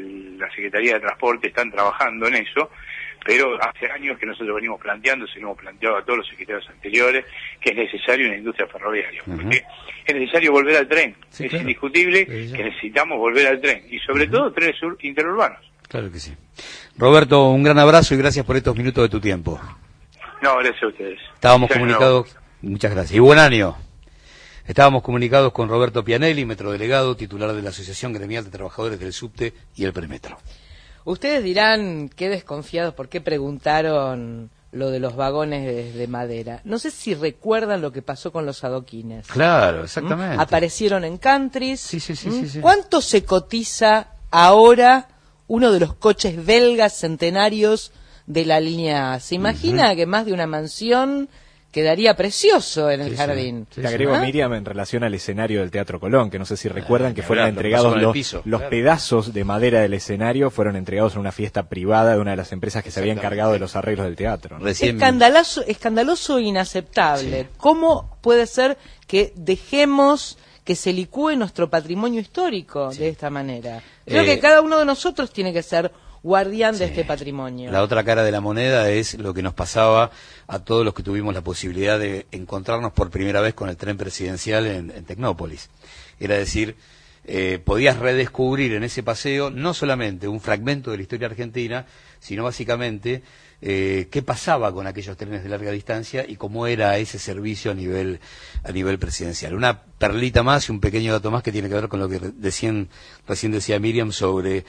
la Secretaría de Transporte están trabajando en eso, pero hace años que nosotros venimos planteando, se lo hemos planteado a todos los secretarios anteriores, que es necesario una industria ferroviaria, uh-huh. porque es necesario volver al tren, sí, es claro. indiscutible sí, que necesitamos volver al tren, y sobre uh-huh. todo trenes interurbanos. Claro que sí. Roberto, un gran abrazo y gracias por estos minutos de tu tiempo. No, gracias a ustedes. Estábamos Feliz año comunicados, muchas gracias, y buen año. Estábamos comunicados con Roberto Pianelli, metrodelegado, titular de la Asociación Gremial de Trabajadores del Subte y el Premetro. Ustedes dirán, qué desconfiados, ¿por qué preguntaron lo de los vagones de, de madera? No sé si recuerdan lo que pasó con los adoquines. Claro, exactamente. ¿Mm? Aparecieron en countries. Sí, sí, sí, ¿Mm? sí, sí. ¿Cuánto se cotiza ahora uno de los coches belgas centenarios de la línea A? ¿Se imagina uh-huh. que más de una mansión quedaría precioso en el sí, jardín? Sí. Sí, Te agrego, ¿Ah? Miriam, en relación al escenario del Teatro Colón, que no sé si recuerdan ah, que fueron verdad, entregados lo los, piso, los claro. pedazos de madera del escenario, fueron entregados en una fiesta privada de una de las empresas que se había encargado de los arreglos del teatro, ¿no? Recién... Escandaloso, escandaloso e inaceptable. Sí. ¿Cómo puede ser que dejemos que se licúe nuestro patrimonio histórico sí. de esta manera? Creo eh... que cada uno de nosotros tiene que ser guardián sí. de este patrimonio. La otra cara de la moneda es lo que nos pasaba a todos los que tuvimos la posibilidad de encontrarnos por primera vez con el tren presidencial en, en Tecnópolis. Era decir, eh, podías redescubrir en ese paseo no solamente un fragmento de la historia argentina, sino básicamente eh, qué pasaba con aquellos trenes de larga distancia y cómo era ese servicio a nivel a nivel presidencial. Una perlita más y un pequeño dato más que tiene que ver con lo que recién, recién decía Miriam sobre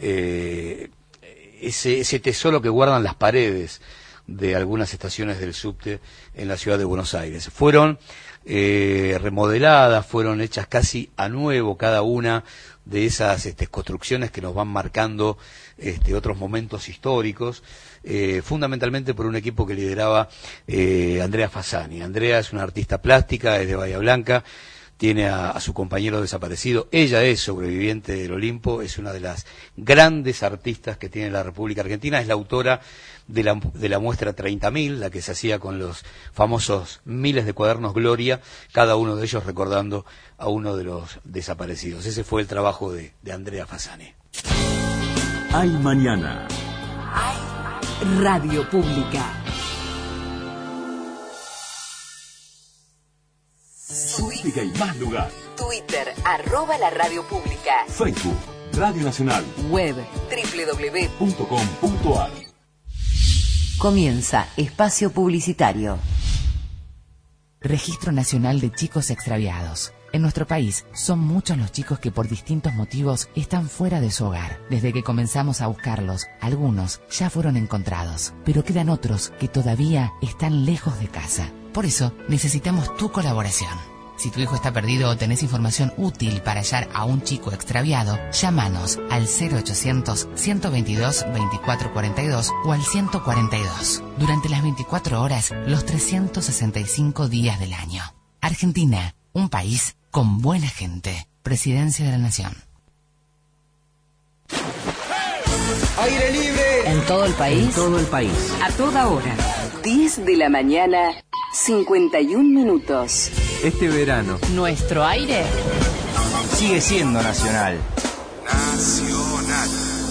eh, ese, ese tesoro que guardan las paredes de algunas estaciones del subte en la ciudad de Buenos Aires. Fueron eh, remodeladas, fueron hechas casi a nuevo cada una de esas este, construcciones que nos van marcando este, otros momentos históricos, eh, fundamentalmente por un equipo que lideraba eh, Andrea Fasani. Andrea es una artista plástica, es de Bahía Blanca, tiene a, a su compañero desaparecido, ella es sobreviviente del Olimpo, es una de las grandes artistas que tiene la República Argentina, es la autora de la, de la muestra treinta mil, la que se hacía con los famosos miles de cuadernos Gloria, cada uno de ellos recordando a uno de los desaparecidos. Ese fue el trabajo de, de Andrea Fasani. Hay mañana. Hay Radio Pública. Pública y más lugar. Twitter, arroba la Radio Pública. Facebook, Radio Nacional. Web, doble u doble u doble u punto com punto a r. Comienza espacio publicitario. Registro Nacional de Chicos Extraviados. En nuestro país son muchos los chicos que por distintos motivos están fuera de su hogar. Desde que comenzamos a buscarlos, algunos ya fueron encontrados, pero quedan otros que todavía están lejos de casa. Por eso necesitamos tu colaboración. Si tu hijo está perdido o tenés información útil para hallar a un chico extraviado, llámanos al cero ochocientos, ciento veintidós, veinticuatro cuarenta y dos o al ciento cuarenta y dos. Durante las veinticuatro horas, los trescientos sesenta y cinco días del año. Argentina, un país con buena gente. Presidencia de la Nación. Aire libre. En todo el país. En todo el país. A toda hora. diez de la mañana, cincuenta y un minutos. Este verano. Nuestro aire sigue siendo nacional. Nacional.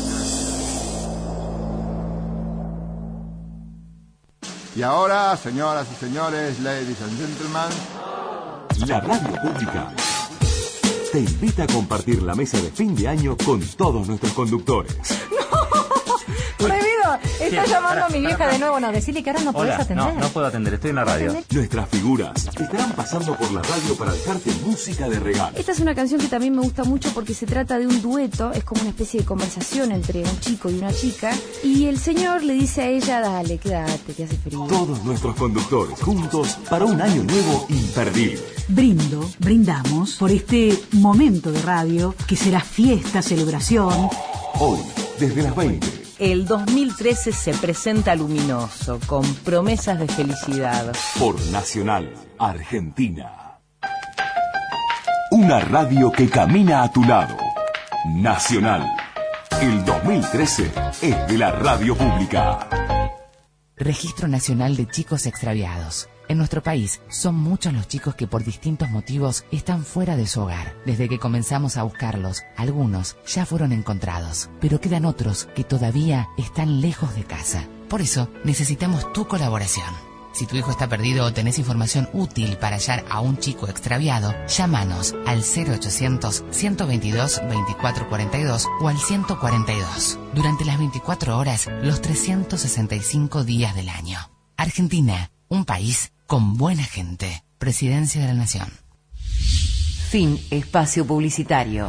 Y ahora, señoras y señores, ladies and gentlemen, la Radio Pública te invita a compartir la mesa de fin de año con todos nuestros conductores. Prohibido, está llamando a mi vieja de nuevo. No, decirle que ahora no podés atender. No, no puedo atender, estoy en la radio. Nuestras figuras estarán pasando por la radio para dejarte música de regalo. Esta es una canción que también me gusta mucho porque se trata de un dueto, es como una especie de conversación entre un chico y una chica, y el señor le dice a ella, dale, quédate, que hace frío. Todos nuestros conductores juntos para un año nuevo imperdible. Brindo, brindamos por este momento de radio que será fiesta, celebración. Hoy, desde las veinte. El dos mil trece se presenta luminoso, con promesas de felicidad. Por Nacional, Argentina. Una radio que camina a tu lado. Nacional. El dos mil trece es de la Radio Pública. Registro Nacional de Chicos Extraviados. En nuestro país son muchos los chicos que por distintos motivos están fuera de su hogar. Desde que comenzamos a buscarlos, algunos ya fueron encontrados, pero quedan otros que todavía están lejos de casa. Por eso necesitamos tu colaboración. Si tu hijo está perdido o tenés información útil para hallar a un chico extraviado, llámanos al cero ochocientos, ciento veintidós, veinticuatro cuarenta y dos o al ciento cuarenta y dos. Durante las veinticuatro horas, los trescientos sesenta y cinco días del año. Argentina, un país con buena gente. Presidencia de la Nación. Fin espacio publicitario.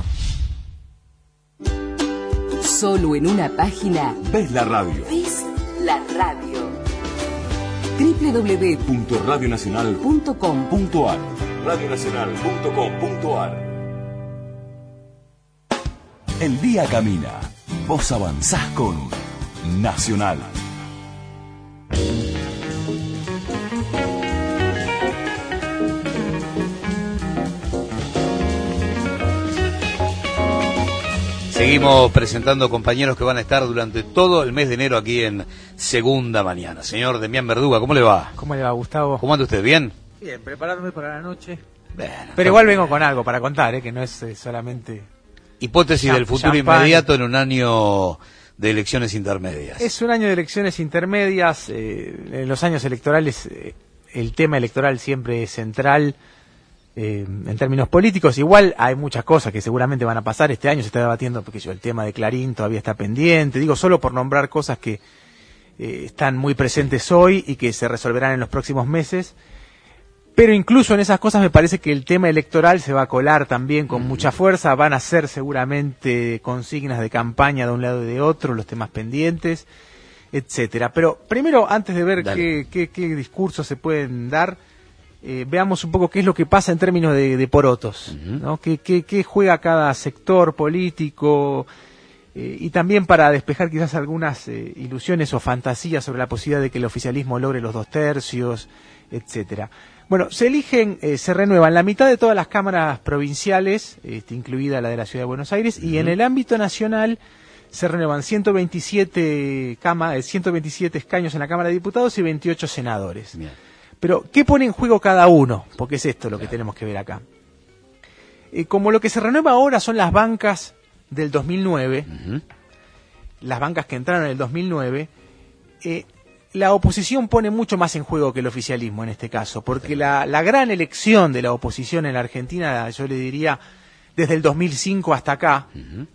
Solo en una página ves la radio. Ves la radio. doble u doble u doble u punto radio nacional punto com punto a r radio nacional punto com punto a r. El día camina. Vos avanzás con Nacional. Seguimos presentando compañeros que van a estar durante todo el mes de enero aquí en Segunda Mañana. Señor Demián Verduga, ¿cómo le va? ¿Cómo le va, Gustavo? ¿Cómo anda usted? ¿Bien? Bien, preparándome para la noche. Bueno, pero igual vengo con algo para contar, ¿eh? Que no es eh, solamente... Hipótesis Champ- del futuro champán. inmediato en un año de elecciones intermedias. Es un año de elecciones intermedias. Eh, en los años electorales eh, el tema electoral siempre es central. Eh, en términos políticos, igual hay muchas cosas que seguramente van a pasar. Este año se está debatiendo, porque yo, el tema de Clarín todavía está pendiente, digo solo por nombrar cosas que eh, están muy presentes hoy y que se resolverán en los próximos meses. Pero incluso en esas cosas me parece que el tema electoral se va a colar también con mucha fuerza. Van a ser seguramente consignas de campaña de un lado y de otro, los temas pendientes, etcétera. Pero primero, antes de ver qué, qué, qué discursos se pueden dar, Eh, veamos un poco qué es lo que pasa en términos de, de porotos, uh-huh. ¿no? ¿Qué, qué, qué juega cada sector político? Eh, y también para despejar quizás algunas eh, ilusiones o fantasías sobre la posibilidad de que el oficialismo logre los dos tercios, etcétera. Bueno, se eligen, eh, se renuevan la mitad de todas las cámaras provinciales, este, incluida la de la Ciudad de Buenos Aires, uh-huh. y en el ámbito nacional se renuevan ciento veintisiete, cama, ciento veintisiete escaños en la Cámara de Diputados y veintiocho senadores. Bien. Pero, ¿qué pone en juego cada uno? Porque es esto lo que tenemos que ver acá. Eh, como lo que se renueva ahora son las bancas del dos mil nueve, uh-huh. las bancas que entraron en el dos mil nueve, eh, la oposición pone mucho más en juego que el oficialismo en este caso, porque la, la gran elección de la oposición en la Argentina, yo le diría, desde el dos mil cinco hasta acá, uh-huh.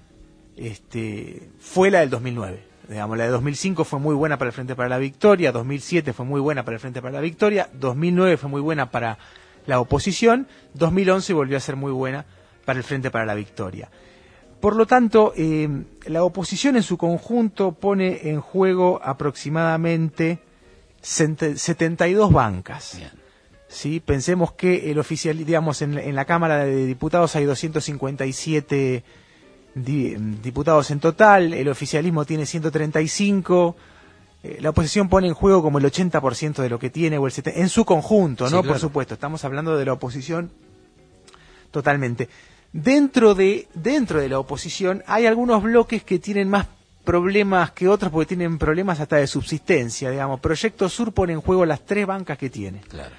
este, fue la del dos mil nueve. Digamos, la de dos mil cinco fue muy buena para el Frente para la Victoria, dos mil siete fue muy buena para el Frente para la Victoria, dos mil nueve fue muy buena para la oposición, dos mil once volvió a ser muy buena para el Frente para la Victoria. Por lo tanto, eh, la oposición en su conjunto pone en juego aproximadamente setenta y dos bancas. Bien. ¿Sí? Pensemos que el oficial, digamos, en, en la Cámara de Diputados hay doscientos cincuenta y siete diputados en total, el oficialismo tiene ciento treinta y cinco, eh, la oposición pone en juego como el ochenta por ciento de lo que tiene, o el setenta por ciento, en su conjunto, ¿no? Sí, claro. Por supuesto, estamos hablando de la oposición totalmente. Dentro de, dentro de la oposición hay algunos bloques que tienen más problemas que otros, porque tienen problemas hasta de subsistencia, digamos. Proyecto Sur pone en juego las tres bancas que tiene. Claro.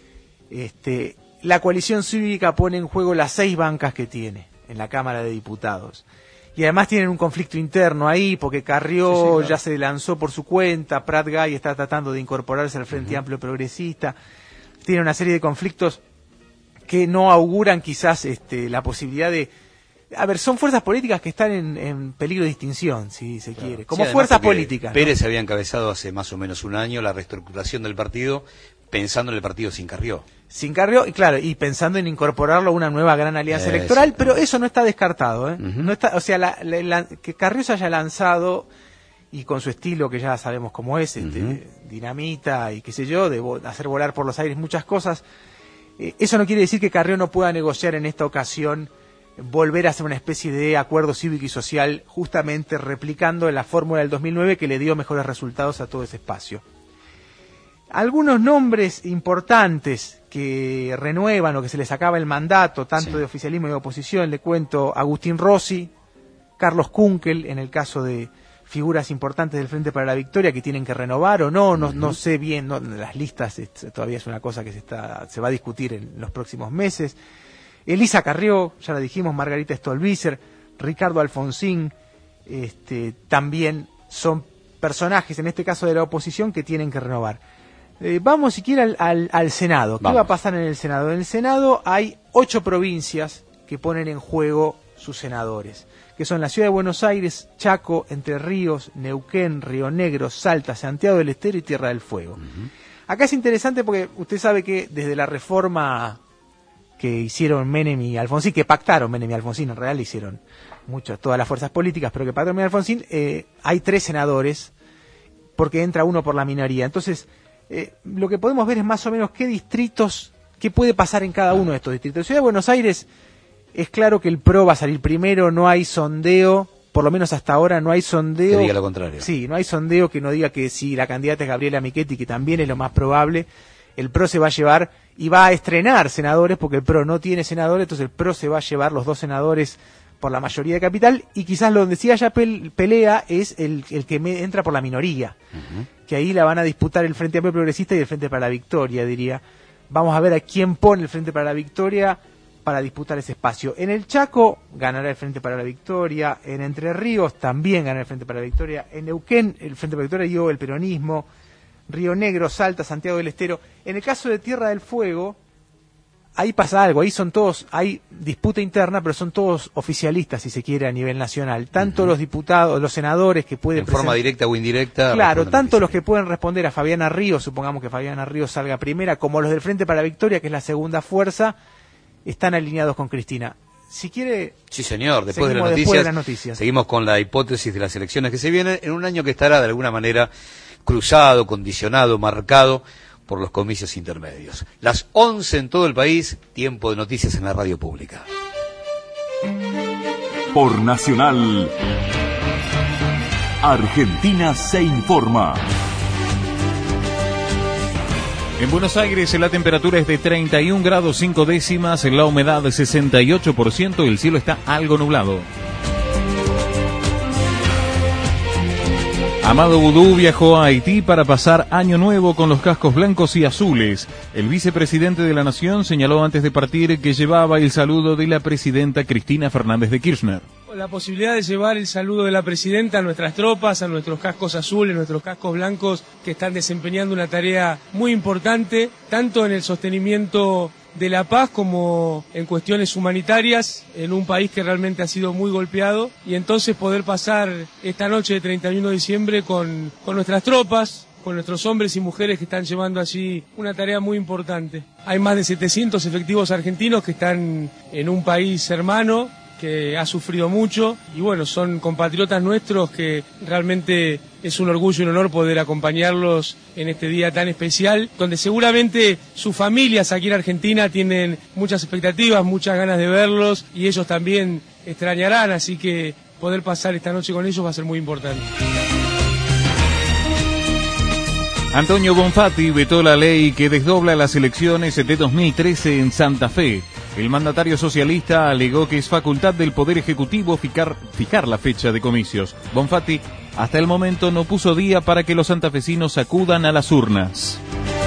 Este, la coalición cívica pone en juego las seis bancas que tiene en la Cámara de Diputados. Y además tienen un conflicto interno ahí, porque Carrió sí, sí, claro. ya se lanzó por su cuenta, Prat Gay está tratando de incorporarse al Frente uh-huh. Amplio Progresista. Tiene una serie de conflictos que no auguran quizás este, la posibilidad de... A ver, son fuerzas políticas que están en, en peligro de extinción, si se claro. quiere, como sí, fuerzas políticas. Pérez ¿no? había encabezado hace más o menos un año la reestructuración del partido, pensando en el partido sin Carrió. Sin Carrió, y claro, y pensando en incorporarlo a una nueva gran alianza eh, electoral, sí, pero no. eso no está descartado, ¿eh? Uh-huh. No está, o sea, la, la, la, que Carrió se haya lanzado, y con su estilo que ya sabemos cómo es, este, uh-huh. dinamita y qué sé yo, de vo- hacer volar por los aires muchas cosas, eh, eso no quiere decir que Carrió no pueda negociar en esta ocasión volver a hacer una especie de acuerdo cívico y social, justamente replicando la fórmula del dos mil nueve que le dio mejores resultados a todo ese espacio. Algunos nombres importantes que renuevan o que se les acaba el mandato, tanto sí. de oficialismo y de oposición, le cuento Agustín Rossi, Carlos Kunkel, en el caso de figuras importantes del Frente para la Victoria que tienen que renovar o no, no, uh-huh. no sé bien, no, las listas es, todavía es una cosa que se está se va a discutir en los próximos meses. Elisa Carrió, ya la dijimos, Margarita Stolbizer, Ricardo Alfonsín, este, también son personajes, en este caso de la oposición, que tienen que renovar. Eh, vamos siquiera al, al, al Senado. ¿Qué vamos. va a pasar en el Senado? En el Senado hay ocho provincias que ponen en juego sus senadores, que son la Ciudad de Buenos Aires, Chaco, Entre Ríos, Neuquén, Río Negro, Salta, Santiago del Estero y Tierra del Fuego. Uh-huh. Acá es interesante porque usted sabe que desde la reforma que hicieron Menem y Alfonsín, que pactaron Menem y Alfonsín, en realidad hicieron muchas, todas las fuerzas políticas, pero que pactaron Menem y Alfonsín, eh, hay tres senadores, porque entra uno por la minoría. Entonces, eh, lo que podemos ver es más o menos qué distritos, qué puede pasar en cada uno de estos distritos. En Ciudad de Buenos Aires es claro que el PRO va a salir primero, no hay sondeo, por lo menos hasta ahora no hay sondeo. Que diga lo contrario. Sí, no hay sondeo que no diga que si la candidata es Gabriela Michetti, que también es lo más probable, el PRO se va a llevar y va a estrenar senadores, porque el PRO no tiene senadores, entonces el PRO se va a llevar los dos senadores por la mayoría de Capital, y quizás lo donde sí haya pelea es el, el que me entra por la minoría, uh-huh. que ahí la van a disputar el Frente Amplio Progresista y el Frente para la Victoria, diría. Vamos a ver a quién pone el Frente para la Victoria para disputar ese espacio. En el Chaco ganará el Frente para la Victoria, en Entre Ríos también ganará el Frente para la Victoria, en Neuquén el Frente para la Victoria dio el peronismo, Río Negro, Salta, Santiago del Estero. En el caso de Tierra del Fuego, ahí pasa algo, ahí son todos, hay disputa interna, pero son todos oficialistas, si se quiere, a nivel nacional. Tanto uh-huh. los diputados, los senadores que pueden... En present... forma directa o indirecta. Claro, tanto los que pueden responder a Fabiana Ríos, supongamos que Fabiana Ríos salga primera, como los del Frente para la Victoria, que es la segunda fuerza, están alineados con Cristina. Si quiere... Sí, señor, después, de las, después noticias, de las noticias, seguimos con la hipótesis de las elecciones que se vienen, en un año que estará de alguna manera cruzado, condicionado, marcado por los comicios intermedios. Las once en todo el país, tiempo de noticias en la radio pública. Por Nacional, Argentina se informa. En Buenos Aires la temperatura es de treinta y un grados cinco décimas, la humedad de sesenta y ocho por ciento y el cielo está algo nublado. Amado Vudú viajó a Haití para pasar Año Nuevo con los cascos blancos y azules. El vicepresidente de la Nación señaló antes de partir que llevaba el saludo de la presidenta Cristina Fernández de Kirchner. La posibilidad de llevar el saludo de la presidenta a nuestras tropas, a nuestros cascos azules, nuestros cascos blancos, que están desempeñando una tarea muy importante, tanto en el sostenimiento de la paz como en cuestiones humanitarias, en un país que realmente ha sido muy golpeado, y entonces poder pasar esta noche de treinta y uno de diciembre con, con nuestras tropas, con nuestros hombres y mujeres que están llevando allí una tarea muy importante. Hay más de setecientos efectivos argentinos que están en un país hermano, que ha sufrido mucho, y bueno, son compatriotas nuestros que realmente es un orgullo y un honor poder acompañarlos en este día tan especial, donde seguramente sus familias aquí en Argentina tienen muchas expectativas, muchas ganas de verlos, y ellos también extrañarán, así que poder pasar esta noche con ellos va a ser muy importante. Antonio Bonfatti vetó la ley que desdobla las elecciones de dos mil trece en Santa Fe. El mandatario socialista alegó que es facultad del Poder Ejecutivo fijar, fijar la fecha de comicios. Bonfatti hasta el momento no puso día para que los santafesinos acudan a las urnas.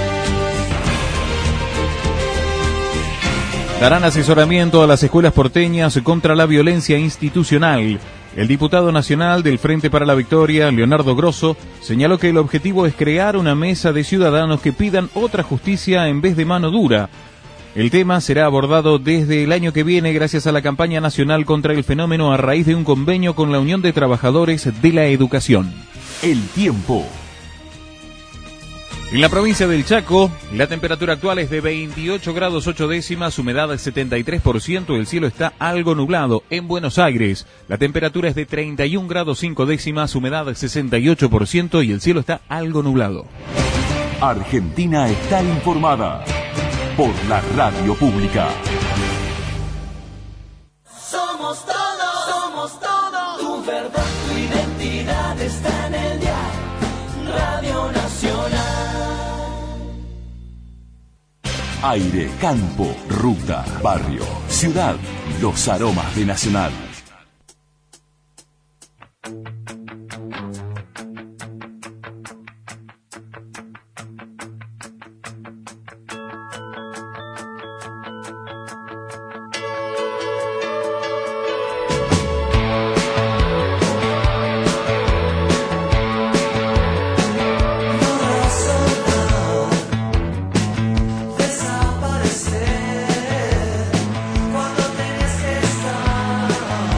Darán asesoramiento a las escuelas porteñas contra la violencia institucional. El diputado nacional del Frente para la Victoria, Leonardo Grosso, señaló que el objetivo es crear una mesa de ciudadanos que pidan otra justicia en vez de mano dura. El tema será abordado desde el año que viene gracias a la campaña nacional contra el fenómeno a raíz de un convenio con la Unión de Trabajadores de la Educación. El tiempo. En la provincia del Chaco, la temperatura actual es de veintiocho grados ocho décimas, humedad del setenta y tres por ciento, el cielo está algo nublado. En Buenos Aires, la temperatura es de treinta y un grados cinco décimas, humedad del sesenta y ocho por ciento y el cielo está algo nublado. Argentina está informada por la radio pública. Somos todos, somos todos. Tu verdad, tu identidad está en el dial. Radio Nacional. Aire, campo, ruta, barrio, ciudad, los aromas de Nacional. Cuando tenés que estar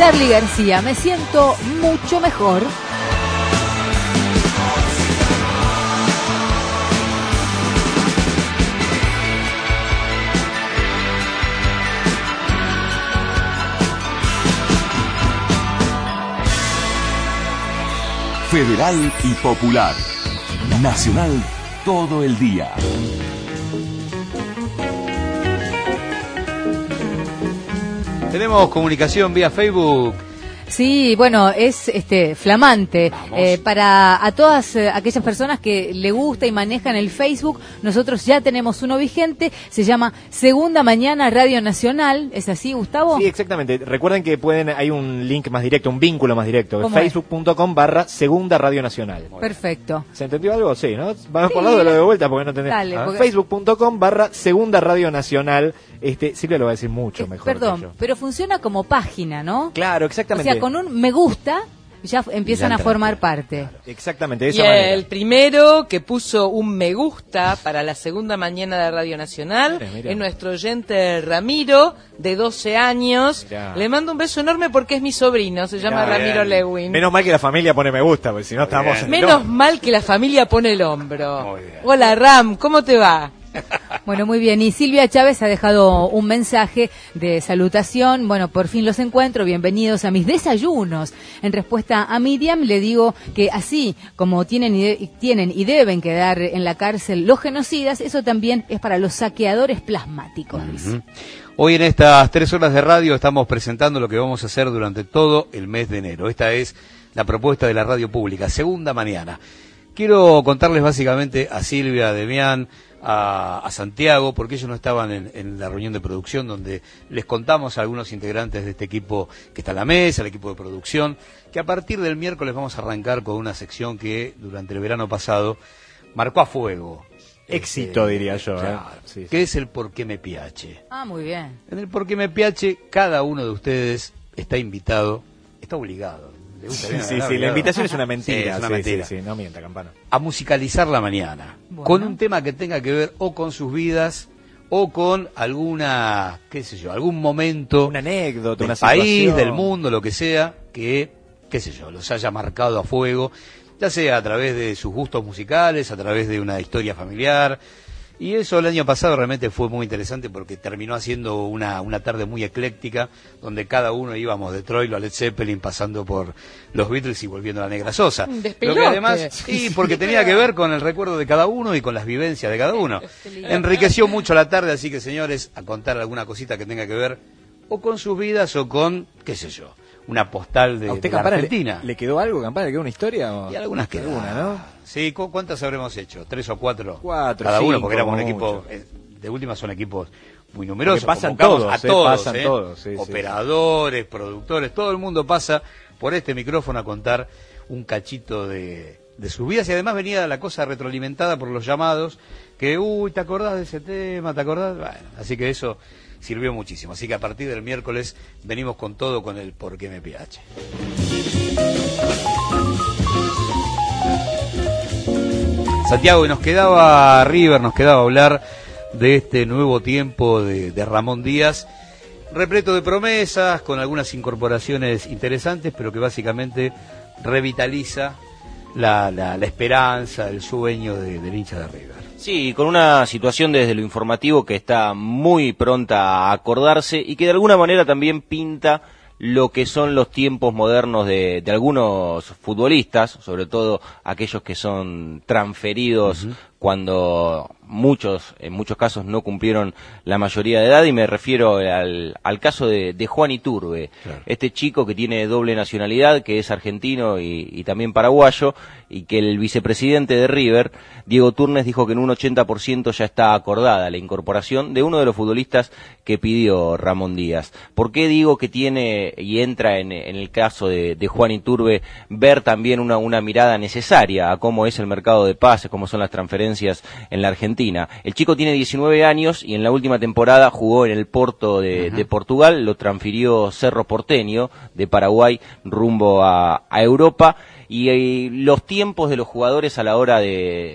Charly García, me siento mucho mejor. Federal y Popular. Nacional todo el día. Tenemos comunicación vía Facebook. Sí, bueno, es este flamante eh, para a todas eh, aquellas personas que le gusta y manejan el Facebook. Nosotros ya tenemos uno vigente, se llama Segunda Mañana Radio Nacional. ¿Es así, Gustavo? Sí, exactamente. Recuerden que pueden, hay un link más directo, un vínculo más directo, facebook punto com barra Segunda Radio Nacional. Perfecto. ¿Se entendió algo? Sí, ¿no? Vamos Sí. por lado de lo de vuelta porque no entendés. Dale, porque- facebook punto com barra Segunda Radio Nacional. Este, Silvia lo va a decir mucho mejor Perdón, que yo. pero funciona como página, ¿no? Claro, exactamente. O sea, con un me gusta ya f- empiezan Ya a entraste. formar parte. Exactamente, de Y esa manera. el primero que puso un me gusta para la segunda mañana de Radio Nacional Mira, mira. es nuestro oyente Ramiro, de doce años. Mirá. Le mando un beso enorme porque es mi sobrino, se llama Mirá, Ramiro bien. Lewin. Menos mal que la familia pone me gusta, porque si no estamos en el Menos horno. mal que la familia pone el hombro. Hola Ram, ¿cómo te va? Bueno, muy bien. Y Silvia Chávez ha dejado un mensaje de salutación. Bueno, por fin los encuentro. Bienvenidos a mis desayunos. En respuesta a Miriam, le digo que así como tienen y, de- tienen y deben quedar en la cárcel los genocidas, eso también es para los saqueadores plasmáticos. dice. Ujú. Hoy en estas tres horas de radio estamos presentando lo que vamos a hacer durante todo el mes de enero. Esta es la propuesta de la radio pública, Segunda Mañana. Quiero contarles básicamente a Silvia, a Demián, a, a Santiago, porque ellos no estaban en, en la reunión de producción, donde les contamos a algunos integrantes de este equipo que está en la mesa, el equipo de producción, que a partir del miércoles vamos a arrancar con una sección que durante el verano pasado marcó a fuego. Éxito, diría yo. ¿eh? Claro, Sí, sí. que es el Por qué me piache. Ah, muy bien. En el Por qué me piache, cada uno de ustedes está invitado, está obligado. ¿Le gusta bien? Sí, sí, ¿Verdad? sí, la Obligado. invitación es una mentira. Sí, es una sí, mentira. Sí, sí, no mienta, Campana. A musicalizar la mañana, Bueno. con un tema que tenga que ver o con sus vidas o con alguna, qué sé yo, algún momento, una anécdota, del una país, situación. del mundo, lo que sea, que, qué sé yo, los haya marcado a fuego, ya sea a través de sus gustos musicales, a través de una historia familiar. Y eso el año pasado realmente fue muy interesante porque terminó haciendo una, una tarde muy ecléctica, donde cada uno íbamos de Troilo a Led Zeppelin, pasando por los Beatles y volviendo a la Negra Sosa. Un Pero despelote. que además, sí, porque tenía que ver con el recuerdo de cada uno y con las vivencias de cada uno. Enriqueció mucho la tarde, así que señores, a contar alguna cosita que tenga que ver o con sus vidas o con, qué sé yo, una postal de, ¿A usted, de la Campana, Argentina. ¿le, le quedó algo, Campana? ¿Le quedó una historia? O? Y algunas quedan. Alguna, ¿no? Sí, ¿cu- ¿cuántas habremos hecho? ¿Tres o cuatro? Cuatro, cada uno, cinco, porque éramos un como equipo, mucho. eh, de última son equipos muy numerosos. Porque pasan convocamos todos, a eh, todos, pasan eh. todos, sí, sí. Operadores, productores, todo el mundo pasa por este micrófono a contar un cachito de, de sus vidas y además venía la cosa retroalimentada por los llamados que, uy, ¿te acordás de ese tema? ¿Te acordás? Bueno, así que eso sirvió muchísimo. Así que a partir del miércoles venimos con todo con el Por qué me piache. Santiago, y nos quedaba River, nos quedaba hablar de este nuevo tiempo de, de Ramón Díaz, repleto de promesas, con algunas incorporaciones interesantes, pero que básicamente revitaliza la, la, la esperanza, el sueño de, del hincha de River. Sí, con una situación desde lo informativo que está muy pronta a acordarse y que de alguna manera también pinta lo que son los tiempos modernos de, de algunos futbolistas, sobre todo aquellos que son transferidos uh-huh. cuando muchos, en muchos casos, no cumplieron la mayoría de edad, y me refiero al, al caso de, de Juan Iturbe, claro. Este chico que tiene doble nacionalidad, que es argentino y, y también paraguayo, y que el vicepresidente de River, Diego Turnes, dijo que en un ochenta por ciento ya está acordada la incorporación de uno de los futbolistas que pidió Ramón Díaz. ¿Por qué digo que tiene y entra en, en el caso de, de Juan Iturbe ver también una, una mirada necesaria a cómo es el mercado de pases, cómo son las transferencias en la Argentina? El chico tiene diecinueve años y en la última temporada jugó en el Porto de, uh-huh. de Portugal, lo transfirió Cerro Porteño de Paraguay rumbo a, a Europa, y, y los tiempos de los jugadores a la hora de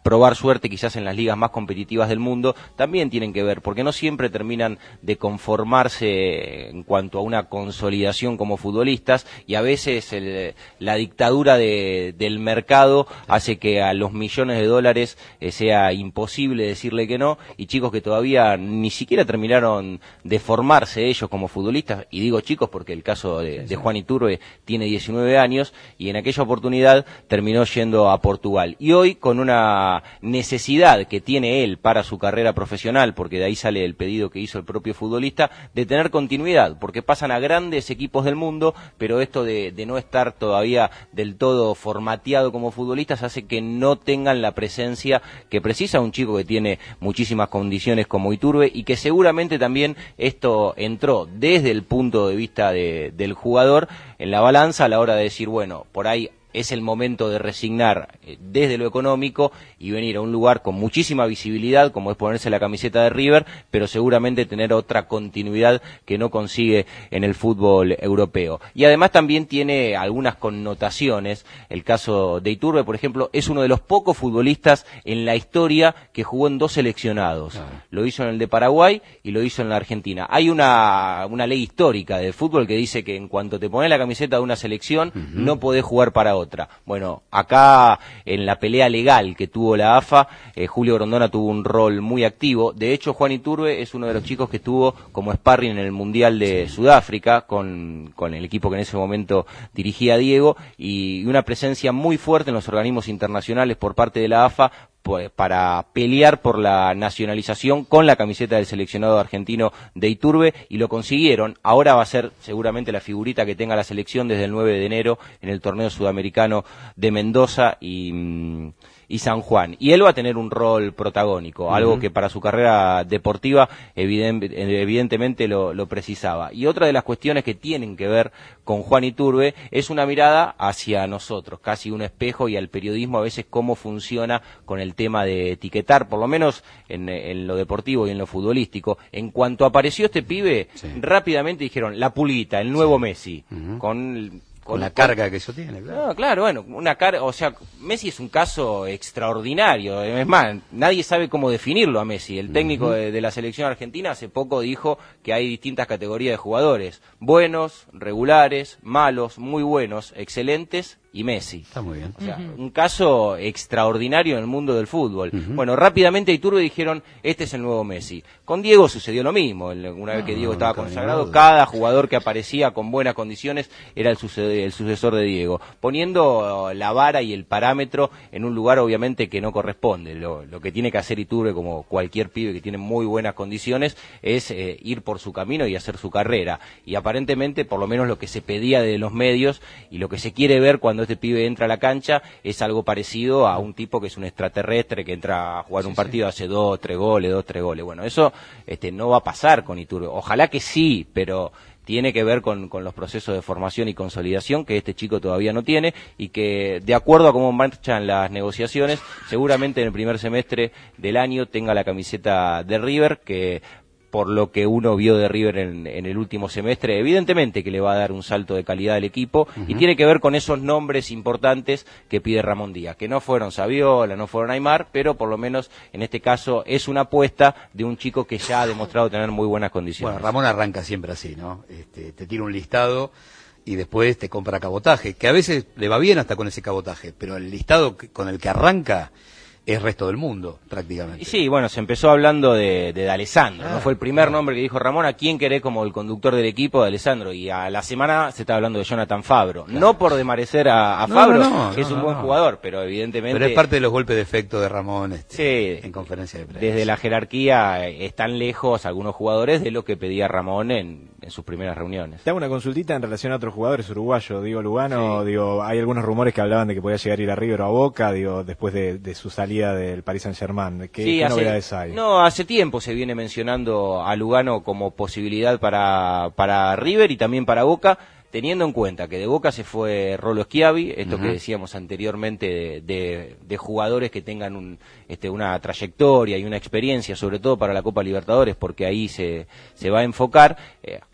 probar suerte quizás en las ligas más competitivas del mundo, también tienen que ver, porque no siempre terminan de conformarse en cuanto a una consolidación como futbolistas, y a veces el, la dictadura de, del mercado hace que a los millones de dólares eh, sea imposible decirle que no, y chicos que todavía ni siquiera terminaron de formarse ellos como futbolistas, y digo chicos porque el caso de, de Juan Iturbe tiene diecinueve años, y en aquella oportunidad terminó yendo a Portugal, y hoy con una necesidad que tiene él para su carrera profesional, porque de ahí sale el pedido que hizo el propio futbolista, de tener continuidad, porque pasan a grandes equipos del mundo, pero esto de, de no estar todavía del todo formateado como futbolistas hace que no tengan la presencia que precisa un chico que tiene muchísimas condiciones como Iturbe, y que seguramente también esto entró desde el punto de vista de, del jugador en la balanza a la hora de decir, bueno, por ahí es el momento de resignar desde lo económico y venir a un lugar con muchísima visibilidad, como es ponerse la camiseta de River, pero seguramente tener otra continuidad que no consigue en el fútbol europeo. Y además también tiene algunas connotaciones. El caso de Iturbe, por ejemplo, es uno de los pocos futbolistas en la historia que jugó en dos seleccionados. Claro. Lo hizo en el de Paraguay y lo hizo en la Argentina. Hay una, una ley histórica del fútbol que dice que en cuanto te pones la camiseta de una selección, uh-huh, no podés jugar para otra. Otra. Bueno, acá en la pelea legal que tuvo la A F A, eh, Julio Grondona tuvo un rol muy activo. De hecho, Juan Iturbe es uno de los chicos que estuvo como sparring en el Mundial de sí. Sudáfrica con, con el equipo que en ese momento dirigía Diego, y una presencia muy fuerte en los organismos internacionales por parte de la A F A para pelear por la nacionalización con la camiseta del seleccionado argentino de Iturbe, y lo consiguieron. Ahora va a ser seguramente la figurita que tenga la selección desde el nueve de enero en el torneo sudamericano de Mendoza y, y San Juan, y él va a tener un rol protagónico, uh-huh, algo que para su carrera deportiva evident, evidentemente lo, lo precisaba. Y otra de las cuestiones que tienen que ver con Juan Iturbe es una mirada hacia nosotros, casi un espejo, y al periodismo a veces cómo funciona con el tema de etiquetar, por lo menos en, en lo deportivo y en lo futbolístico. En cuanto apareció este pibe, sí, rápidamente dijeron, la Pulguita, el nuevo sí. Messi, uh-huh, con... Con la carga que eso tiene, claro. No, claro, bueno, una carga, o sea, Messi es un caso extraordinario. Es más, nadie sabe cómo definirlo a Messi. El técnico uh-huh. de, de la selección argentina hace poco dijo que hay distintas categorías de jugadores: buenos, regulares, malos, muy buenos, excelentes y Messi. Está muy bien. O sea, uh-huh, un caso extraordinario en el mundo del fútbol. Uh-huh. Bueno, rápidamente a Iturbe dijeron, este es el nuevo Messi. Con Diego sucedió lo mismo. Una vez que Diego estaba consagrado, cada jugador que aparecía con buenas condiciones era el, suced- el sucesor de Diego, poniendo la vara y el parámetro en un lugar obviamente que no corresponde. Lo, lo que tiene que hacer Iturbe, como cualquier pibe que tiene muy buenas condiciones, es eh, ir por su camino y hacer su carrera. Y aparentemente, por lo menos lo que se pedía de los medios y lo que se quiere ver cuando este pibe entra a la cancha es algo parecido a un tipo que es un extraterrestre que entra a jugar sí, un partido, sí. hace dos, tres goles, dos, tres goles. Bueno, eso este, no va a pasar con Iturbe. Ojalá que sí, pero tiene que ver con, con los procesos de formación y consolidación que este chico todavía no tiene, y que, de acuerdo a cómo marchan las negociaciones, seguramente en el primer semestre del año tenga la camiseta de River, que por lo que uno vio de River en, en el último semestre, evidentemente que le va a dar un salto de calidad al equipo, uh-huh, y tiene que ver con esos nombres importantes que pide Ramón Díaz, que no fueron Saviola, no fueron Aymar, pero por lo menos en este caso es una apuesta de un chico que ya ha demostrado tener muy buenas condiciones. Bueno, Ramón arranca siempre así, ¿no? Este, te tira un listado y después te compra cabotaje, que a veces le va bien hasta con ese cabotaje, pero el listado que, con el que arranca es resto del mundo, prácticamente. Y sí, bueno, se empezó hablando de, de D'Alessandro, ah, ¿no? Fue el primer ah. nombre que dijo Ramón, ¿a quién querés como el conductor del equipo? De D'Alessandro, y a la semana se está hablando de Jonathan Fabro. Claro. No por desmerecer a, a no, Fabro, no, no, que no, es un no, buen no. jugador, pero evidentemente... Pero es parte de los golpes de efecto de Ramón este, sí, en conferencia de prensa. Desde la jerarquía están lejos algunos jugadores de lo que pedía Ramón en, en sus primeras reuniones. Te hago una consultita en relación a otros jugadores uruguayos, digo, Lugano, sí. digo, hay algunos rumores que hablaban de que podía llegar a ir a River o a Boca, digo, después de, de su salida del Paris Saint Germain. ¿Qué, sí, ¿qué hace, novedades hay? No, hace tiempo se viene mencionando a Lugano como posibilidad para, para River y también para Boca, teniendo en cuenta que de Boca se fue Rolo Schiavi, esto uh-huh. que decíamos anteriormente de, de, de jugadores que tengan un, este, una trayectoria y una experiencia, sobre todo para la Copa Libertadores, porque ahí se, se va a enfocar. Eh,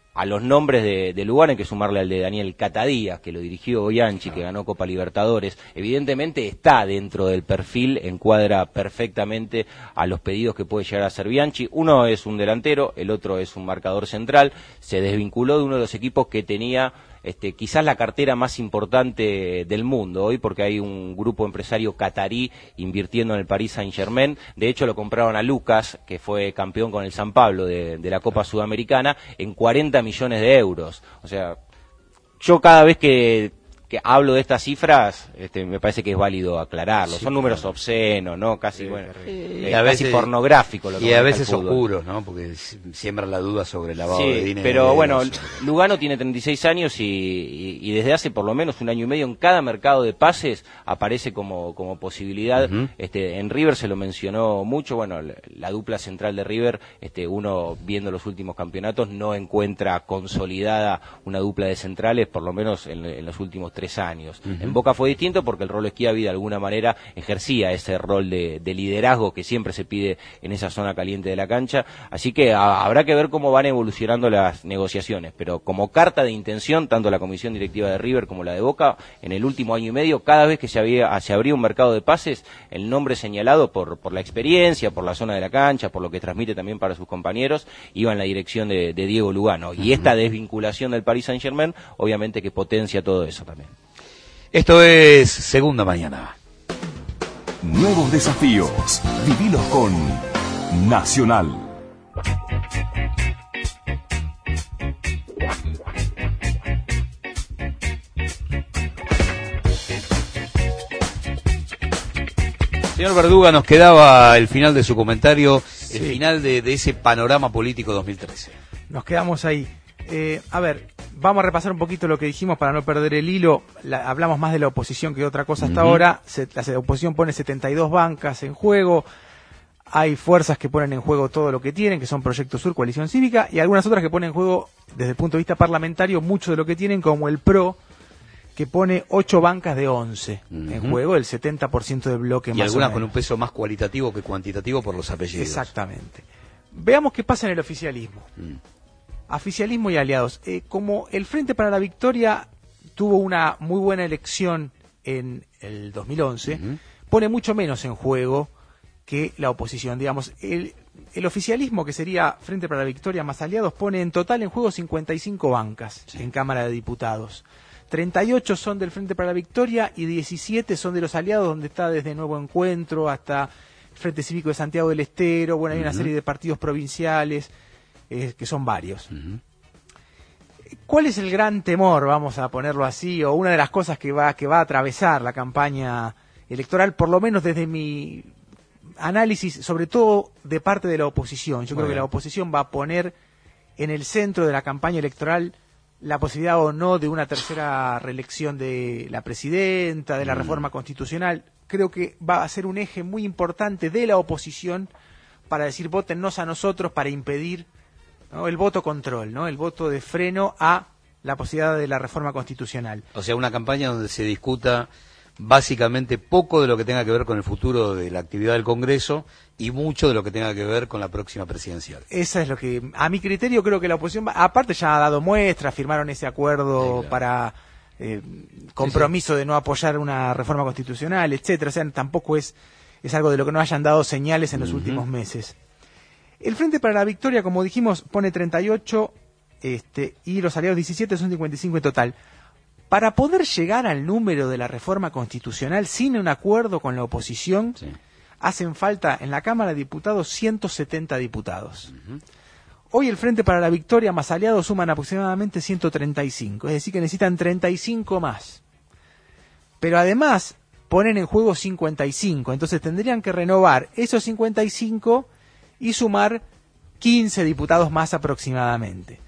a los nombres de, de Lugano hay que sumarle al de Daniel Catadías, que lo dirigió Bianchi, que ganó Copa Libertadores. Evidentemente está dentro del perfil, encuadra perfectamente a los pedidos que puede llegar a hacer Bianchi. Uno es un delantero, el otro es un marcador central. Se desvinculó de uno de los equipos que tenía Este, quizás la cartera más importante del mundo hoy, porque hay un grupo empresario catarí invirtiendo en el Paris Saint-Germain. De hecho, lo compraron a Lucas, que fue campeón con el San Pablo de, de la Copa Sudamericana, en cuarenta millones de euros. O sea, yo cada vez que, que hablo de estas cifras, este, me parece que es válido aclararlo. Sí, Son números claro. obscenos, ¿no? Casi, sí, bueno, eh, y a casi veces, pornográfico. Lo que y a veces oscuros, ¿no? Porque siembran la duda sobre el lavado sí, de dinero. Pero bueno, Lugano tiene treinta y seis años y, y, y desde hace por lo menos un año y medio en cada mercado de pases aparece como, como posibilidad. Uh-huh. este, en River se lo mencionó mucho. Bueno, la, la dupla central de River, este, uno viendo los últimos campeonatos no encuentra consolidada una dupla de centrales, por lo menos en, en los últimos tres años. Uh-huh. En Boca fue distinto porque el Rolo Schiavi de alguna manera ejercía ese rol de, de liderazgo que siempre se pide en esa zona caliente de la cancha, así que a, habrá que ver cómo van evolucionando las negociaciones, pero como carta de intención, tanto la comisión directiva de River como la de Boca, en el último año y medio, cada vez que se, había, se abría un mercado de pases, el nombre señalado por, por la experiencia, por la zona de la cancha, por lo que transmite también para sus compañeros, iba en la dirección de, de Diego Lugano, y esta desvinculación del Paris Saint-Germain, obviamente que potencia todo eso también. Esto es Segunda Mañana. Nuevos desafíos. Vivilos con Nacional. Señor Verduga, nos quedaba el final de su comentario, sí. el final de, de ese panorama político dos mil trece. Nos quedamos ahí. Eh, a ver, vamos a repasar un poquito lo que dijimos para no perder el hilo. La, hablamos más de la oposición que de otra cosa hasta uh-huh. ahora. Se, la oposición pone setenta y dos bancas en juego. Hay fuerzas que ponen en juego todo lo que tienen, que son Proyecto Sur, Coalición Cívica, y algunas otras que ponen en juego, desde el punto de vista parlamentario, mucho de lo que tienen, como el PRO, que pone ocho bancas de once uh-huh. en juego, el setenta por ciento del bloque. Y más algunas con un peso más cualitativo que cuantitativo por los apellidos. Exactamente. Veamos qué pasa en el oficialismo. Mm. Oficialismo y aliados. Eh, como el Frente para la Victoria tuvo una muy buena elección en el dos mil once, uh-huh. pone mucho menos en juego que la oposición. Digamos, el, el oficialismo, que sería Frente para la Victoria más aliados, pone en total en juego cincuenta y cinco bancas sí. en Cámara de Diputados. treinta y ocho son del Frente para la Victoria y diecisiete son de los aliados, donde está desde Nuevo Encuentro hasta el Frente Cívico de Santiago del Estero. Bueno, hay uh-huh. una serie de partidos provinciales. Eh, que son varios. Uh-huh. ¿Cuál es el gran temor, vamos a ponerlo así, o una de las cosas que va, que va a atravesar la campaña electoral, por lo menos desde mi análisis, sobre todo de parte de la oposición? Yo Muy creo bien. que la oposición va a poner en el centro de la campaña electoral la posibilidad o no de una tercera reelección de la presidenta, de la uh-huh. reforma constitucional. Creo que va a ser un eje muy importante de la oposición para decir, vótennos a nosotros, para impedir, ¿no?, el voto control, ¿no?, el voto de freno a la posibilidad de la reforma constitucional. O sea, una campaña donde se discuta básicamente poco de lo que tenga que ver con el futuro de la actividad del Congreso y mucho de lo que tenga que ver con la próxima presidencial. Esa es lo que, a mi criterio, creo que la oposición, va, aparte ya ha dado muestras, firmaron ese acuerdo sí, claro. para eh, compromiso sí, sí. de no apoyar una reforma constitucional, etcétera. O sea, tampoco es, es algo de lo que no hayan dado señales en los uh-huh. últimos meses. El Frente para la Victoria, como dijimos, pone treinta y ocho este, y los aliados diecisiete, son cincuenta y cinco en total. Para poder llegar al número de la reforma constitucional sin un acuerdo con la oposición, sí. hacen falta en la Cámara de Diputados ciento setenta diputados. Uh-huh. Hoy el Frente para la Victoria más aliados suman aproximadamente ciento treinta y cinco, es decir que necesitan treinta y cinco más. Pero además ponen en juego cincuenta y cinco, entonces tendrían que renovar esos cincuenta y cinco y sumar quince diputados más aproximadamente.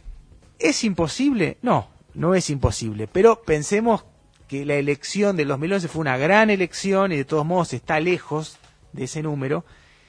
¿Es imposible? No, no es imposible, pero pensemos que la elección del dos mil once fue una gran elección y de todos modos está lejos de ese número.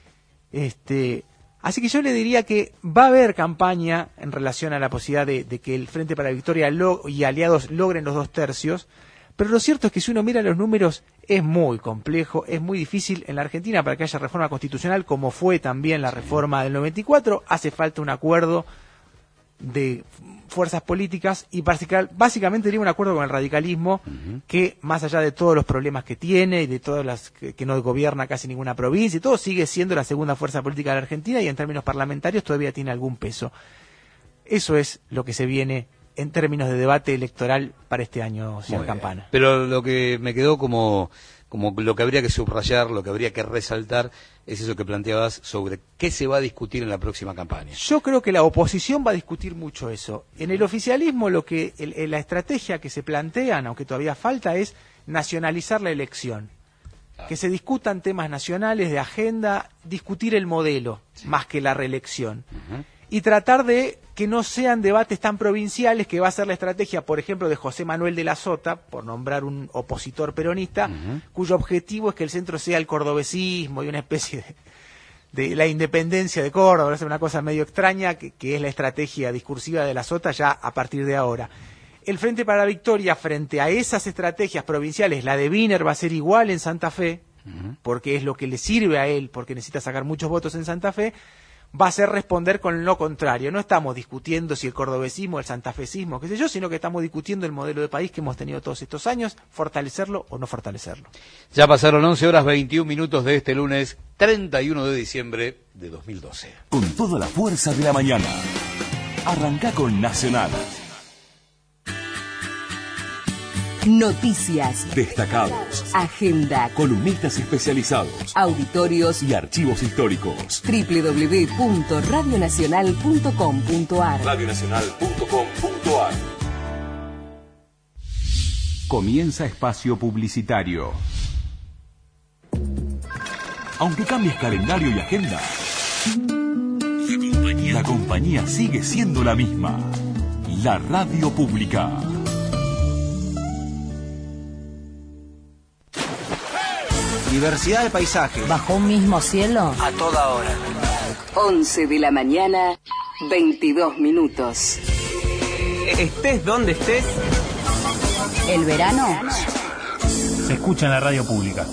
Este, así que yo le diría que va a haber campaña en relación a la posibilidad de, de que el Frente para la Victoria lo, y aliados logren los dos tercios, pero lo cierto es que si uno mira los números es muy complejo, es muy difícil en la Argentina para que haya reforma constitucional, como fue también la reforma del noventa y cuatro, hace falta un acuerdo de fuerzas políticas y básicamente tenía un acuerdo con el radicalismo uh-huh. que más allá de todos los problemas que tiene y de todas las que, que no gobierna casi ninguna provincia y todo, sigue siendo la segunda fuerza política de la Argentina y en términos parlamentarios todavía tiene algún peso. Eso es lo que se viene en términos de debate electoral para este año, señor Campana. Pero lo que me quedó como, como lo que habría que subrayar, lo que habría que resaltar, es eso que planteabas sobre qué se va a discutir en la próxima campaña. Yo creo que la oposición va a discutir mucho eso. En el oficialismo lo que el, el, la estrategia que se plantean, aunque todavía falta, es nacionalizar la elección. Claro. Que se discutan temas nacionales de agenda, discutir el modelo, sí. más que la reelección. Uh-huh. Y tratar de que no sean debates tan provinciales, que va a ser la estrategia, por ejemplo, de José Manuel de la Sota, por nombrar un opositor peronista, uh-huh. cuyo objetivo es que el centro sea el cordobesismo y una especie de, de la independencia de Córdoba, es una cosa medio extraña, que, que es la estrategia discursiva de la Sota ya a partir de ahora. El Frente para la Victoria, frente a esas estrategias provinciales, la de Wiener va a ser igual en Santa Fe, uh-huh. porque es lo que le sirve a él, porque necesita sacar muchos votos en Santa Fe, va a ser responder con lo contrario. No estamos discutiendo si el cordobesismo, el santafesismo, qué sé yo, sino que estamos discutiendo el modelo de país que hemos tenido todos estos años, fortalecerlo o no fortalecerlo. Ya pasaron once horas veintiún minutos de este lunes treinta y uno de diciembre de dos mil doce. Con toda la fuerza de la mañana. Arranca con Nacional. Noticias. Destacados. Agenda. Columnistas especializados. Auditorios. Y archivos históricos. doble u doble u doble u punto radio nacional punto com punto a r radio nacional punto com punto a r. Comienza espacio publicitario. Aunque cambies calendario y agenda, la compañía, la compañía sigue siendo la misma. La radio pública. Diversidad de paisajes. ¿Bajo un mismo cielo? A toda hora. once de la mañana, veintidós minutos. Estés donde estés. El verano se escucha en la radio pública.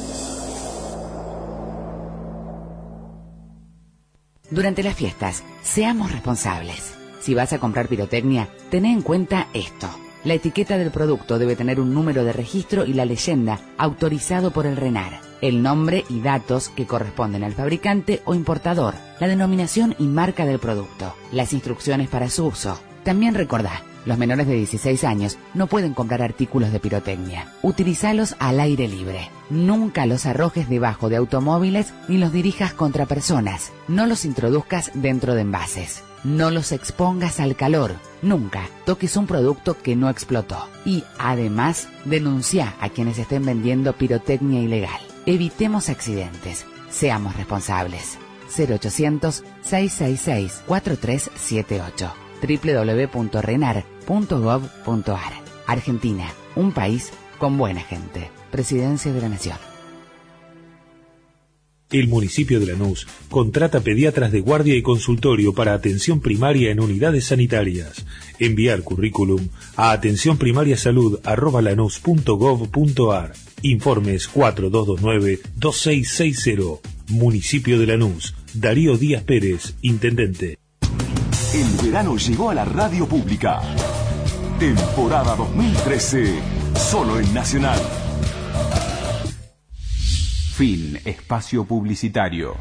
Durante las fiestas, seamos responsables. Si vas a comprar pirotecnia, ten en cuenta esto. La etiqueta del producto debe tener un número de registro y la leyenda autorizado por el RENAR, el nombre y datos que corresponden al fabricante o importador, la denominación y marca del producto, las instrucciones para su uso. También recordá, los menores de dieciséis años no pueden comprar artículos de pirotecnia. Utilizalos al aire libre. Nunca los arrojes debajo de automóviles ni los dirijas contra personas. No los introduzcas dentro de envases. No los expongas al calor. Nunca toques un producto que no explotó. Y, además, denuncia a quienes estén vendiendo pirotecnia ilegal. Evitemos accidentes. Seamos responsables. cero ochocientos, seiscientos sesenta y seis, cuarenta y tres setenta y ocho. doble u doble u doble u punto renar punto gov punto a r. Argentina, un país con buena gente. Presidencia de la Nación. El municipio de Lanús contrata pediatras de guardia y consultorio para atención primaria en unidades sanitarias. Enviar currículum a atencionprimariasalud arroba lanús punto gov punto a r. Informes cuatro dos dos nueve, dos seis seis cero. Municipio de Lanús. Darío Díaz Pérez, Intendente. El verano llegó a la radio pública. Temporada dos mil trece, solo en Nacional. Fin espacio publicitario.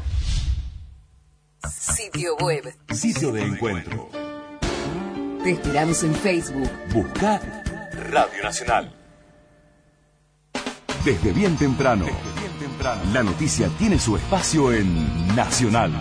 Sitio web. Sitio de encuentro. Te esperamos en Facebook. Busca Radio Nacional. Desde bien temprano, Desde bien temprano, la noticia tiene su espacio en Nacional.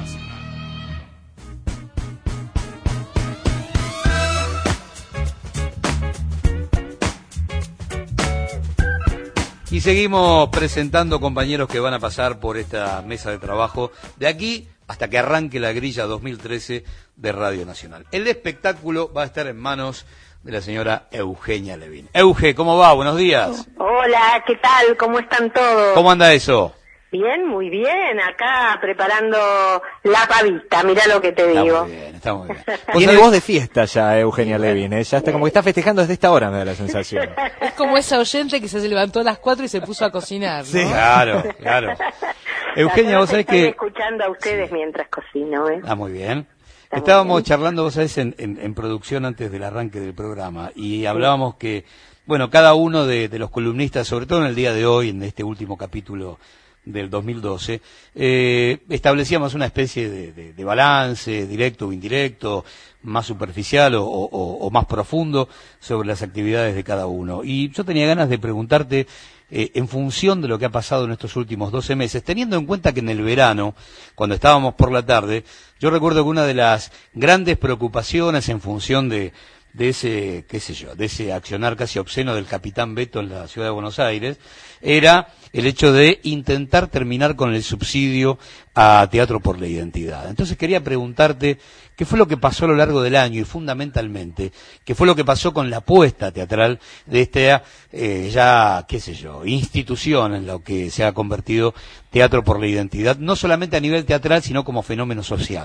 Y seguimos presentando compañeros que van a pasar por esta mesa de trabajo de aquí hasta que arranque la grilla dos mil trece de Radio Nacional. El espectáculo va a estar en manos de la señora Eugenia Levin. Euge, ¿cómo va? Buenos días. Hola, ¿qué tal? ¿Cómo están todos? ¿Cómo anda eso? Bien, muy bien. Acá preparando la pavita, mirá lo que te está digo. Muy bien, está muy bien. Tiene voz de fiesta ya Eugenia Levin, ¿eh? Ya está como que está festejando desde esta hora, me da la sensación. Es como esa oyente que se levantó a las cuatro y se puso a cocinar, ¿no? Sí, claro, claro. Eugenia, vos sabés que... Estoy escuchando a ustedes sí. mientras cocino, ¿eh? Ah, muy bien. Estábamos charlando, vos sabés, en, en, en producción antes del arranque del programa, y hablábamos que, bueno, cada uno de, de los columnistas, sobre todo en el día de hoy, en este último capítulo del dos mil doce, eh, establecíamos una especie de, de, de balance, directo o indirecto, más superficial o, o, o más profundo sobre las actividades de cada uno. Y yo tenía ganas de preguntarte, eh, en función de lo que ha pasado en estos últimos doce meses, teniendo en cuenta que en el verano, cuando estábamos por la tarde, yo recuerdo que una de las grandes preocupaciones en función de de ese, qué sé yo, de ese accionar casi obsceno del Capitán Beto en la ciudad de Buenos Aires, era el hecho de intentar terminar con el subsidio a Teatro por la Identidad. Entonces quería preguntarte qué fue lo que pasó a lo largo del año y fundamentalmente qué fue lo que pasó con la apuesta teatral de esta eh, ya, qué sé yo, institución en lo que se ha convertido Teatro por la Identidad, no solamente a nivel teatral, sino como fenómeno social.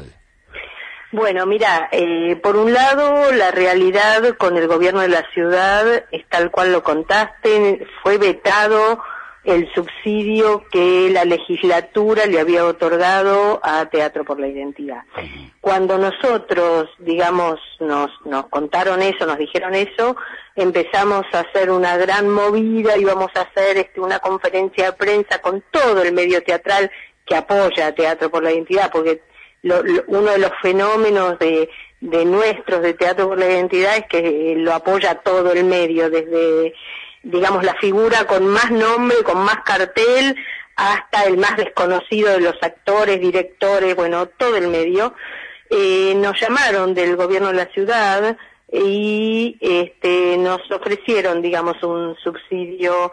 Bueno, mira, eh, por un lado, la realidad con el gobierno de la ciudad es tal cual lo contaste, fue vetado el subsidio que la legislatura le había otorgado a Teatro por la Identidad. Cuando nosotros, digamos, nos, nos contaron eso, nos dijeron eso, empezamos a hacer una gran movida, íbamos a hacer este, una conferencia de prensa con todo el medio teatral que apoya a Teatro por la Identidad, porque Lo, lo, uno de los fenómenos de, de nuestros de Teatro por la Identidad es que lo apoya todo el medio, desde, digamos, la figura con más nombre, con más cartel, hasta el más desconocido de los actores, directores, bueno, todo el medio. Eh, nos llamaron del gobierno de la ciudad y este, nos ofrecieron, digamos, un subsidio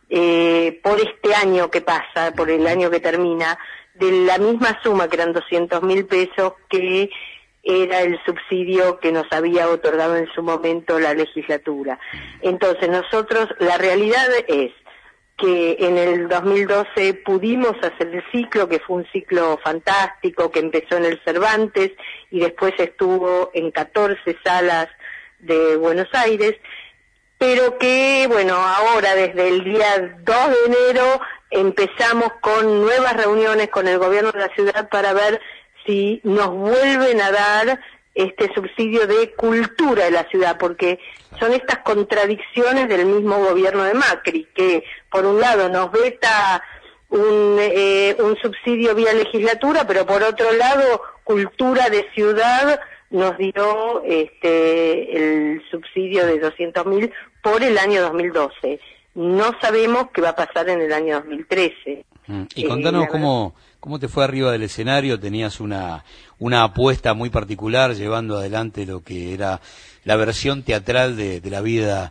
eh, por este año que pasa, por el año que termina, de la misma suma, que eran doscientos mil pesos, que era el subsidio que nos había otorgado en su momento la legislatura. Entonces nosotros, la realidad es que en el dos mil doce pudimos hacer el ciclo, que fue un ciclo fantástico, que empezó en el Cervantes y después estuvo en catorce salas de Buenos Aires, pero que, bueno, ahora desde el día dos de enero empezamos con nuevas reuniones con el gobierno de la ciudad para ver si nos vuelven a dar este subsidio de cultura de la ciudad, porque son estas contradicciones del mismo gobierno de Macri, que por un lado nos veta un, eh, un subsidio vía legislatura, pero por otro lado cultura de ciudad nos dio este el subsidio de doscientos mil por el año dos mil doce. No sabemos qué va a pasar en el año dos mil trece. Mm. Y contanos eh, cómo, cómo te fue arriba del escenario. Tenías una, una apuesta muy particular llevando adelante lo que era la versión teatral de, de la vida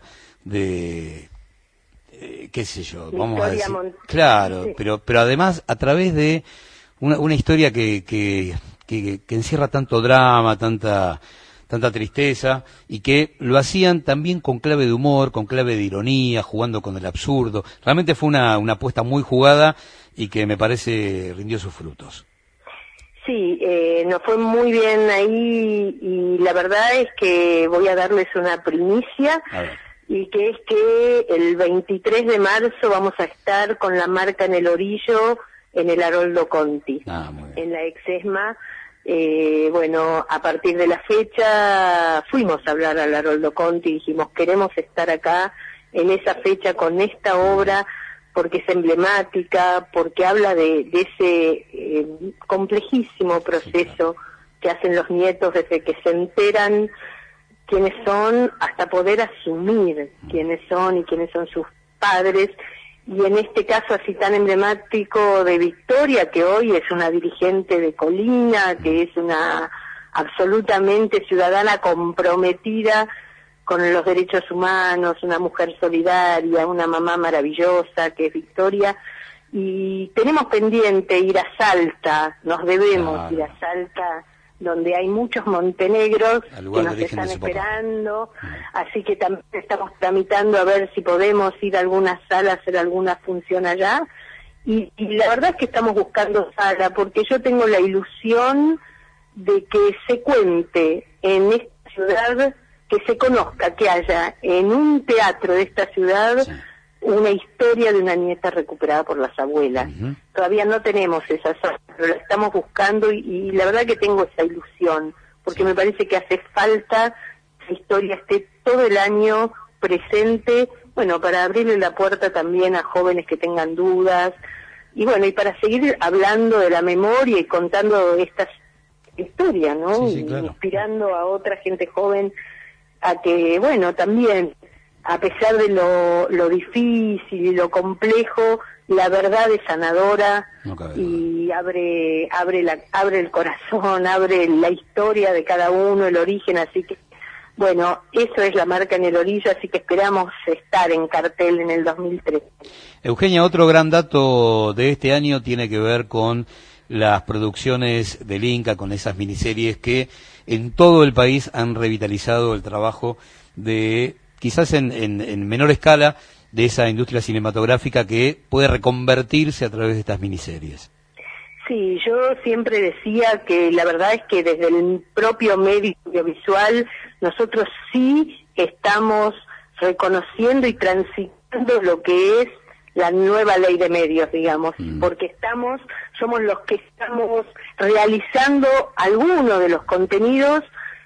de, eh, qué sé yo, Victoria vamos a decir. Mont- Claro, sí. pero, pero además a través de una, una historia que, que, que, que encierra tanto drama, tanta... tanta tristeza, y que lo hacían también con clave de humor, con clave de ironía, jugando con el absurdo. Realmente fue una, una apuesta muy jugada y que me parece rindió sus frutos. Sí, eh, nos fue muy bien ahí y la verdad es que voy a darles una primicia, y que es que el veintitrés de marzo vamos a estar con la marca en el orillo en el Haroldo Conti, ah, en la Exesma. Eh, bueno, a partir de la fecha fuimos a hablar al Haroldo Conti y dijimos queremos estar acá en esa fecha con esta obra porque es emblemática, porque habla de, de ese eh, complejísimo proceso que hacen los nietos desde que se enteran quiénes son hasta poder asumir quiénes son y quiénes son sus padres. Y en este caso así tan emblemático de Victoria, que hoy es una dirigente de Colina, que es una absolutamente ciudadana comprometida con los derechos humanos, una mujer solidaria, una mamá maravillosa que es Victoria, y tenemos pendiente ir a Salta, nos debemos Claro. ir a Salta, donde hay muchos montenegros Al que lugar de nos origen están de su papá. esperando, así que también estamos tramitando a ver si podemos ir a alguna sala a hacer alguna función allá, y, y la verdad es que estamos buscando sala, porque yo tengo la ilusión de que se cuente en esta ciudad, que se conozca, que haya en un teatro de esta ciudad sí. una historia de una nieta recuperada por las abuelas. Uh-huh. Todavía no tenemos esa sala, pero la estamos buscando y, y la verdad que tengo esa ilusión, porque me parece que hace falta que la historia esté todo el año presente, bueno, para abrirle la puerta también a jóvenes que tengan dudas, y bueno, y para seguir hablando de la memoria y contando estas historias, ¿no? Sí, sí, claro. Inspirando a otra gente joven a que, bueno, también, a pesar de lo, lo difícil y lo complejo, la verdad es sanadora No cabe y abre abre la abre el corazón, abre la historia de cada uno, el origen, así que bueno, eso es la marca en el orillo, así que esperamos estar en cartel en el dos mil trece. Eugenia, otro gran dato de este año tiene que ver con las producciones del Inca, con esas miniseries que en todo el país han revitalizado el trabajo de, quizás en, en, en menor escala, de esa industria cinematográfica que puede reconvertirse a través de estas miniseries. Sí, yo siempre decía que la verdad es que desde el propio medio audiovisual nosotros sí estamos reconociendo y transitando lo que es la nueva ley de medios, digamos, mm. porque estamos, somos los que estamos realizando algunos de los contenidos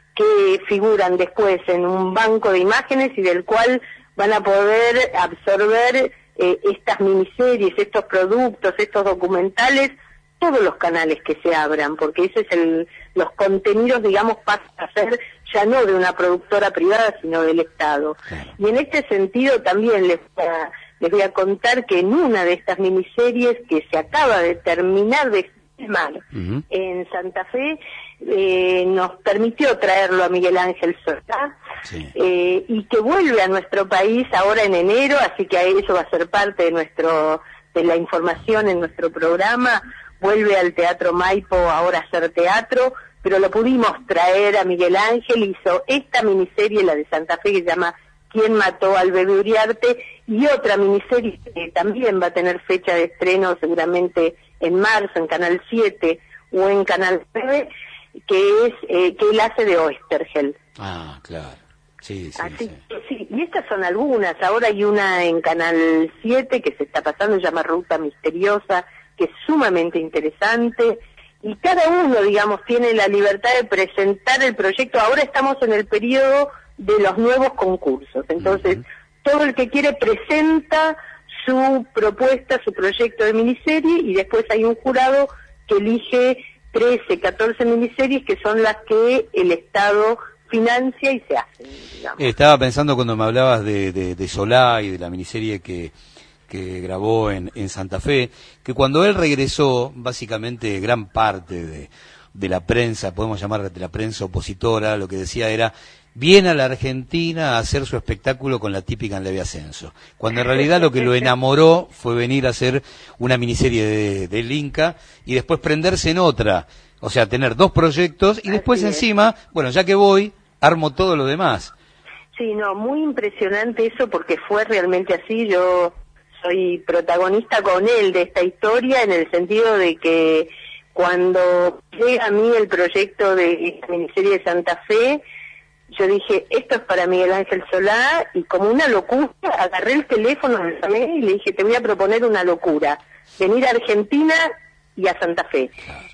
que figuran después en un banco de imágenes y del cual van a poder absorber eh, estas miniseries, estos productos, estos documentales, todos los canales que se abran, porque ese es el, los contenidos, digamos, pasan a ser ya no de una productora privada, sino del Estado. Claro. Y en este sentido también les voy, a, les voy a contar que en una de estas miniseries que se acaba de terminar de filmar uh-huh. en Santa Fe, eh, nos permitió traerlo a Miguel Ángel Solá, sí. eh, y que vuelve a nuestro país ahora en enero, así que eso va a ser parte de nuestro de la información en nuestro programa. Vuelve al Teatro Maipo ahora a hacer teatro, pero lo pudimos traer a Miguel Ángel, hizo esta miniserie, la de Santa Fe, que se llama ¿Quién mató al bebé Uriarte? Y otra miniserie que también va a tener fecha de estreno seguramente en marzo, en Canal siete o en Canal nueve, que es eh, que él hace de Oestergel. Ah, claro. Sí, sí, Así, sí. sí. Y estas son algunas. Ahora hay una en Canal siete que se está pasando, se llama Ruta Misteriosa, que es sumamente interesante, y cada uno, digamos, tiene la libertad de presentar el proyecto. Ahora estamos en el periodo de los nuevos concursos, entonces uh-huh. todo el que quiere presenta su propuesta, su proyecto de miniserie, y después hay un jurado que elige trece, catorce miniseries que son las que el Estado financia y se hacen, digamos. Estaba pensando cuando me hablabas de, de, de Solá y de la miniserie que que grabó en, en Santa Fe, que cuando él regresó, básicamente gran parte de, de la prensa, podemos llamar de la prensa opositora, lo que decía era, viene a la Argentina a hacer su espectáculo con la típica en leve ascenso, cuando en realidad lo que lo enamoró fue venir a hacer una miniserie de, del Inca y después prenderse en otra, o sea, tener dos proyectos y después encima, bueno, ya que voy, armo todo lo demás. Sí, no, muy impresionante eso porque fue realmente así. Yo soy protagonista con él de esta historia en el sentido de que cuando llega a mí el proyecto de esta miniserie de Santa Fe, yo dije, esto es para Miguel Ángel Solá, y como una locura, agarré el teléfono, lo llamé y le dije, te voy a proponer una locura, venir a Argentina y a Santa Fe.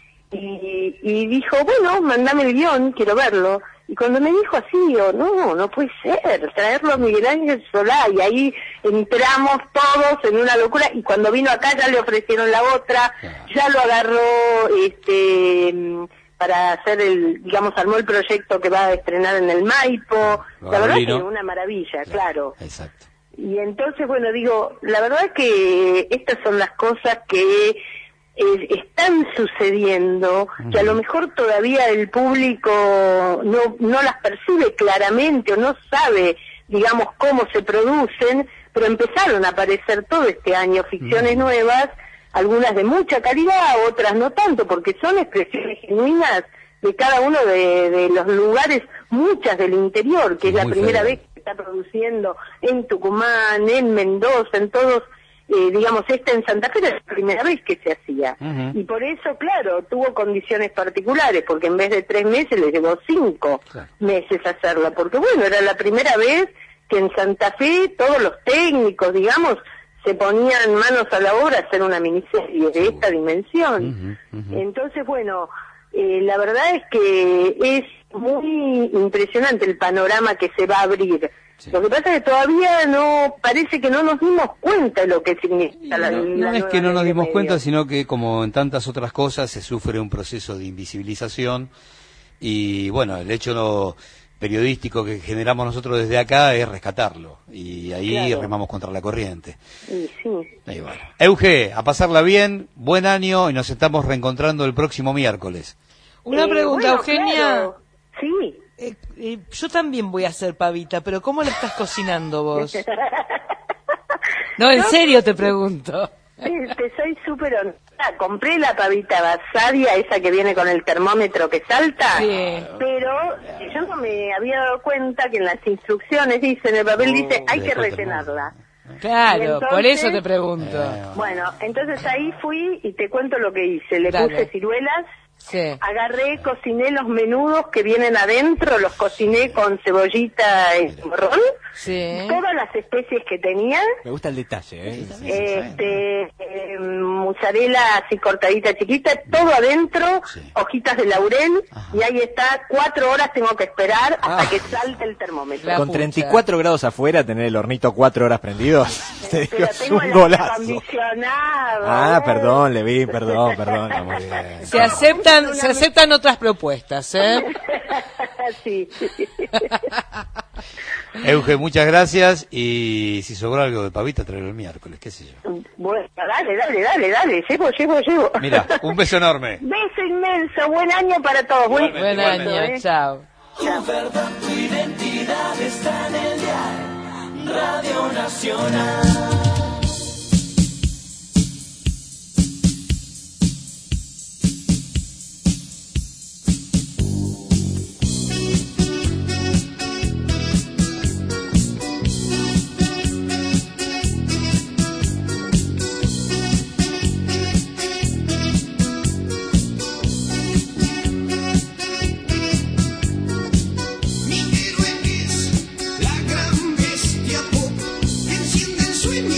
Y, y dijo, bueno, mandame el guión, quiero verlo. Y cuando me dijo así, yo, no, no puede ser, traerlo a Miguel Ángel Solá, y ahí entramos todos en una locura, y cuando vino acá ya le ofrecieron la otra, ya lo agarró este para hacer el, digamos, armó el proyecto que va a estrenar en el Maipo, la verdad que una maravilla, claro. Exacto. Y entonces, bueno, digo, la verdad que estas son las cosas que Eh, están sucediendo, que a lo mejor todavía el público no, no las percibe claramente o no sabe, digamos, cómo se producen, pero empezaron a aparecer todo este año ficciones mm. nuevas, algunas de mucha calidad, otras no tanto, porque son expresiones genuinas de cada uno de, de los lugares, muchas del interior, que es, es la primera feo. vez que se está produciendo en Tucumán, en Mendoza, en todos. Eh, digamos, esta en Santa Fe era la primera vez que se hacía. Uh-huh. Y por eso, claro, tuvo condiciones particulares, porque en vez de tres meses le llevó cinco claro. meses hacerla, porque bueno, era la primera vez que en Santa Fe todos los técnicos, digamos, se ponían manos a la obra a hacer una miniserie de esta dimensión. Uh-huh, uh-huh. Entonces, bueno, eh, la verdad es que es muy impresionante el panorama que se va a abrir. Sí. Lo que pasa es que todavía no, parece que no nos dimos cuenta de lo que significa la, no, la no es que no nos dimos medio. cuenta, sino que como en tantas otras cosas se sufre un proceso de invisibilización y bueno, el hecho no, periodístico que generamos nosotros desde acá es rescatarlo y ahí claro. remamos contra la corriente. Y sí. Ahí bueno. Euge, a pasarla bien, buen año y nos estamos reencontrando el próximo miércoles. Una eh, pregunta, bueno, Eugenia. Claro. Sí. Eh, eh, yo también voy a hacer pavita, pero ¿cómo la estás cocinando vos? No, en serio te pregunto. Sí, te soy súper honesta. Compré la pavita basadia, esa que viene con el termómetro que salta, sí. pero yo no me había dado cuenta que en las instrucciones dice, en el papel dice, hay que rellenarla. Claro, entonces, por eso te pregunto. Bueno, entonces ahí fui y te cuento lo que hice. Le Dale. puse ciruelas. Sí. Agarré, cociné los menudos que vienen adentro, los cociné con cebollita y morrón, sí. todas las especies que tenía. Me gusta el detalle, ¿eh? Este, eh, mozzarella así cortadita chiquita, todo adentro, sí. hojitas de laurel, ajá. y ahí está, cuatro horas tengo que esperar hasta ah. que salte el termómetro. La Con pucha. treinta y cuatro grados afuera, tener el hornito cuatro horas prendido, te digo, es un el golazo. Acondicionado, ah, ¿eh? perdón, le vi, perdón, perdón. No, muy bien. Se acepta Se aceptan otras propuestas, ¿eh? Sí. Euge, muchas gracias y si sobró algo de pavita, tráelo el miércoles, qué sé yo. Bueno, dale, dale, dale, dale, llevo, llevo, llevo. Mira, un beso enorme. Beso inmenso, buen año para todos. Buen, buen año, ¿eh? chao. Tu verdad, tu identidad está en el diario Radio Nacional. Mi héroe es la gran bestia pop, enciende el sueño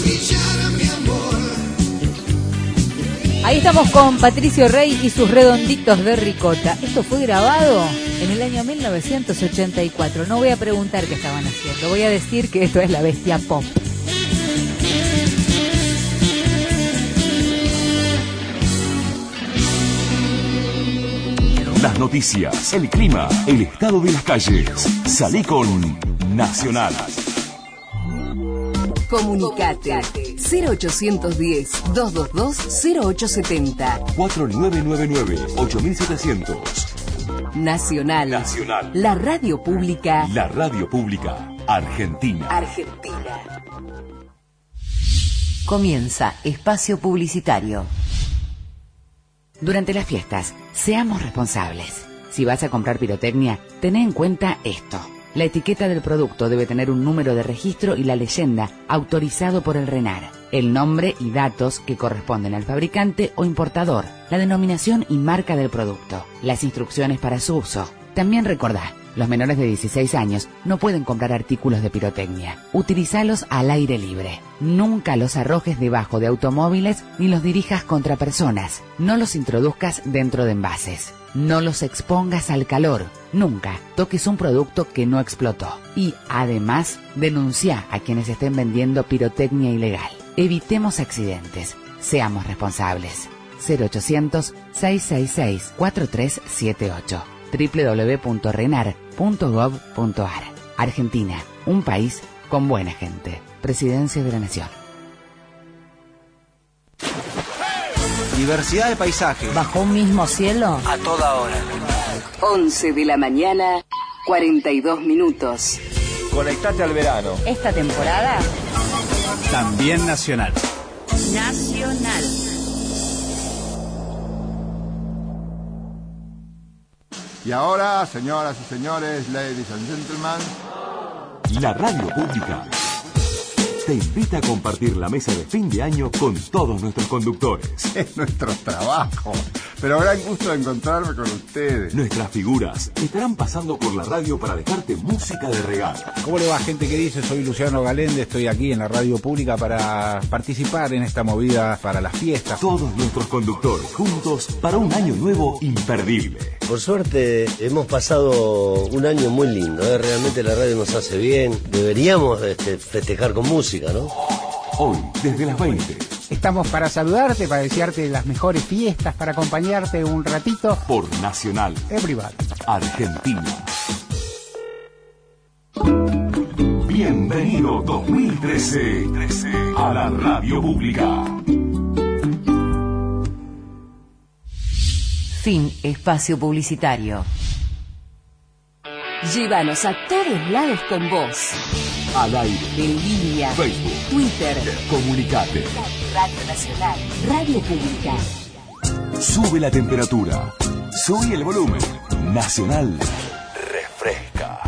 Ahí estamos con Patricio Rey y sus redonditos de ricota. Esto fue grabado en el año mil novecientos ochenta y cuatro. No voy a preguntar qué estaban haciendo, voy a decir que esto es la bestia pop. Las noticias, el clima, el estado de las calles. Salí con Nacional. Comunicate cero ochocientos diez, doscientos veintidós, cero ochocientos setenta. cuatro nueve nueve nueve, ocho mil setecientos. Nacional. Nacional. La radio pública. La radio pública argentina. Argentina. Comienza espacio publicitario. Durante las fiestas, seamos responsables. Si vas a comprar pirotecnia, ten en cuenta esto. La etiqueta del producto debe tener un número de registro y la leyenda autorizado por el RENAR, el nombre y datos que corresponden al fabricante o importador, la denominación y marca del producto, las instrucciones para su uso. También recordá, los menores de dieciséis años no pueden comprar artículos de pirotecnia. Utilizalos al aire libre. Nunca los arrojes debajo de automóviles ni los dirijas contra personas. No los introduzcas dentro de envases. No los expongas al calor. Nunca toques un producto que no explotó. Y, además, denuncia a quienes estén vendiendo pirotecnia ilegal. Evitemos accidentes. Seamos responsables. cero ochocientos, seiscientos sesenta y seis, cuarenta y tres setenta y ocho. doble u doble u doble u punto renar punto gov punto ar. Argentina, un país con buena gente. Presidencia de la Nación. Diversidad de paisajes. ¿Bajo un mismo cielo? A toda hora. once de la mañana, cuarenta y dos minutos. Conectate al verano. Esta temporada, También nacional. Nacional. Y ahora, señoras y señores, ladies and gentlemen, La radio pública te invita a compartir la mesa de fin de año con todos nuestros conductores. es nuestro trabajo. Pero gran gusto de encontrarme con ustedes. Nuestras figuras estarán pasando por la radio para dejarte música de regalo. ¿Cómo le va, gente que dice? Soy Luciano Galende, estoy aquí en la radio pública para participar en esta movida para las fiestas. Todos nuestros conductores juntos para un año nuevo imperdible. Por suerte hemos pasado un año muy lindo, ¿eh? Realmente la radio nos hace bien. Deberíamos este, festejar con música, ¿no? Hoy, desde las veinte. Estamos para saludarte, para desearte las mejores fiestas, para acompañarte un ratito. Por Nacional. Everybody. Argentina. Bienvenido dos mil trece a la radio pública. Fin espacio publicitario. Llévanos a todos lados con vos. Al aire. En línea. Facebook. Twitter. Comunicate. Radio Nacional. Radio Pública. Sube la temperatura. Sube el volumen. Nacional. Refresca.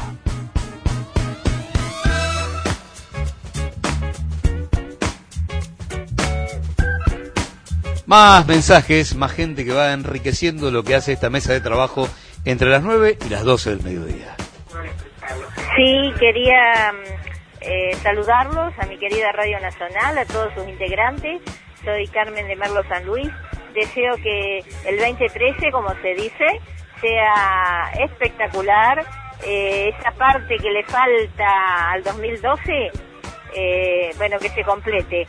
Más mensajes, más gente que va enriqueciendo lo que hace esta mesa de trabajo entre las nueve y las doce del mediodía. Sí, quería eh, saludarlos a mi querida Radio Nacional, a todos sus integrantes. Soy Carmen de Merlo San Luis. Deseo que el veinte trece, como se dice, sea espectacular. Eh, esa parte que le falta al dos mil doce, eh, bueno, que se complete.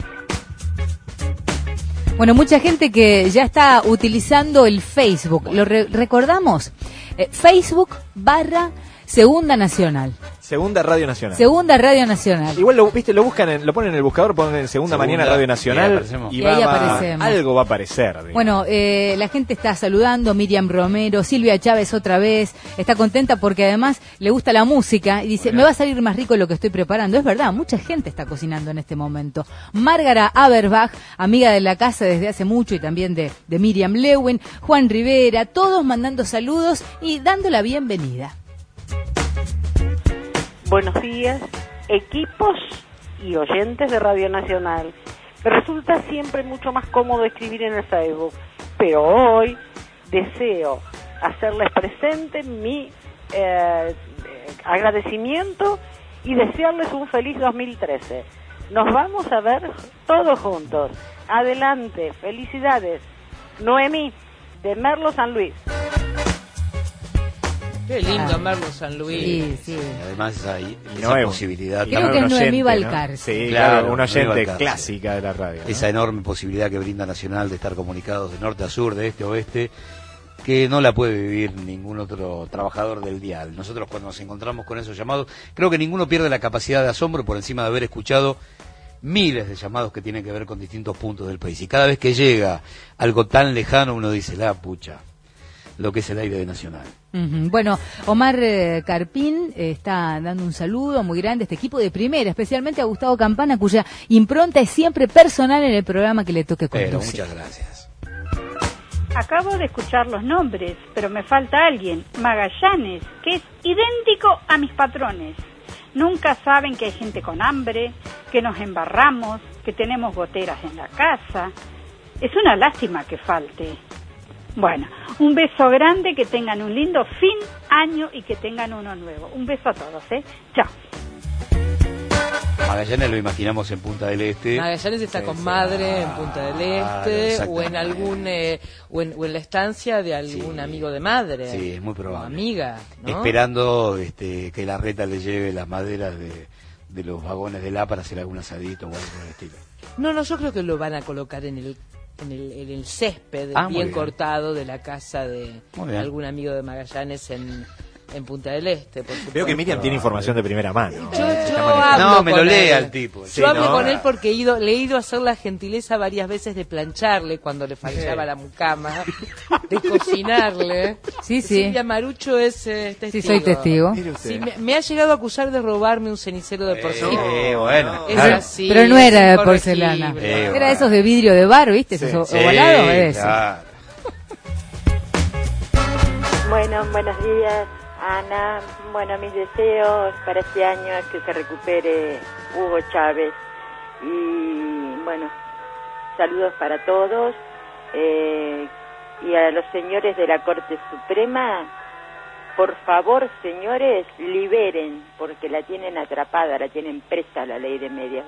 Bueno, mucha gente que ya está utilizando el Facebook. ¿Lo re- recordamos? Eh, Facebook barra Segunda Nacional. Segunda Radio Nacional. Segunda Radio Nacional. Igual lo, viste, lo buscan, en, lo ponen en el buscador, ponen Segunda, Segunda Mañana Radio Nacional y, y, Y va, ahí va- aparecemos. algo va a aparecer. digamos. Bueno, eh, la gente está saludando, Miriam Romero, Silvia Chávez otra vez, está contenta porque además le gusta la música y dice, Bueno. me va a salir más rico lo que estoy preparando. Es verdad, mucha gente está cocinando en este momento. Márgara Aberbach, amiga de la casa desde hace mucho y también de, de Miriam Lewin, Juan Rivera, todos mandando saludos y dando la bienvenida. Buenos días, equipos y oyentes de Radio Nacional. Me resulta siempre mucho más cómodo escribir en el Facebook, pero hoy deseo hacerles presente mi eh, agradecimiento y desearles un feliz dos mil trece. nos vamos a ver todos juntos. Adelante, felicidades. Noemí, de Merlo San Luis. Qué lindo Ah. Merlo San Luis. Sí, sí. Además hay esa Noé, posibilidad. Creo que es Noemí Balcar. Sí, Claro, claro, un Noemí oyente Balcar. clásica de la radio, ¿no? Esa enorme posibilidad que brinda Nacional de estar comunicados de norte a sur, de este a oeste, que no la puede vivir ningún otro trabajador del dial. Nosotros cuando nos encontramos con esos llamados, creo que ninguno pierde la capacidad de asombro por encima de haber escuchado miles de llamados que tienen que ver con distintos puntos del país. Y cada vez que llega algo tan lejano, uno dice, la pucha, lo que es el aire de Nacional. Ujú. Bueno, Omar eh, Carpín eh, está dando un saludo muy grande a este equipo de primera, especialmente a Gustavo Campana, cuya impronta es siempre personal en el programa que le toque conducir. Pero muchas gracias. Acabo de escuchar los nombres, pero me falta alguien, Magallanes, que es idéntico a mis patrones. Nunca saben que hay gente con hambre, que nos embarramos, que tenemos goteras en la casa. Es una lástima que falte. Bueno, un beso grande, que tengan un lindo fin año y que tengan uno nuevo. Un beso a todos, ¿eh? Chao. Magallanes lo imaginamos en Punta del Este. Magallanes está Sí, con sí. madre en Punta del Claro, Este o en exactamente. algún eh, o, en, o en la estancia de algún amigo de madre. Sí, es muy probable. O amiga, ¿no? Esperando este, que la reta le lleve las maderas de, de los vagones de la para hacer algún asadito o algo por el estilo. No, no, yo creo que lo van a colocar en el en el, en el césped Ah, muy bien, bien. cortado de la casa de Muy bien. algún amigo de Magallanes en, en Punta del Este. Por Veo que supuesto. Miriam tiene información de primera mano. Yo, De esta yo manera. hablo No, me lo con lee él. al tipo. Yo Sí, hablo no. con él porque he ido, le he ido a hacer la gentileza varias veces de plancharle cuando le fallaba Sí. la mucama, de cocinarle. Sí, sí. Silvia Marucho es eh, testigo. Sí, soy testigo. Mire usted. Sí, me, me ha llegado a acusar de robarme un cenicero de porcelana. Eh, bueno, Es claro. así, Pero no es era de incorregible. porcelana. Eh, Era bueno. esos de vidrio de bar, ¿viste? Sí. Esos Sí, ovalados, eso. claro. Bueno, buenos días, Ana. Bueno, mis deseos para este año es que se recupere Hugo Chávez. Y bueno, saludos para todos. Eh, y a los señores de la Corte Suprema, por favor, señores, liberen, porque la tienen atrapada, la tienen presa la ley de medios.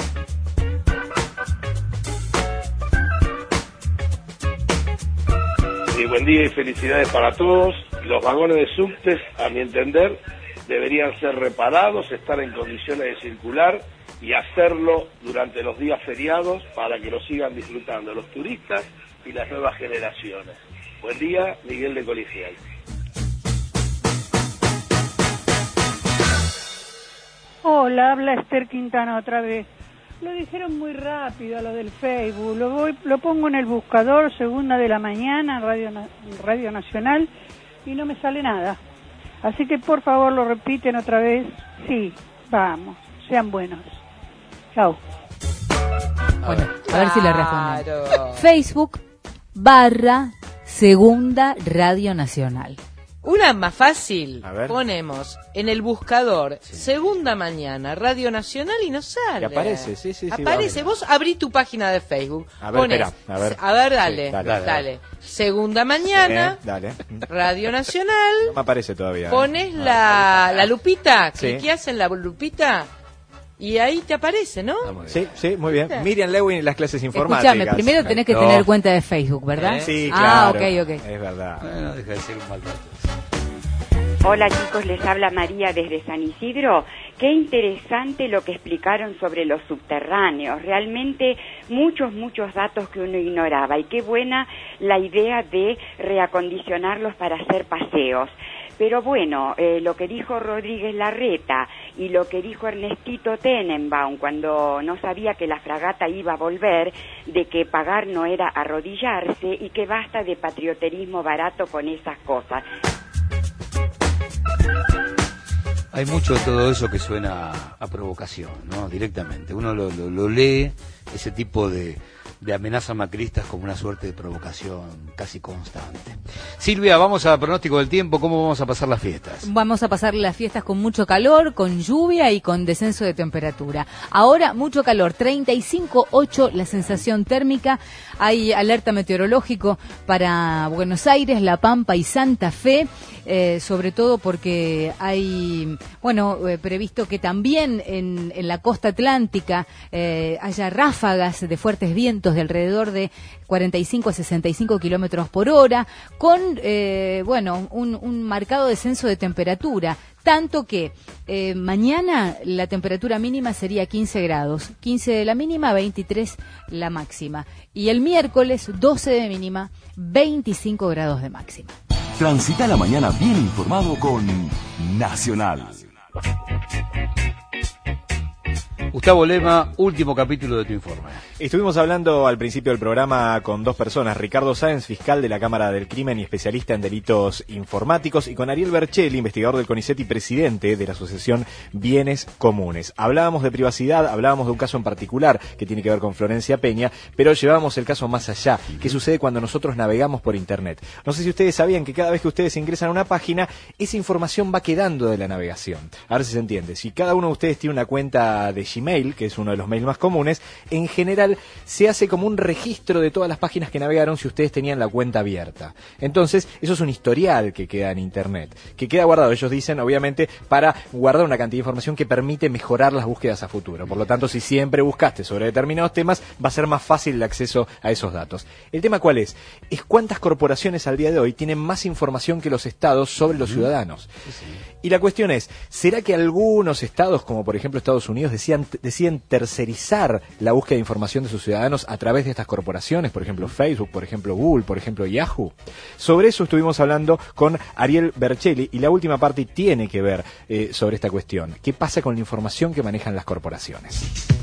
Y buen día y felicidades para todos. Los vagones de subtes, a mi entender, deberían ser reparados, estar en condiciones de circular y hacerlo durante los días feriados para que lo sigan disfrutando los turistas y las nuevas generaciones. Buen día, Miguel de Coligial. Hola, habla Esther Quintana otra vez. Lo dijeron muy rápido, lo del Facebook. Lo, voy, lo pongo en el buscador, segunda de la mañana, Radio, Na- Radio Nacional, y no me sale nada. Así que por favor lo repiten otra vez. Sí, vamos, sean buenos. Chao. Bueno, a ver si le responden. Claro. Facebook barra Segunda Radio Nacional. Una más fácil, A ver. ponemos en el buscador Segunda Mañana, Radio Nacional y nos sale. Y aparece, sí, sí, sí, Aparece, va. vos abrí tu página de Facebook. A ver, ponés, espera, a ver. a ver, dale, Sí, dale, dale, dale. Segunda Mañana, Eh, dale. Radio Nacional, No me aparece todavía. ¿eh? pones la, la lupita, Sí. cliqueás en la lupita y ahí te aparece, ¿no? Sí, sí, muy bien. Miriam Lewin en las clases informáticas. Escúchame, primero tenés que No. tener cuenta de Facebook, ¿verdad? Sí, Ah, claro. ok, ok. Es verdad. Bueno, deja de ser un mal dato. Hola chicos, les habla María desde San Isidro. Qué interesante lo que explicaron sobre los subterráneos. Realmente muchos, muchos datos que uno ignoraba. Y qué buena la idea de reacondicionarlos para hacer paseos. Pero bueno, eh, lo que dijo Rodríguez Larreta y lo que dijo Ernestito Tenenbaum cuando no sabía que la fragata iba a volver, de que pagar no era arrodillarse y que basta de patrioterismo barato con esas cosas. Hay mucho de todo eso que suena a, a provocación, ¿no? Directamente. Uno lo, lo, lo lee, ese tipo de, de amenazas macristas como una suerte de provocación casi constante. Silvia, vamos a pronóstico del tiempo, ¿cómo vamos a pasar las fiestas? Vamos a pasar las fiestas con mucho calor, con lluvia y con descenso de temperatura. Ahora mucho calor, treinta y cinco coma ocho la sensación térmica. Hay alerta meteorológico para Buenos Aires, La Pampa y Santa Fe, eh, sobre todo porque hay, bueno, eh, previsto que también en, en la costa atlántica eh, haya ráfagas de fuertes vientos de alrededor de cuarenta y cinco a sesenta y cinco kilómetros por hora, con, eh, bueno, un, un marcado descenso de temperatura. Tanto que eh, mañana la temperatura mínima sería quince grados, quince de la mínima, veintitrés la máxima. Y el miércoles doce de mínima, veinticinco grados de máxima. Transita la mañana bien informado con Nacional. Gustavo Lema, último capítulo de tu informe. Estuvimos hablando al principio del programa con dos personas, Ricardo Sáenz, fiscal de la Cámara del Crimen y especialista en delitos informáticos, y con Ariel Berchelli, investigador del CONICET y presidente de la asociación Bienes Comunes. Hablábamos de privacidad, hablábamos de un caso en particular que tiene que ver con Florencia Peña, pero llevábamos el caso más allá. ¿Qué sucede cuando nosotros navegamos por Internet? No sé si ustedes sabían que cada vez que ustedes ingresan a una página, esa información va quedando de la navegación. A ver si se entiende. Si cada uno de ustedes tiene una cuenta de Gmail, que es uno de los mails más comunes, en general se hace como un registro de todas las páginas que navegaron si ustedes tenían la cuenta abierta. Entonces, eso es un historial que queda en Internet, que queda guardado, ellos dicen, obviamente, para guardar una cantidad de información que permite mejorar las búsquedas a futuro. Por lo tanto, si siempre buscaste sobre determinados temas, va a ser más fácil el acceso a esos datos. ¿El tema cuál es? Es cuántas corporaciones al día de hoy tienen más información que los estados sobre los ciudadanos. Sí. Y la cuestión es, ¿será que algunos estados, como por ejemplo Estados Unidos, decían, deciden tercerizar la búsqueda de información de sus ciudadanos a través de estas corporaciones, por ejemplo Facebook, por ejemplo Google, por ejemplo Yahoo? Sobre eso estuvimos hablando con Ariel Berchelli, y la última parte tiene que ver eh, sobre esta cuestión. ¿Qué pasa con la información que manejan las corporaciones?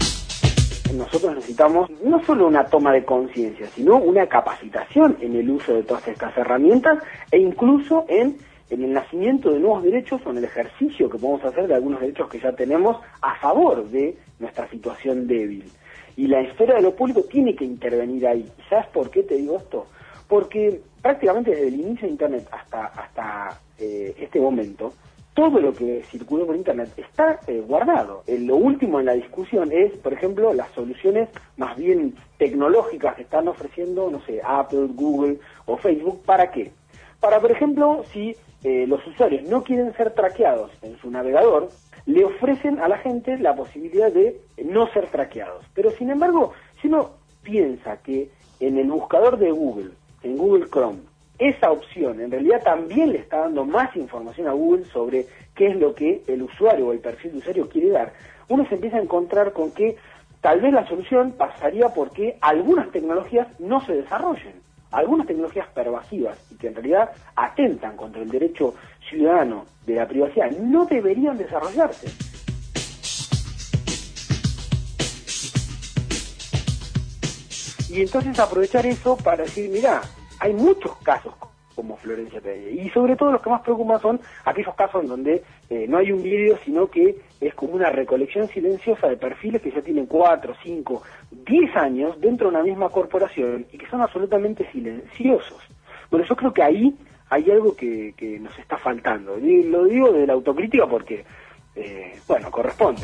Nosotros necesitamos no solo una toma de conciencia, sino una capacitación en el uso de todas estas herramientas, e incluso en en el nacimiento de nuevos derechos o en el ejercicio que podemos hacer de algunos derechos que ya tenemos a favor de nuestra situación débil. Y la esfera de lo público tiene que intervenir ahí. ¿Sabes por qué te digo esto? Porque prácticamente desde el inicio de Internet hasta hasta eh, este momento, todo lo que circuló por Internet está eh, guardado. Eh, lo último en la discusión es, por ejemplo, las soluciones más bien tecnológicas que están ofreciendo, no sé, Apple, Google o Facebook. ¿Para qué? Para, por ejemplo, si eh, los usuarios no quieren ser traqueados en su navegador, le ofrecen a la gente la posibilidad de no ser traqueados. Pero, sin embargo, si uno piensa que en el buscador de Google, en Google Chrome, esa opción en realidad también le está dando más información a Google sobre qué es lo que el usuario o el perfil de usuario quiere dar, uno se empieza a encontrar con que tal vez la solución pasaría porque algunas tecnologías no se desarrollen. Algunas tecnologías pervasivas y que en realidad atentan contra el derecho ciudadano de la privacidad no deberían desarrollarse. Y entonces aprovechar eso para decir, mirá, hay muchos casos como Florencia Peña, y sobre todo los que más preocupan son aquellos casos en donde eh, no hay un video, sino que es como una recolección silenciosa de perfiles que ya tienen cuatro, cinco, diez años dentro de una misma corporación y que son absolutamente silenciosos. Bueno, yo creo que ahí hay algo que, que nos está faltando. Y lo digo de la autocrítica porque, eh, bueno, corresponde.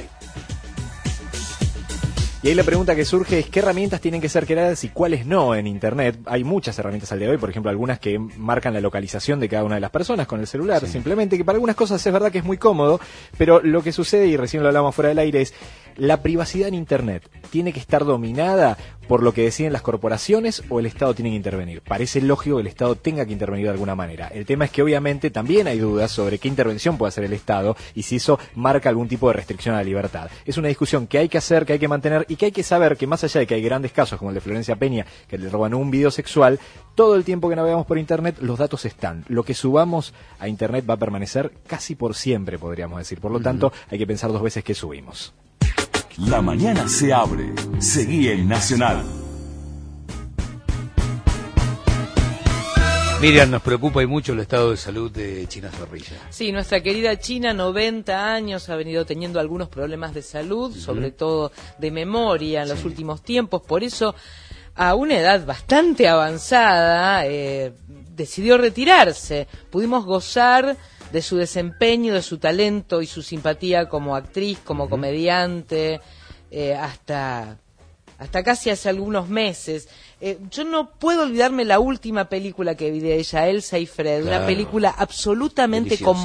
Y ahí la pregunta que surge es qué herramientas tienen que ser creadas y cuáles no en Internet. Hay muchas herramientas al día de hoy, por ejemplo, algunas que marcan la localización de cada una de las personas con el celular, sí. Simplemente, que para algunas cosas es verdad que es muy cómodo, pero lo que sucede, y recién lo hablamos fuera del aire, es la privacidad en Internet tiene que estar dominada por lo que deciden las corporaciones o el Estado tiene que intervenir. Parece lógico que el Estado tenga que intervenir de alguna manera. El tema es que obviamente también hay dudas sobre qué intervención puede hacer el Estado y si eso marca algún tipo de restricción a la libertad. Es una discusión que hay que hacer, que hay que mantener y que hay que saber que más allá de que hay grandes casos como el de Florencia Peña, que le roban un video sexual, todo el tiempo que navegamos por Internet los datos están. Lo que subamos a Internet va a permanecer casi por siempre, podríamos decir. Por lo tanto, hay que pensar dos veces qué subimos. La mañana se abre. Seguí en Nacional. Miriam, nos preocupa y mucho el estado de salud de China Zorrilla. Sí, nuestra querida China, noventa años, ha venido teniendo algunos problemas de salud, uh-huh. sobre todo de memoria en sí. los últimos tiempos. Por eso a una edad bastante avanzada, eh, decidió retirarse. Pudimos gozar de su desempeño, de su talento y su simpatía como actriz, como uh-huh. comediante, eh, hasta, hasta casi hace algunos meses. Eh, yo no puedo olvidarme la última película que vi de ella, Elsa y Fred, claro. Una película absolutamente conmovedora.